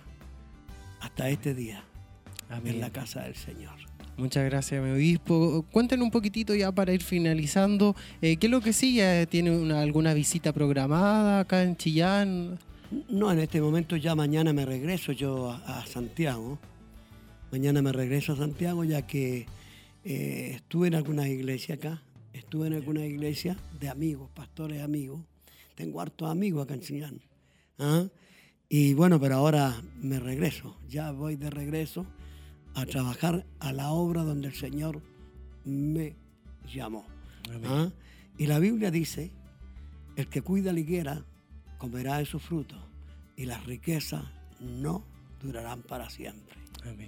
hasta este día, Amén. en la casa del Señor. Muchas gracias, mi obispo. Cuéntenos un poquitito ya para ir finalizando. Eh, ¿Qué es lo que sigue? ¿Tiene una, alguna visita programada acá en Chillán? No, en este momento ya mañana me regreso yo a, a Santiago. Mañana me regreso a Santiago ya que eh, estuve en algunas iglesias acá. Estuve en algunas iglesias de amigos, pastores amigos. Tengo hartos amigos acá en Chillán. ¿Ah? Y bueno, pero ahora me regreso. Ya voy de regreso a trabajar a la obra donde el Señor me llamó. ¿Ah? Y la Biblia dice, el que cuida la higuera comerá de sus frutos y las riquezas no durarán para siempre. Amén.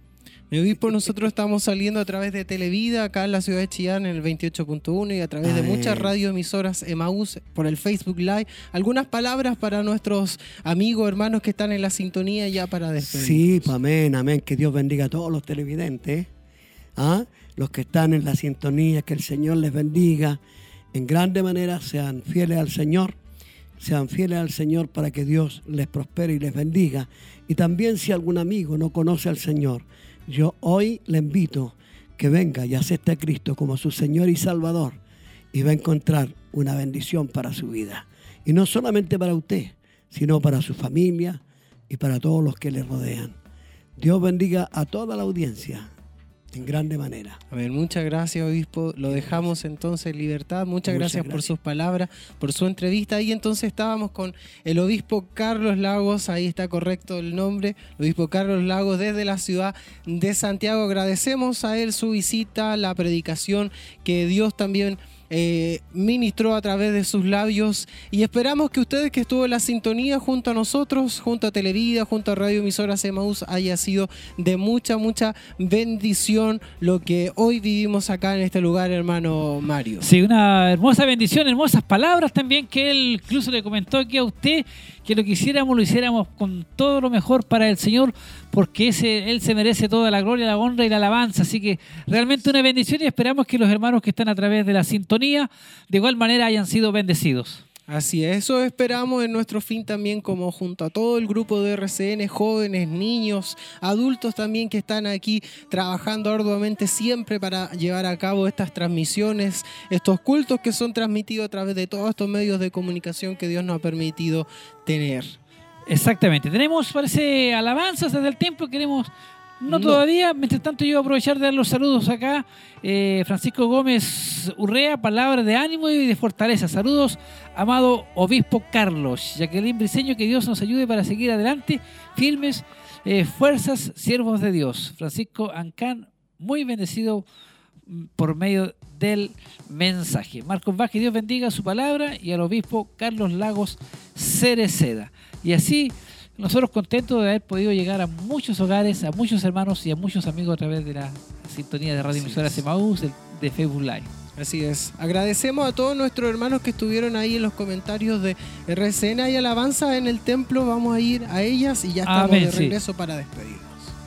Mi obispo, nosotros estamos saliendo a través de Televida, acá en la ciudad de Chillán, en el veintiocho punto uno, y a través de Amén. muchas radioemisoras Emaús por el Facebook Live. ¿Algunas palabras para nuestros amigos, hermanos que están en la sintonía ya para despedir? Sí, pues, amén, amén. Que Dios bendiga a todos los televidentes. ¿Ah? Los que están en la sintonía, que el Señor les bendiga. En grande manera sean fieles al Señor. Sean fieles al Señor para que Dios les prospere y les bendiga. Y también si algún amigo no conoce al Señor, yo hoy le invito que venga y acepte a Cristo como su Señor y Salvador y va a encontrar una bendición para su vida. Y no solamente para usted, sino para su familia y para todos los que le rodean. Dios bendiga a toda la audiencia en grande manera. A ver, muchas gracias, obispo. Lo dejamos entonces en libertad. Muchas, Muchas gracias, por gracias. sus palabras, por su entrevista. Y entonces estábamos con el obispo Carlos Lagos, ahí está correcto el nombre, el obispo Carlos Lagos desde la ciudad de Santiago. Agradecemos a él su visita, la predicación que Dios también eh, ministró a través de sus labios, y esperamos que ustedes que estuvo en la sintonía junto a nosotros, junto a Televida, junto a Radio Emisoras Emaús, haya sido de mucha, mucha bendición lo que hoy vivimos acá en este lugar, hermano Mario. Sí, una hermosa bendición, hermosas palabras también que él incluso le comentó aquí a usted, que lo que hiciéramos, lo hiciéramos con todo lo mejor para el Señor, porque ese, Él se merece toda la gloria, la honra y la alabanza. Así que realmente una bendición, y esperamos que los hermanos que están a través de la sintonía de igual manera hayan sido bendecidos. Así es, eso esperamos en nuestro fin también, como junto a todo el grupo de R C N, jóvenes, niños, adultos también que están aquí trabajando arduamente siempre para llevar a cabo estas transmisiones, estos cultos que son transmitidos a través de todos estos medios de comunicación que Dios nos ha permitido tener. Exactamente. Tenemos, parece, alabanzas desde el templo. Queremos... No, No. todavía. Mientras tanto, yo voy a aprovechar de dar los saludos acá. Eh, Francisco Gómez Urrea, palabras de ánimo y de fortaleza. Saludos, amado obispo Carlos. Jacqueline Briceño, que Dios nos ayude para seguir adelante. Firmes, eh, fuerzas, siervos de Dios. Francisco Ancán, muy bendecido mm, por medio del mensaje. Marcos Vázquez, Dios bendiga su palabra, y al obispo Carlos Lagos Cereceda. Y así, nosotros contentos de haber podido llegar a muchos hogares, a muchos hermanos y a muchos amigos a través de la sintonía de Radio Emisoras Emaús, de, de Facebook Live. Así es. Agradecemos a todos nuestros hermanos que estuvieron ahí en los comentarios de R C N. Hay alabanza en el templo, vamos a ir a ellas y ya estamos Amén, de sí. regreso para despedirnos.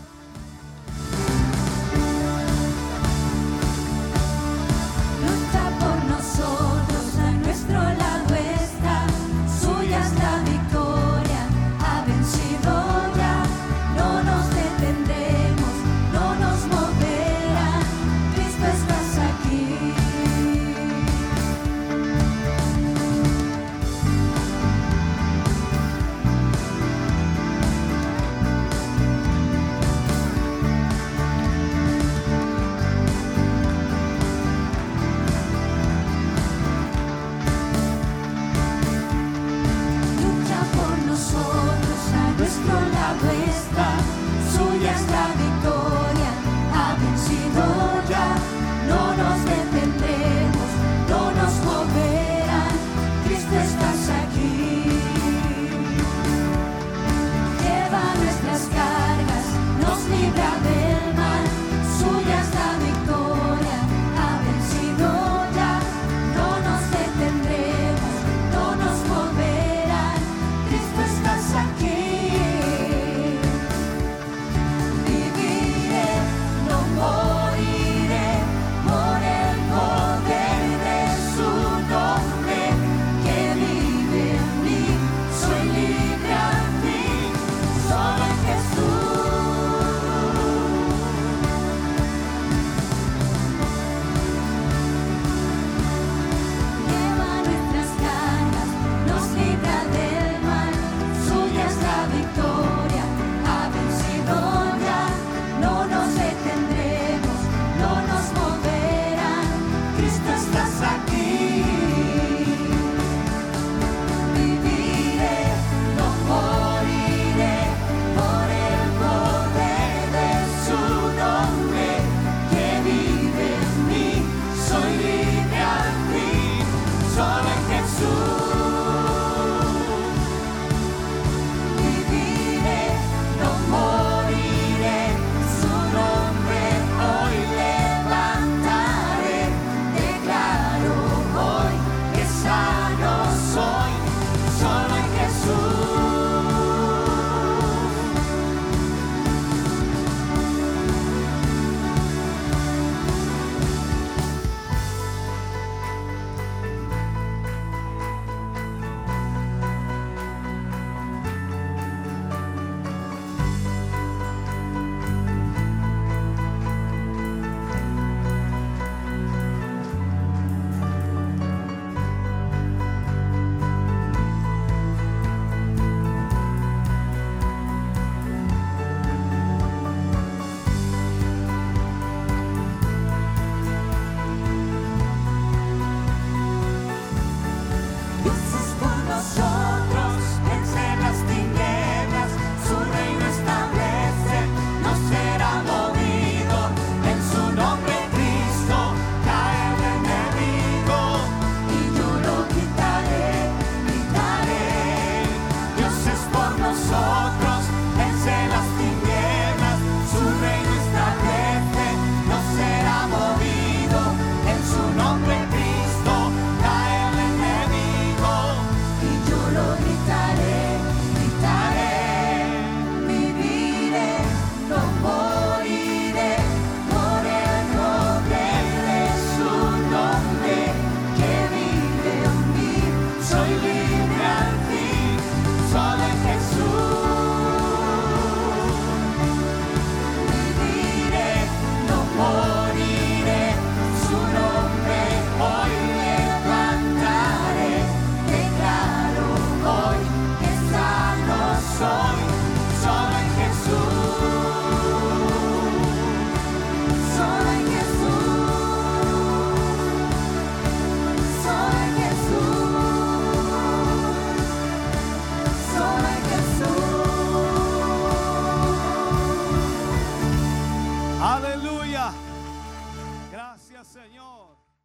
Lucha por nosotros, a nuestro lado está, suya es la victoria, ha vencido ya, no nos detendremos, no nos moverá, Cristo estás aquí. Cristo estás aquí. Viviré, no moriré, por el poder de su nombre que vive en mí. Soy libre al fin, solo en Jesús. Viviré, no moriré, su nombre hoy levantaré. Declaro hoy que sano soy, solo en Jesús. Dios es por nosotros, vence las tinieblas, su reino establece, no será movido. En su nombre Cristo cae el enemigo, y yo lo quitaré, quitaré. Dios es por nosotros, vence las tinieblas, su reino establece, no será movido. En su nombre Cristo cae el enemigo, y yo lo gritaré, gritaré. Viviré, no moriré, por el poder de su nombre que vive en mí. Soy libre al fin, solo en Jesús. Viviré, no moriré, su nombre hoy levantaré. Declaro hoy que sano soy, solo en Jesús. Solo en Jesús. Solo en Jesús. Solo en Jesús. Aleluya. Gracias, Señor.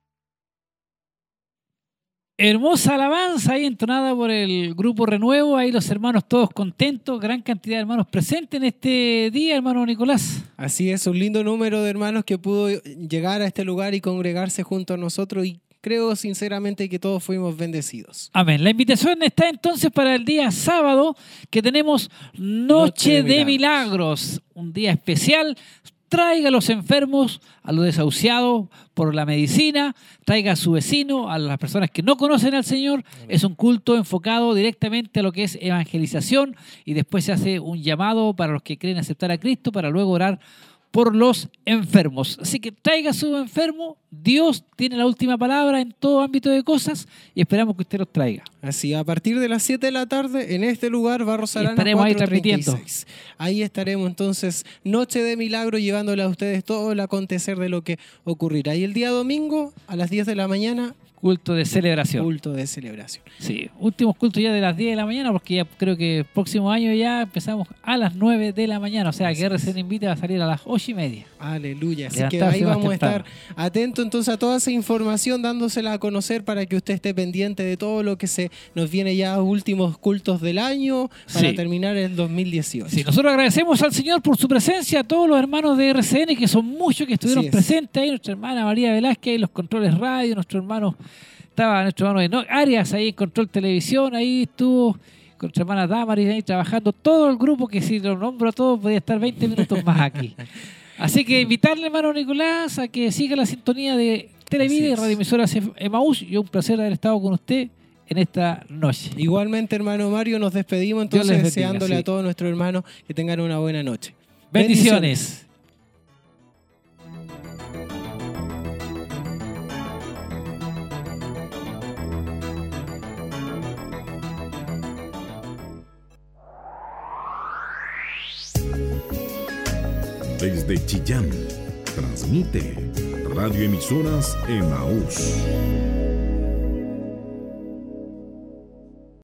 Hermosa alabanza ahí entonada por el grupo Renuevo, ahí los hermanos todos contentos, gran cantidad de hermanos presentes en este día, hermano Nicolás. Así es, un lindo número de hermanos que pudo llegar a este lugar y congregarse junto a nosotros, y creo sinceramente que todos fuimos bendecidos. Amén. La invitación está entonces para el día sábado, que tenemos Noche, Noche de de Milagros. Milagros, un día especial. Traiga a los enfermos, a los desahuciados por la medicina, traiga a su vecino, a las personas que no conocen al Señor. Es un culto enfocado directamente a lo que es evangelización, y después se hace un llamado para los que quieren aceptar a Cristo para luego orar por los enfermos. Así que traiga a su enfermo, Dios tiene la última palabra en todo ámbito de cosas, y esperamos que usted los traiga. Así, a partir de las siete de la tarde, en este lugar, Barros Arana estaremos ahí cuatrocientos treinta y transmitiendo. seis. Ahí estaremos entonces, Noche de Milagro, llevándole a ustedes todo el acontecer de lo que ocurrirá. Y el día domingo, a las diez de la mañana, Culto de celebración. culto de celebración. Sí, últimos cultos ya de las diez de la mañana, porque ya creo que el próximo año ya empezamos a las nueve de la mañana. O sea, que R C N Invita va a salir a las ocho y media. Aleluya. Así que Levantarse ahí más vamos a estar temprano. atentos entonces a toda esa información, dándosela a conocer para que usted esté pendiente de todo lo que se nos viene ya a últimos cultos del año para Sí. terminar el dos mil dieciocho. Sí, nosotros agradecemos al Señor por su presencia, a todos los hermanos de R C N, que son muchos que estuvieron Así es. presentes ahí, nuestra hermana María Velázquez, ahí los controles radio, nuestro hermano, estaba nuestro hermano de no, Arias ahí en control televisión, ahí estuvo con nuestra hermana Damaris ahí trabajando, todo el grupo, que si lo nombro a todos podría estar veinte minutos más aquí. Así que invitarle, hermano Nicolás, a que siga la sintonía de Televida y es. Radioemisoras Emaús. Y un placer haber estado con usted en esta noche. Igualmente, hermano Mario, nos despedimos Dios les entonces bendiga, deseándole sí. a todos nuestros hermanos que tengan una buena noche. Bendiciones. Desde Chillán, transmite Radioemisoras Emaús.